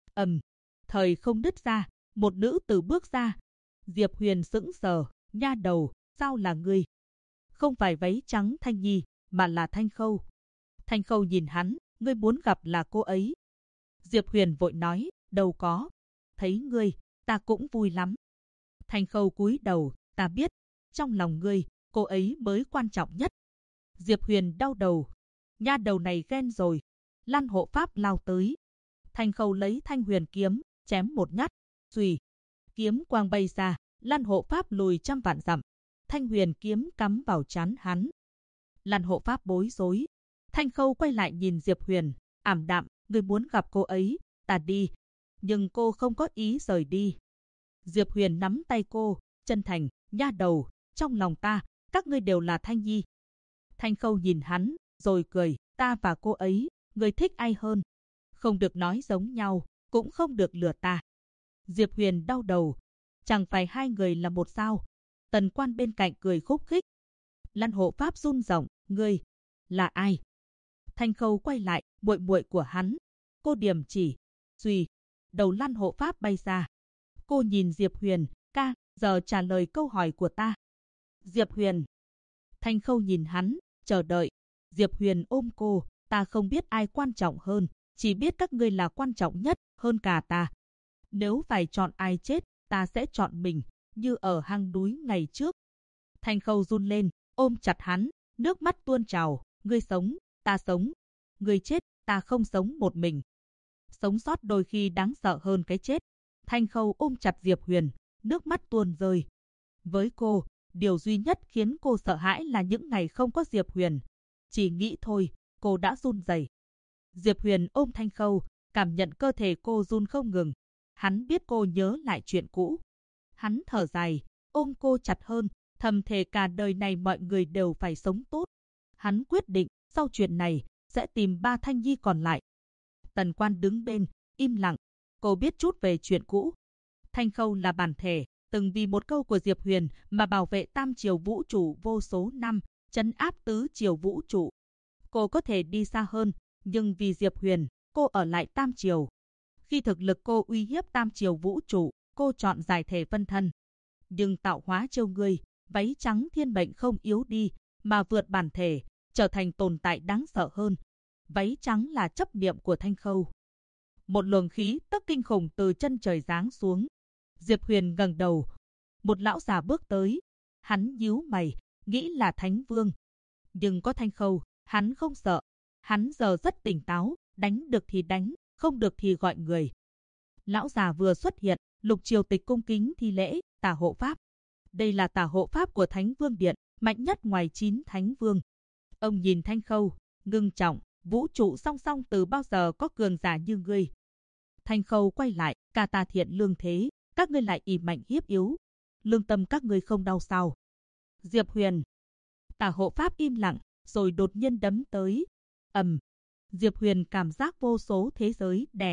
Thời không đứt ra, một nữ tử bước ra. Diệp Huyền sững sờ, nha đầu, sao là ngươi? Không phải váy trắng Thanh Nhi, mà là Thanh Khâu. Thanh Khâu nhìn hắn, ngươi muốn gặp là cô ấy. Diệp Huyền vội nói, đâu có. Thấy ngươi, ta cũng vui lắm. Thanh Khâu cúi đầu, ta biết, trong lòng ngươi, cô ấy mới quan trọng nhất. Diệp Huyền đau đầu, nha đầu này ghen rồi. Lan hộ pháp lao tới. Thanh Khâu lấy Thanh Huyền kiếm, chém một nhát, xùy. Kiếm quang bay ra, Lan hộ pháp lùi trăm vạn dặm. Thanh Huyền kiếm cắm vào trán hắn. Lan hộ pháp bối rối. Thanh Khâu quay lại nhìn Diệp Huyền, ảm đạm, ngươi muốn gặp cô ấy, ta đi. Nhưng cô không có ý rời đi. Diệp Huyền nắm tay cô, chân thành, nha đầu, trong lòng ta, các ngươi đều là Thanh Nhi. Thanh Khâu nhìn hắn, rồi cười, ta và cô ấy, ngươi thích ai hơn? Không được nói giống nhau, cũng không được lừa ta. Diệp Huyền đau đầu, chẳng phải 2 người là một sao? Tần Quan bên cạnh cười khúc khích. Lan hộ pháp run rẩy, ngươi là ai? Thanh Khâu quay lại, muội muội của hắn. Cô điểm chỉ, suy, đầu Lan hộ pháp bay ra. Cô nhìn Diệp Huyền, ca, giờ trả lời câu hỏi của ta. Diệp Huyền. Thanh Khâu nhìn hắn, chờ đợi. Diệp Huyền ôm cô, ta không biết ai quan trọng hơn, chỉ biết các ngươi là quan trọng nhất, hơn cả ta. Nếu phải chọn ai chết, ta sẽ chọn mình, như ở hang núi ngày trước. Thanh Khâu run lên, ôm chặt hắn, nước mắt tuôn trào, ngươi sống, ta sống. Ngươi chết, ta không sống một mình. Sống sót đôi khi đáng sợ hơn cái chết. Thanh Khâu ôm chặt Diệp Huyền, nước mắt tuôn rơi. Với cô, điều duy nhất khiến cô sợ hãi là những ngày không có Diệp Huyền. Chỉ nghĩ thôi, cô đã run rẩy. Diệp Huyền ôm Thanh Khâu, cảm nhận cơ thể cô run không ngừng. Hắn biết cô nhớ lại chuyện cũ. Hắn thở dài, ôm cô chặt hơn, thầm thề cả đời này mọi người đều phải sống tốt. Hắn quyết định, sau chuyện này, sẽ tìm 3 Thanh Nhi còn lại. Tần Quan đứng bên, im lặng. Cô biết chút về chuyện cũ. Thanh Khâu là bản thể, từng vì một câu của Diệp Huyền mà bảo vệ tam triều vũ trụ vô số năm, trấn áp tứ triều vũ trụ. Cô có thể đi xa hơn, nhưng vì Diệp Huyền, cô ở lại tam triều. Khi thực lực cô uy hiếp tam triều vũ trụ, cô chọn giải thể phân thân. Nhưng tạo hóa trêu ngươi, váy trắng thiên mệnh không yếu đi, mà vượt bản thể, trở thành tồn tại đáng sợ hơn. Váy trắng là chấp niệm của Thanh Khâu. Một luồng khí tức kinh khủng từ chân trời giáng xuống. Diệp Huyền ngẩng đầu. Một lão già bước tới. Hắn nhíu mày, nghĩ là Thánh Vương. Nhưng có Thanh Khâu, hắn không sợ. Hắn giờ rất tỉnh táo, đánh được thì đánh, không được thì gọi người. Lão già vừa xuất hiện, Lục Triều Tịch cung kính thi lễ, Tả hộ pháp. Đây là Tả hộ pháp của Thánh Vương Điện, mạnh nhất ngoài 9 Thánh Vương. Ông nhìn Thanh Khâu, ngưng trọng, vũ trụ song song từ bao giờ có cường giả như ngươi. Thanh Khâu quay lại, cả ta thiện lương thế, các ngươi lại ỷ mạnh hiếp yếu. Lương tâm các ngươi không đau sao? Diệp Huyền. Tả hộ pháp im lặng, rồi đột nhiên đấm tới. Diệp Huyền cảm giác vô số thế giới đè ép,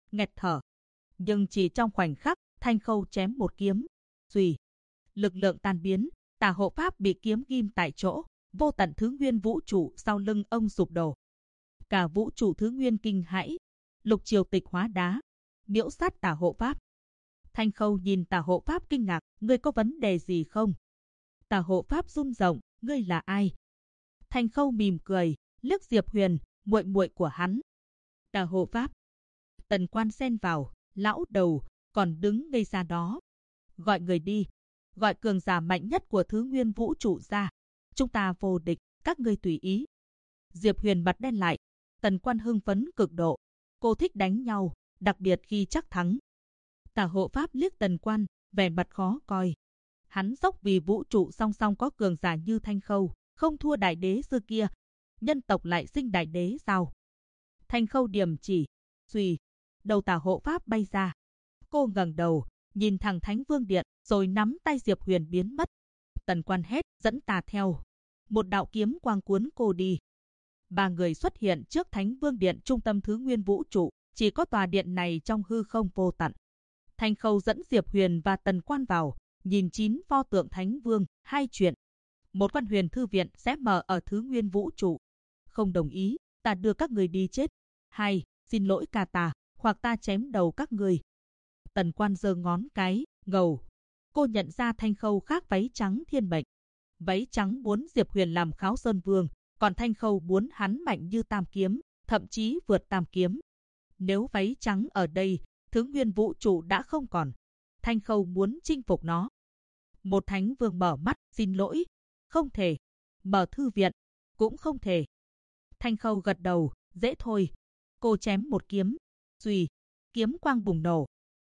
nghẹt thở. Nhưng chỉ trong khoảnh khắc, Thanh Khâu chém một kiếm, suy, lực lượng tan biến, Tà hộ pháp bị kiếm ghim tại chỗ, vô tận thứ nguyên vũ trụ sau lưng ông sụp đổ. Cả vũ trụ thứ nguyên kinh hãi, lục triều tịch hóa đá, miễu sát Tà hộ pháp. Thanh Khâu nhìn Tà hộ pháp kinh ngạc, ngươi có vấn đề gì không? Tà hộ pháp run rộng, ngươi là ai? Thanh Khâu mỉm cười, liếc Diệp Huyền, muội muội của hắn. Tà hộ pháp. Tần Quan xen vào, lão đầu, còn đứng ngây ra đó. Gọi người đi, gọi cường giả mạnh nhất của thứ nguyên vũ trụ ra. Chúng ta vô địch, các ngươi tùy ý. Diệp Huyền mặt đen lại, Tần Quan hưng phấn cực độ. Cô thích đánh nhau, đặc biệt khi chắc thắng. Tà hộ pháp liếc Tần Quan, vẻ mặt khó coi. Hắn dốc vì vũ trụ song song có cường giả như Thanh Khâu, không thua đại đế xưa kia. Nhân tộc lại sinh đại đế sao? Thanh Khâu điểm chỉ, suy, đầu Tà hộ pháp bay ra. Cô ngẩng đầu, nhìn thẳng Thánh Vương Điện, rồi nắm tay Diệp Huyền biến mất. Tần Quan hét, dẫn ta theo. Một đạo kiếm quang cuốn cô đi. Ba người xuất hiện trước Thánh Vương Điện trung tâm thứ nguyên vũ trụ, chỉ có tòa điện này trong hư không vô tận. Thanh Khâu dẫn Diệp Huyền và Tần Quan vào, nhìn 9 pho tượng Thánh Vương, hai chuyện. Một, Quan Huyền Thư Viện sẽ mở ở thứ nguyên vũ trụ. Không đồng ý, ta đưa các người đi chết. 2, xin lỗi cả ta, hoặc ta chém đầu các người. Tần Quan giơ ngón cái, ngầu. Cô nhận ra Thanh Khâu khác váy trắng thiên mệnh. Váy trắng muốn Diệp Huyền làm Kháo Sơn Vương, còn Thanh Khâu muốn hắn mạnh như Tam Kiếm, thậm chí vượt Tam Kiếm. Nếu váy trắng ở đây, thứ nguyên vũ trụ đã không còn. Thanh Khâu muốn chinh phục nó. Một Thánh Vương mở mắt, xin lỗi. Không thể. Mở thư viện. Cũng không thể. Thanh Khâu gật đầu, dễ thôi. Cô chém một kiếm. Suy. Kiếm quang bùng nổ.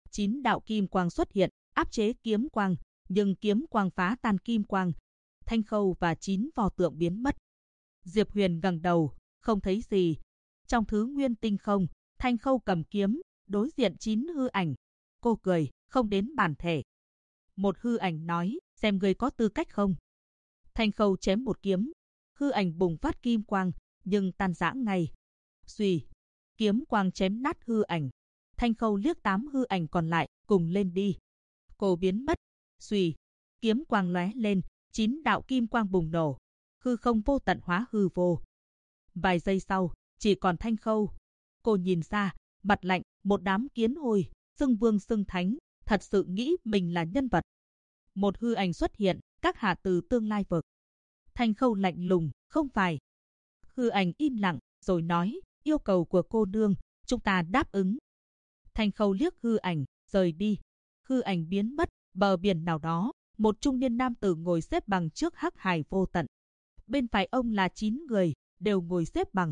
9 đạo kim quang xuất hiện, áp chế kiếm quang, nhưng kiếm quang phá tan kim quang. Thanh Khâu và 9 pho tượng biến mất. Diệp Huyền ngẩng đầu, không thấy gì. Trong thứ nguyên tinh không, Thanh Khâu cầm kiếm, đối diện 9 hư ảnh. Cô cười, không đến bản thể. Một hư ảnh nói, xem ngươi có tư cách không. Thanh Khâu chém một kiếm, hư ảnh bùng phát kim quang, nhưng tan rã ngay. Suy, kiếm quang chém nát hư ảnh. Thanh Khâu liếc 8 hư ảnh còn lại, cùng lên đi. Cô biến mất. Suy, kiếm quang lóe lên, 9 đạo kim quang bùng nổ. Hư không vô tận hóa hư vô. Vài giây sau, chỉ còn Thanh Khâu. Cô nhìn ra, mặt lạnh, một đám kiến hôi, xưng vương xưng thánh, thật sự nghĩ mình là nhân vật. Một hư ảnh xuất hiện, các hạ từ tương lai vực. Thanh Khâu lạnh lùng, không phải. Hư ảnh im lặng, rồi nói, yêu cầu của cô nương, chúng ta đáp ứng. Thanh Khâu liếc hư ảnh, rời đi. Hư ảnh biến mất, bờ biển nào đó, một trung niên nam tử ngồi xếp bằng trước hắc hải vô tận. Bên phải ông là 9 người, đều ngồi xếp bằng.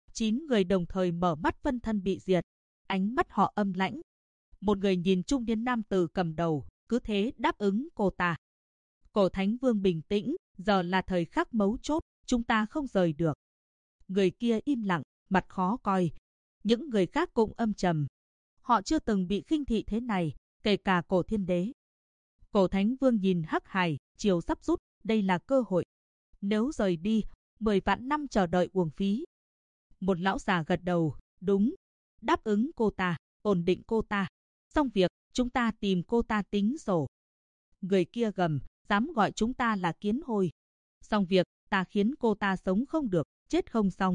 9 người đồng thời mở mắt, phân thân bị diệt. Ánh mắt họ âm lãnh. Một người nhìn trung niên nam tử cầm đầu, cứ thế đáp ứng cô ta. Cổ Thánh Vương bình tĩnh, giờ là thời khắc mấu chốt, chúng ta không rời được. Người kia im lặng, mặt khó coi. Những người khác cũng âm trầm. Họ chưa từng bị khinh thị thế này, kể cả Cổ Thiên Đế. Cổ Thánh Vương nhìn hắc hải, chiều sắp rút, đây là cơ hội. Nếu rời đi, 10 vạn năm chờ đợi uổng phí. Một lão già gật đầu, đúng. Đáp ứng cô ta, ổn định cô ta. Xong việc, chúng ta tìm cô ta tính sổ. Người kia gầm, dám gọi chúng ta là kiến hôi. Xong việc, ta khiến cô ta sống không được, chết không xong.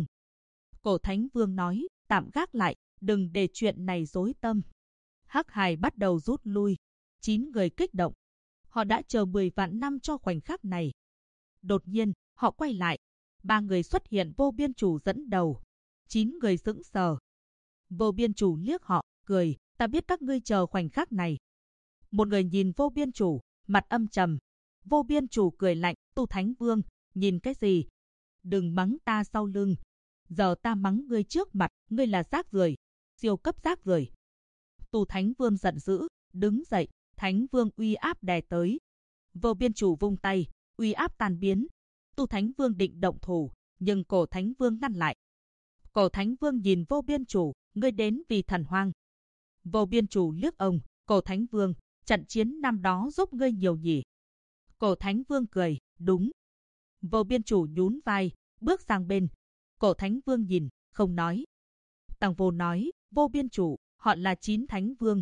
Cổ Thánh Vương nói, tạm gác lại, đừng để chuyện này rối tâm. Hắc hải bắt đầu rút lui. 9 người kích động. Họ đã chờ 10 vạn năm cho khoảnh khắc này. Đột nhiên, họ quay lại. 3 người xuất hiện, Vô Biên Chủ dẫn đầu. 9 người sững sờ. Vô Biên Chủ liếc họ, cười, ta biết các ngươi chờ khoảnh khắc này. Một người nhìn Vô Biên Chủ, mặt âm trầm. Vô Biên Chủ cười lạnh, Tu Thánh Vương, nhìn cái gì? Đừng mắng ta sau lưng. Giờ ta mắng ngươi trước mặt, ngươi là rác rưởi, siêu cấp rác rưởi. Tu Thánh Vương giận dữ, đứng dậy, Thánh Vương uy áp đè tới. Vô Biên Chủ vung tay, uy áp tan biến. Tu Thánh Vương định động thủ, nhưng Cổ Thánh Vương ngăn lại. Cổ Thánh Vương nhìn Vô Biên Chủ, ngươi đến vì thần hoang. Vô Biên Chủ liếc ông, Cổ Thánh Vương, trận chiến năm đó giúp ngươi nhiều nhỉ. Cổ Thánh Vương cười, đúng. Vô Biên Chủ nhún vai, bước sang bên. Cổ Thánh Vương nhìn, không nói. Tằng Vô nói, Vô Biên Chủ, họ là 9 thánh vương.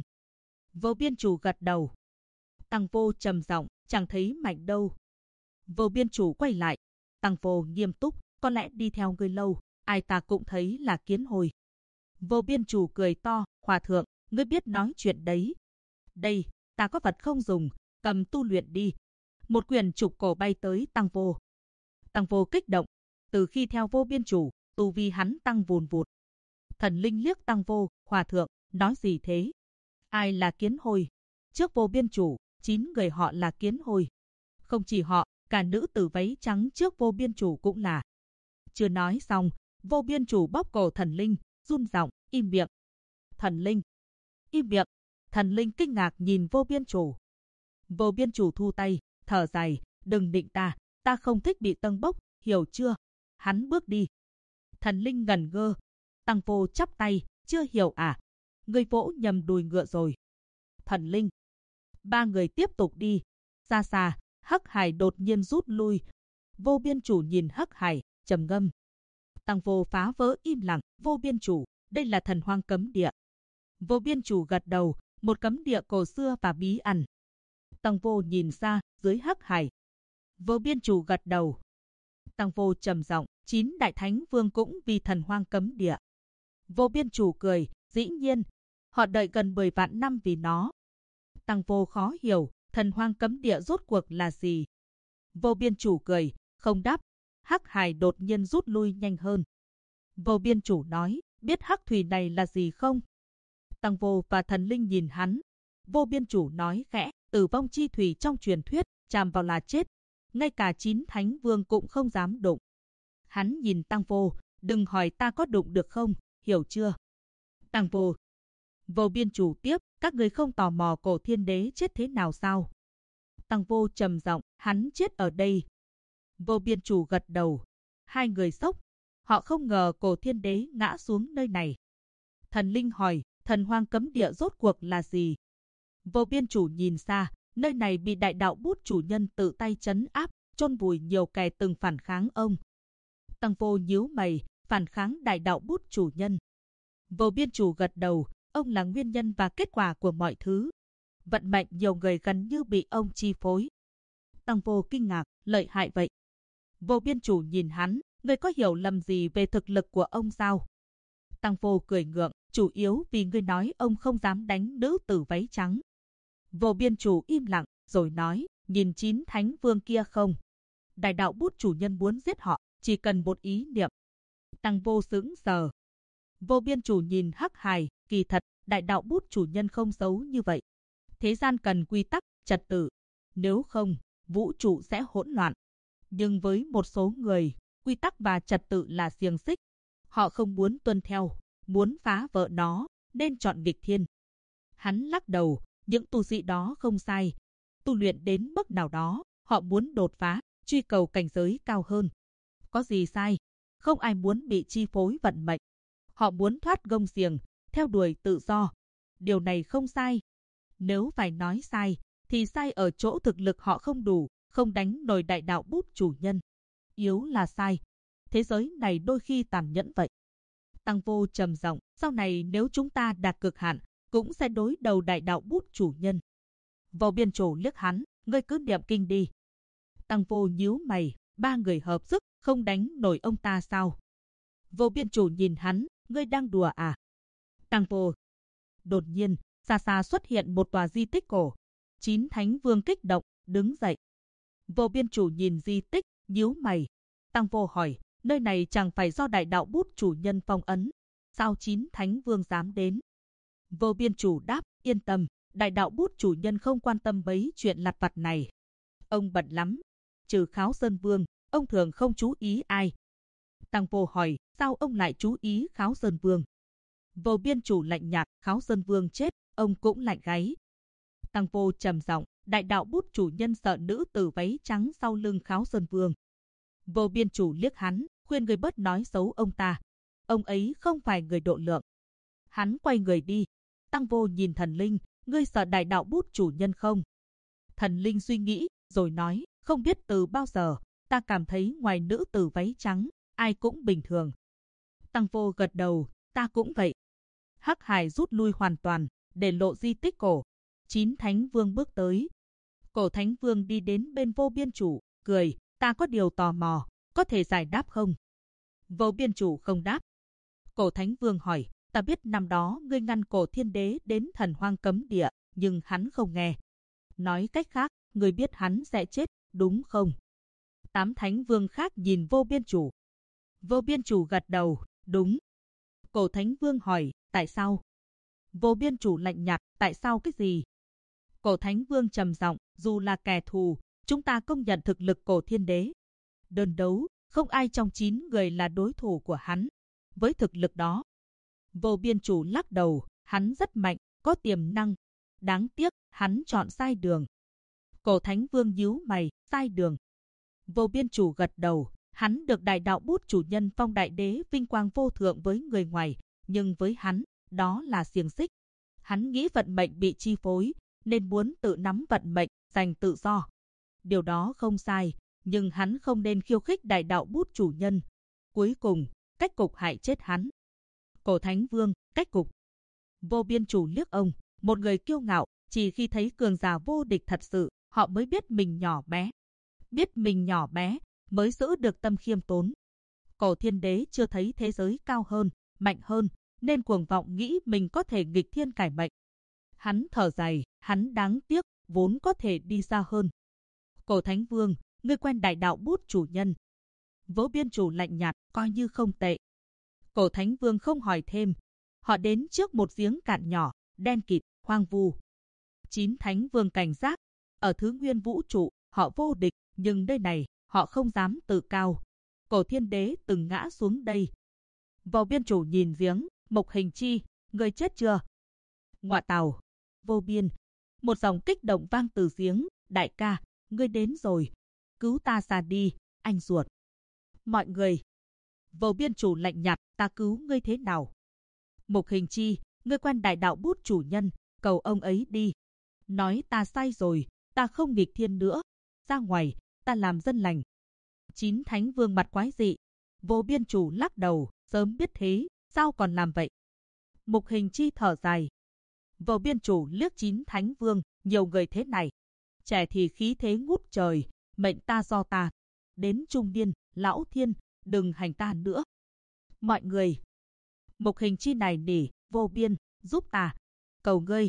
Vô Biên Chủ gật đầu. Tăng Vô trầm giọng, chẳng thấy Mạnh đâu. Vô Biên Chủ quay lại. Tăng Vô nghiêm túc, có lẽ đi theo ngươi lâu, ai ta cũng thấy là kiến hồi. Vô Biên Chủ cười to, hòa thượng, ngươi biết nói chuyện đấy. Đây, ta có vật không dùng, cầm tu luyện đi. Một quyền trục cổ bay tới Tăng Vô. Tăng Vô kích động, từ khi theo Vô Biên Chủ, tu vi hắn tăng vùn vụt. Thần linh liếc Tăng Vô, hòa thượng, nói gì thế? Ai là kiến hồi? Trước Vô Biên Chủ, 9 người họ là kiến hồi. Không chỉ họ, cả nữ tử váy trắng trước Vô Biên Chủ cũng là. Chưa nói xong, Vô Biên Chủ bóp cổ thần linh, run giọng, im miệng. Thần linh, im miệng. Thần linh kinh ngạc nhìn Vô Biên Chủ. Vô Biên Chủ thu tay, thở dài, đừng định ta không thích bị tâng bốc, hiểu chưa? Hắn bước đi. Thần linh ngẩn ngơ. Tăng Vô chắp tay, chưa hiểu à? Ngươi vỗ nhầm đùi ngựa rồi. Thần linh. Ba người tiếp tục đi. Xa xa, Hắc Hải đột nhiên rút lui. Vô Biên Chủ nhìn Hắc Hải, trầm ngâm. Tăng Vô phá vỡ im lặng. Vô Biên Chủ, đây là thần hoang cấm địa. Vô Biên Chủ gật đầu, một cấm địa cổ xưa và bí ẩn. Tăng Vô nhìn ra, dưới Hắc Hải. Vô Biên Chủ gật đầu. Tăng Vô trầm giọng, 9 đại thánh vương cũng vì thần hoang cấm địa. Vô Biên Chủ cười, dĩ nhiên, họ đợi gần 10 vạn năm vì nó. Tăng Vô khó hiểu, thần hoang cấm địa rốt cuộc là gì? Vô Biên Chủ cười, không đáp. Hắc Hải đột nhiên rút lui nhanh hơn. Vô Biên Chủ nói, biết hắc thủy này là gì không? Tăng Vô và thần linh nhìn hắn. Vô Biên Chủ nói khẽ, tử vong chi thủy trong truyền thuyết, chạm vào là chết. Ngay cả 9 thánh vương cũng không dám đụng. Hắn nhìn Tăng Vô, đừng hỏi ta có đụng được không, hiểu chưa? Tăng Vô. Vô Biên Chủ tiếp, các người không tò mò cổ thiên đế chết thế nào sao? Tăng Vô trầm giọng, hắn chết ở đây. Vô Biên Chủ gật đầu. Hai người sốc. Họ không ngờ cổ thiên đế ngã xuống nơi này. Thần linh hỏi, thần hoang cấm địa rốt cuộc là gì? Vô Biên Chủ nhìn xa, nơi này bị đại đạo bút chủ nhân tự tay trấn áp, chôn vùi nhiều kẻ từng phản kháng ông. Tăng Vô nhíu mày, phản kháng đại đạo bút chủ nhân. Vô Biên Chủ gật đầu, ông là nguyên nhân và kết quả của mọi thứ. Vận mệnh nhiều người gần như bị ông chi phối. Tăng Vô kinh ngạc, lợi hại vậy. Vô Biên Chủ nhìn hắn, ngươi có hiểu lầm gì về thực lực của ông sao? Tăng Vô cười ngượng, chủ yếu vì ngươi nói ông không dám đánh nữ tử váy trắng. Vô Biên Chủ im lặng, rồi nói, nhìn 9 thánh vương kia không? Đại đạo bút chủ nhân muốn giết họ, chỉ cần một ý niệm. Tăng Vô sững sờ. Vô Biên Chủ nhìn Hắc Hải, kỳ thật, đại đạo bút chủ nhân không xấu như vậy. Thế gian cần quy tắc, trật tự. Nếu không, vũ trụ sẽ hỗn loạn. Nhưng với một số người, quy tắc và trật tự là xiềng xích. Họ không muốn tuân theo, muốn phá vỡ nó, nên chọn nghịch thiên. Hắn lắc đầu, những tu sĩ đó không sai. Tu luyện đến mức nào đó, họ muốn đột phá, truy cầu cảnh giới cao hơn. Có gì sai? Không ai muốn bị chi phối vận mệnh. Họ muốn thoát gông xiềng, theo đuổi tự do. Điều này không sai. Nếu phải nói sai, thì sai ở chỗ thực lực họ không đủ, không đánh nổi đại đạo bút chủ nhân. Yếu là sai. Thế giới này đôi khi tàn nhẫn vậy. Tăng Vô trầm giọng, sau này nếu chúng ta đạt cực hạn, cũng sẽ đối đầu đại đạo bút chủ nhân. Vô Biên Chủ liếc hắn, ngươi cứ niệm kinh đi. Tăng Vô nhíu mày, ba người hợp sức, không đánh nổi ông ta sao? Vô Biên Chủ nhìn hắn, ngươi đang đùa à? Tăng Vô. Đột nhiên, xa xa xuất hiện một tòa di tích cổ. 9 thánh vương kích động, đứng dậy. Vô Biên Chủ nhìn di tích, nhíu mày. Tăng Vô hỏi, nơi này chẳng phải do đại đạo bút chủ nhân phong ấn. Sao 9 thánh vương dám đến? Vô Biên Chủ đáp, yên tâm, đại đạo bút chủ nhân không quan tâm mấy chuyện lặt vặt này. Ông bận lắm. Trừ Kháo Sơn Vương, ông thường không chú ý ai. Tăng Vô hỏi, sao ông lại chú ý Kháo Sơn Vương? Vô Biên Chủ lạnh nhạt, Kháo Sơn Vương chết, ông cũng lạnh gáy. Tăng Vô trầm giọng, đại đạo bút chủ nhân sợ nữ tử váy trắng sau lưng Kháo Sơn Vương. Vô Biên Chủ liếc hắn, khuyên người bớt nói xấu ông ta. Ông ấy không phải người độ lượng. Hắn quay người đi. Tăng Vô nhìn thần linh, ngươi sợ đại đạo bút chủ nhân không? Thần linh suy nghĩ, rồi nói, không biết từ bao giờ, ta cảm thấy ngoài nữ tử váy trắng, ai cũng bình thường. Tăng Vô gật đầu, ta cũng vậy. Hắc Hải rút lui hoàn toàn, để lộ di tích cổ. 9 Thánh Vương bước tới. Cổ Thánh Vương đi đến bên Vô Biên Chủ, cười, ta có điều tò mò, có thể giải đáp không? Vô Biên Chủ không đáp. Cổ Thánh Vương hỏi, ta biết năm đó ngươi ngăn Cổ Thiên Đế đến Thần Hoang cấm địa, nhưng hắn không nghe. Nói cách khác, ngươi biết hắn sẽ chết, đúng không? 8 Thánh Vương khác nhìn Vô Biên Chủ. Vô Biên Chủ gật đầu, đúng. Cổ Thánh Vương hỏi, tại sao? Vô Biên Chủ lạnh nhạt, tại sao cái gì? Cổ Thánh Vương trầm giọng, dù là kẻ thù, chúng ta công nhận thực lực Cổ Thiên Đế. Đơn đấu, không ai trong 9 người là đối thủ của hắn. Với thực lực đó, Vô Biên Chủ lắc đầu, hắn rất mạnh, có tiềm năng. Đáng tiếc, hắn chọn sai đường. Cổ Thánh Vương nhíu mày, sai đường. Vô Biên Chủ gật đầu, hắn được Đại Đạo Bút chủ nhân phong đại đế vinh quang vô thượng với người ngoài, nhưng với hắn, đó là xiềng xích. Hắn nghĩ vận mệnh bị chi phối, nên muốn tự nắm vận mệnh, giành tự do. Điều đó không sai, nhưng hắn không nên khiêu khích Đại Đạo Bút chủ nhân. Cuối cùng, cách cục hại chết hắn. Cổ Thánh Vương, cách cục. Vô Biên Chủ liếc ông, một người kiêu ngạo, chỉ khi thấy cường giả vô địch thật sự, họ mới biết mình nhỏ bé. Biết mình nhỏ bé, mới giữ được tâm khiêm tốn. Cổ Thiên Đế chưa thấy thế giới cao hơn, mạnh hơn, nên cuồng vọng nghĩ mình có thể nghịch thiên cải mệnh. Hắn thở dài, hắn đáng tiếc, vốn có thể đi xa hơn. Cổ Thánh Vương, ngươi quen Đại Đạo Bút chủ nhân. Vô Biên Chủ lạnh nhạt, coi như không tệ. Cổ Thánh Vương không hỏi thêm. Họ đến trước một giếng cạn nhỏ, đen kịt, hoang vu. 9 Thánh Vương cảnh giác. Ở thứ nguyên vũ trụ, họ vô địch, nhưng nơi này, họ không dám tự cao. Cổ Thiên Đế từng ngã xuống đây. Vô Biên Chủ nhìn giếng, Mộc Hình Chi, người chết chưa? Ngọa tào, Vô Biên. Một dòng kích động vang từ giếng, đại ca, ngươi đến rồi. Cứu ta ra đi, anh ruột. Mọi người. Vô Biên Chủ lạnh nhạt, ta cứu ngươi thế nào? Mộc Hình Chi, ngươi quen Đại Đạo Bút chủ nhân, cầu ông ấy đi. Nói ta sai rồi, ta không nghịch thiên nữa. Ra ngoài, ta làm dân lành. 9 Thánh Vương mặt quái dị. Vô Biên Chủ lắc đầu, sớm biết thế, sao còn làm vậy? Mộc Hình Chi thở dài. Vô Biên Chủ liếc 9 Thánh Vương, nhiều người thế này. Trẻ thì khí thế ngút trời, mệnh ta do ta. Đến trung niên, lão thiên, đừng hành ta nữa. Mọi người. Mộc Hình Chi này nỉ, Vô Biên, giúp ta. Cầu ngươi.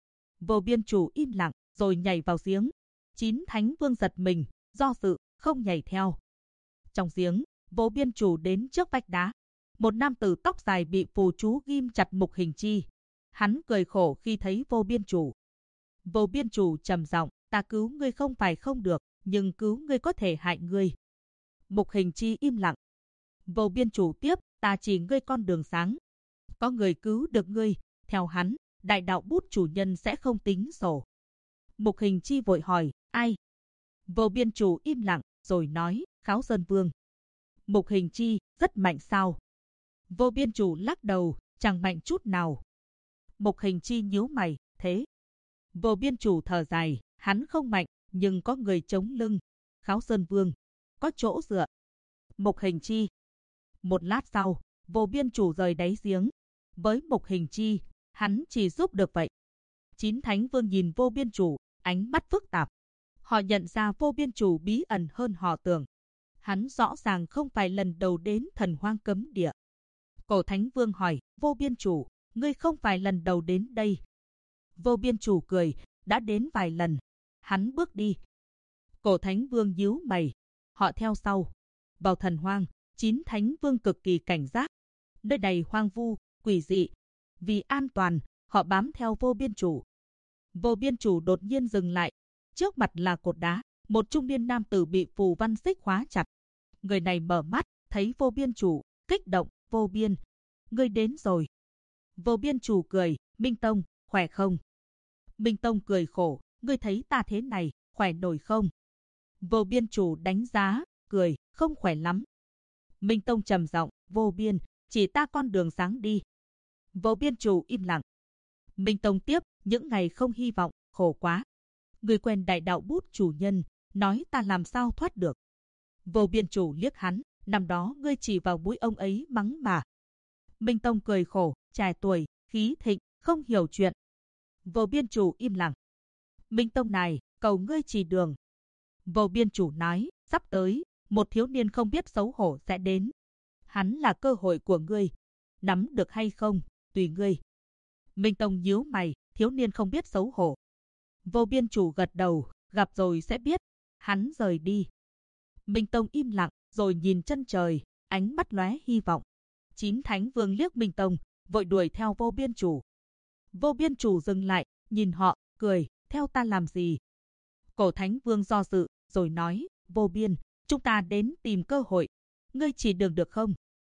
Vô Biên Chủ im lặng, rồi nhảy vào giếng. 9 Thánh Vương giật mình, do dự, không nhảy theo. Trong giếng, Vô Biên Chủ đến trước vách đá. Một nam tử tóc dài bị phù chú ghim chặt Mộc Hình Chi. Hắn cười khổ khi thấy Vô Biên Chủ. Vô Biên Chủ trầm giọng, ta cứu ngươi không phải không được, nhưng cứu ngươi có thể hại ngươi. Mộc Hình Chi im lặng. Vô Biên Chủ tiếp, ta chỉ ngươi con đường sáng. Có người cứu được ngươi, theo hắn, Đại Đạo Bút chủ nhân sẽ không tính sổ. Mộc Hình Chi vội hỏi, ai? Vô Biên Chủ im lặng, rồi nói, Kháo Sơn Vương. Mộc Hình Chi, rất mạnh sao? Vô Biên Chủ lắc đầu, chẳng mạnh chút nào. Mộc Hình Chi nhíu mày, thế. Vô Biên Chủ thở dài, hắn không mạnh, nhưng có người chống lưng. Kháo Sơn Vương, có chỗ dựa. Mộc Hình Chi. Một lát sau, Vô Biên Chủ rời đáy giếng. Với Mộc Hình Chi, hắn chỉ giúp được vậy. 9 Thánh Vương nhìn Vô Biên Chủ, ánh mắt phức tạp. Họ nhận ra Vô Biên Chủ bí ẩn hơn họ tưởng. Hắn rõ ràng không phải lần đầu đến Thần Hoang cấm địa. Cổ Thánh Vương hỏi, Vô Biên Chủ, ngươi không phải lần đầu đến đây. Vô Biên Chủ cười, đã đến vài lần. Hắn bước đi. Cổ Thánh Vương nhíu mày. Họ theo sau. Vào Thần Hoang, 9 Thánh Vương cực kỳ cảnh giác. Nơi này hoang vu, quỷ dị. Vì an toàn, họ bám theo Vô Biên Chủ. Vô Biên Chủ đột nhiên dừng lại. Trước mặt là cột đá, một trung niên nam tử bị phù văn xích khóa chặt. Người này mở mắt, thấy Vô Biên Chủ, kích động, Vô Biên. Ngươi đến rồi. Vô Biên Chủ cười, Minh Tông, khỏe không? Minh Tông cười khổ, ngươi thấy ta thế này, khỏe nổi không? Vô Biên Chủ đánh giá, cười, không khỏe lắm. Minh Tông trầm giọng, Vô Biên, chỉ ta con đường sáng đi. Vô Biên Chủ im lặng. Minh Tông tiếp, những ngày không hy vọng, khổ quá. Người quen Đại Đạo Bút chủ nhân, nói ta làm sao thoát được. Vô Biên Chủ liếc hắn, năm đó ngươi chỉ vào mũi ông ấy mắng mà. Minh Tông cười khổ, trẻ tuổi, khí thịnh, không hiểu chuyện. Vô Biên Chủ im lặng. Minh Tông này, cầu ngươi chỉ đường. Vô Biên Chủ nói, sắp tới, một thiếu niên không biết xấu hổ sẽ đến. Hắn là cơ hội của ngươi. Nắm được hay không, tùy ngươi. Minh Tông nhíu mày, thiếu niên không biết xấu hổ. Vô Biên Chủ gật đầu, gặp rồi sẽ biết. Hắn rời đi. Minh Tông im lặng, rồi nhìn chân trời, ánh mắt lóe hy vọng. 9 Thánh Vương liếc Minh Tông, vội đuổi theo Vô Biên Chủ. Vô Biên Chủ dừng lại, nhìn họ, cười, theo ta làm gì? Cổ Thánh Vương do dự, rồi nói, Vô Biên, chúng ta đến tìm cơ hội. Ngươi chỉ đường được không?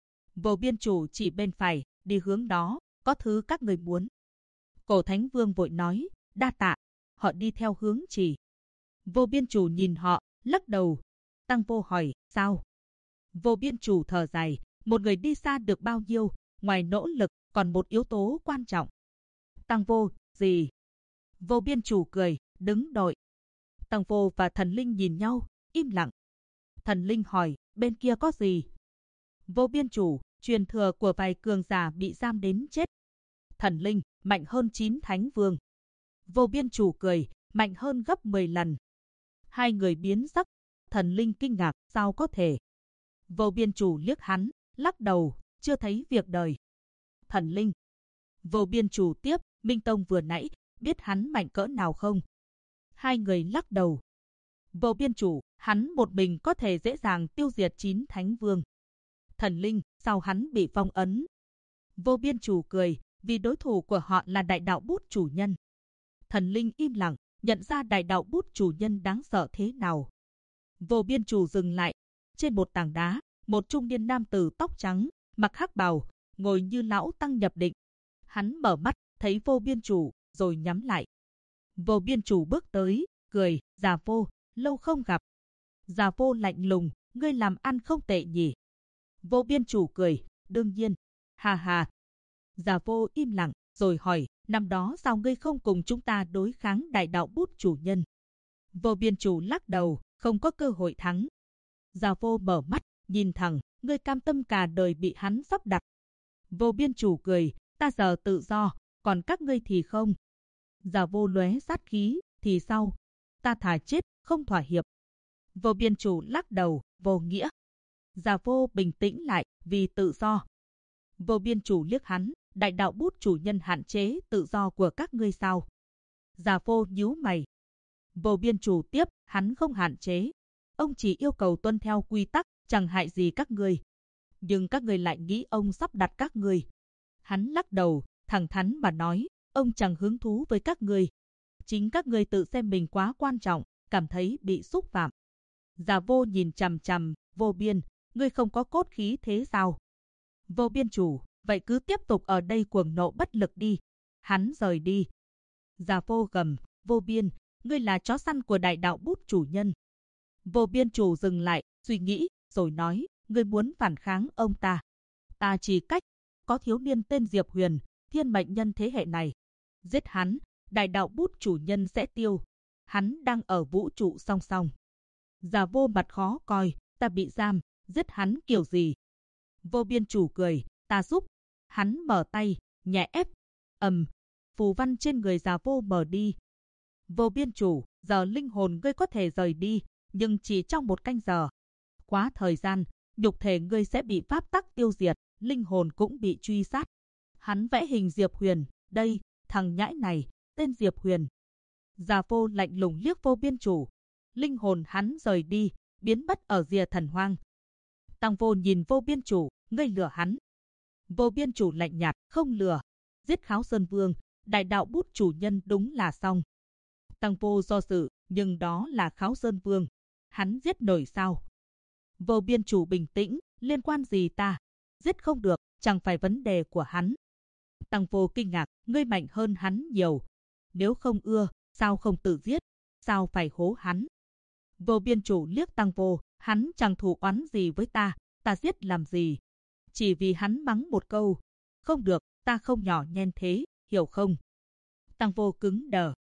Vô Biên Chủ chỉ bên phải, đi hướng đó, có thứ các người muốn. Cổ Thánh Vương vội nói, đa tạ. Họ đi theo hướng chỉ. Vô Biên Chủ nhìn họ, lắc đầu. Tăng Vô hỏi, sao? Vô Biên Chủ thở dài, một người đi xa được bao nhiêu, ngoài nỗ lực, còn một yếu tố quan trọng. Tăng Vô, gì? Vô Biên Chủ cười, đứng đội. Tăng Vô và Thần Linh nhìn nhau, im lặng. Thần Linh hỏi, bên kia có gì? Vô Biên Chủ, truyền thừa của vài cường giả bị giam đến chết. Thần Linh, mạnh hơn 9 Thánh Vương. Vô Biên Chủ cười, mạnh hơn gấp 10 lần. Hai người biến sắc. Thần Linh kinh ngạc, sao có thể? Vô Biên Chủ liếc hắn, lắc đầu, chưa thấy việc đời. Thần Linh. Vô Biên Chủ tiếp, Minh Tông vừa nãy, biết hắn mạnh cỡ nào không? Hai người lắc đầu. Vô Biên Chủ, hắn một mình có thể dễ dàng tiêu diệt 9 Thánh Vương. Thần Linh, sao hắn bị phong ấn? Vô Biên Chủ cười, vì đối thủ của họ là Đại Đạo Bút Chủ Nhân. Thần Linh im lặng, nhận ra Đại Đạo Bút Chủ Nhân đáng sợ thế nào. Vô Biên Chủ dừng lại. Trên một tảng đá, một trung niên nam tử tóc trắng, mặc hắc bào, ngồi như lão tăng nhập định. Hắn mở mắt, thấy Vô Biên Chủ, rồi nhắm lại. Vô Biên Chủ bước tới, cười, Già Vô, lâu không gặp. Già Vô lạnh lùng, ngươi làm ăn không tệ nhỉ? Vô Biên Chủ cười, đương nhiên. Hà hà. Già Vô im lặng, rồi hỏi, năm đó sao ngươi không cùng chúng ta đối kháng Đại Đạo Bút Chủ Nhân? Vô Biên Chủ lắc đầu, không có cơ hội thắng. Già Vô mở mắt, nhìn thẳng, ngươi cam tâm cả đời bị hắn sắp đặt. Vô Biên Chủ cười, ta giờ tự do, còn các ngươi thì không. Già Vô lóe sát khí, thì sao? Ta thà chết, không thỏa hiệp. Vô Biên Chủ lắc đầu, vô nghĩa. Già Vô bình tĩnh lại, vì tự do. Vô Biên Chủ liếc hắn, Đại Đạo Bút Chủ Nhân hạn chế tự do của các ngươi sao? Già Vô nhíu mày. Vô Biên Chủ tiếp, hắn không hạn chế. Ông chỉ yêu cầu tuân theo quy tắc, chẳng hại gì các ngươi. Nhưng các ngươi lại nghĩ ông sắp đặt các ngươi. Hắn lắc đầu, thẳng thắn mà nói, ông chẳng hứng thú với các ngươi. Chính các ngươi tự xem mình quá quan trọng, cảm thấy bị xúc phạm. Già Vô nhìn chằm chằm, Vô Biên, ngươi không có cốt khí thế sao? Vô Biên Chủ, vậy cứ tiếp tục ở đây cuồng nộ bất lực đi. Hắn rời đi. Già Vô gầm, Vô Biên, ngươi là chó săn của Đại Đạo Bút Chủ Nhân. Vô Biên Chủ dừng lại, suy nghĩ, rồi nói, ngươi muốn phản kháng ông ta. Ta chỉ cách, có thiếu niên tên Diệp Huyền, thiên mệnh nhân thế hệ này. Giết hắn, Đại Đạo Bút Chủ Nhân sẽ tiêu. Hắn đang ở vũ trụ song song. Già Vô mặt khó coi, ta bị giam, giết hắn kiểu gì? Vô Biên Chủ cười, ta giúp. Hắn mở tay, nhẹ ép. Phù văn trên người Già Vô mở đi. Vô Biên Chủ, giờ linh hồn ngươi có thể rời đi, nhưng chỉ trong 1 canh giờ. Quá thời gian, nhục thể ngươi sẽ bị pháp tắc tiêu diệt, linh hồn cũng bị truy sát. Hắn vẽ hình Diệp Huyền, đây, thằng nhãi này, tên Diệp Huyền. Già Vô lạnh lùng liếc Vô Biên Chủ. Linh hồn hắn rời đi, biến mất ở rìa thần hoang. Tăng Vô nhìn Vô Biên Chủ, ngươi lừa hắn. Vô Biên Chủ lạnh nhạt, không lừa. Giết Kháo Sơn Vương, Đại Đạo Bút Chủ Nhân đúng là xong. Tăng Vô do dự, nhưng đó là Kháo Sơn Vương. Hắn giết nổi sao? Vô Biên Chủ bình tĩnh, liên quan gì ta? Giết không được, chẳng phải vấn đề của hắn. Tăng Vô kinh ngạc, ngươi mạnh hơn hắn nhiều. Nếu không ưa, sao không tự giết? Sao phải hố hắn? Vô Biên Chủ liếc Tăng Vô, hắn chẳng thù oán gì với ta giết làm gì? Chỉ vì hắn mắng một câu. Không được, ta không nhỏ nhen thế, hiểu không? Tăng Vô cứng đờ,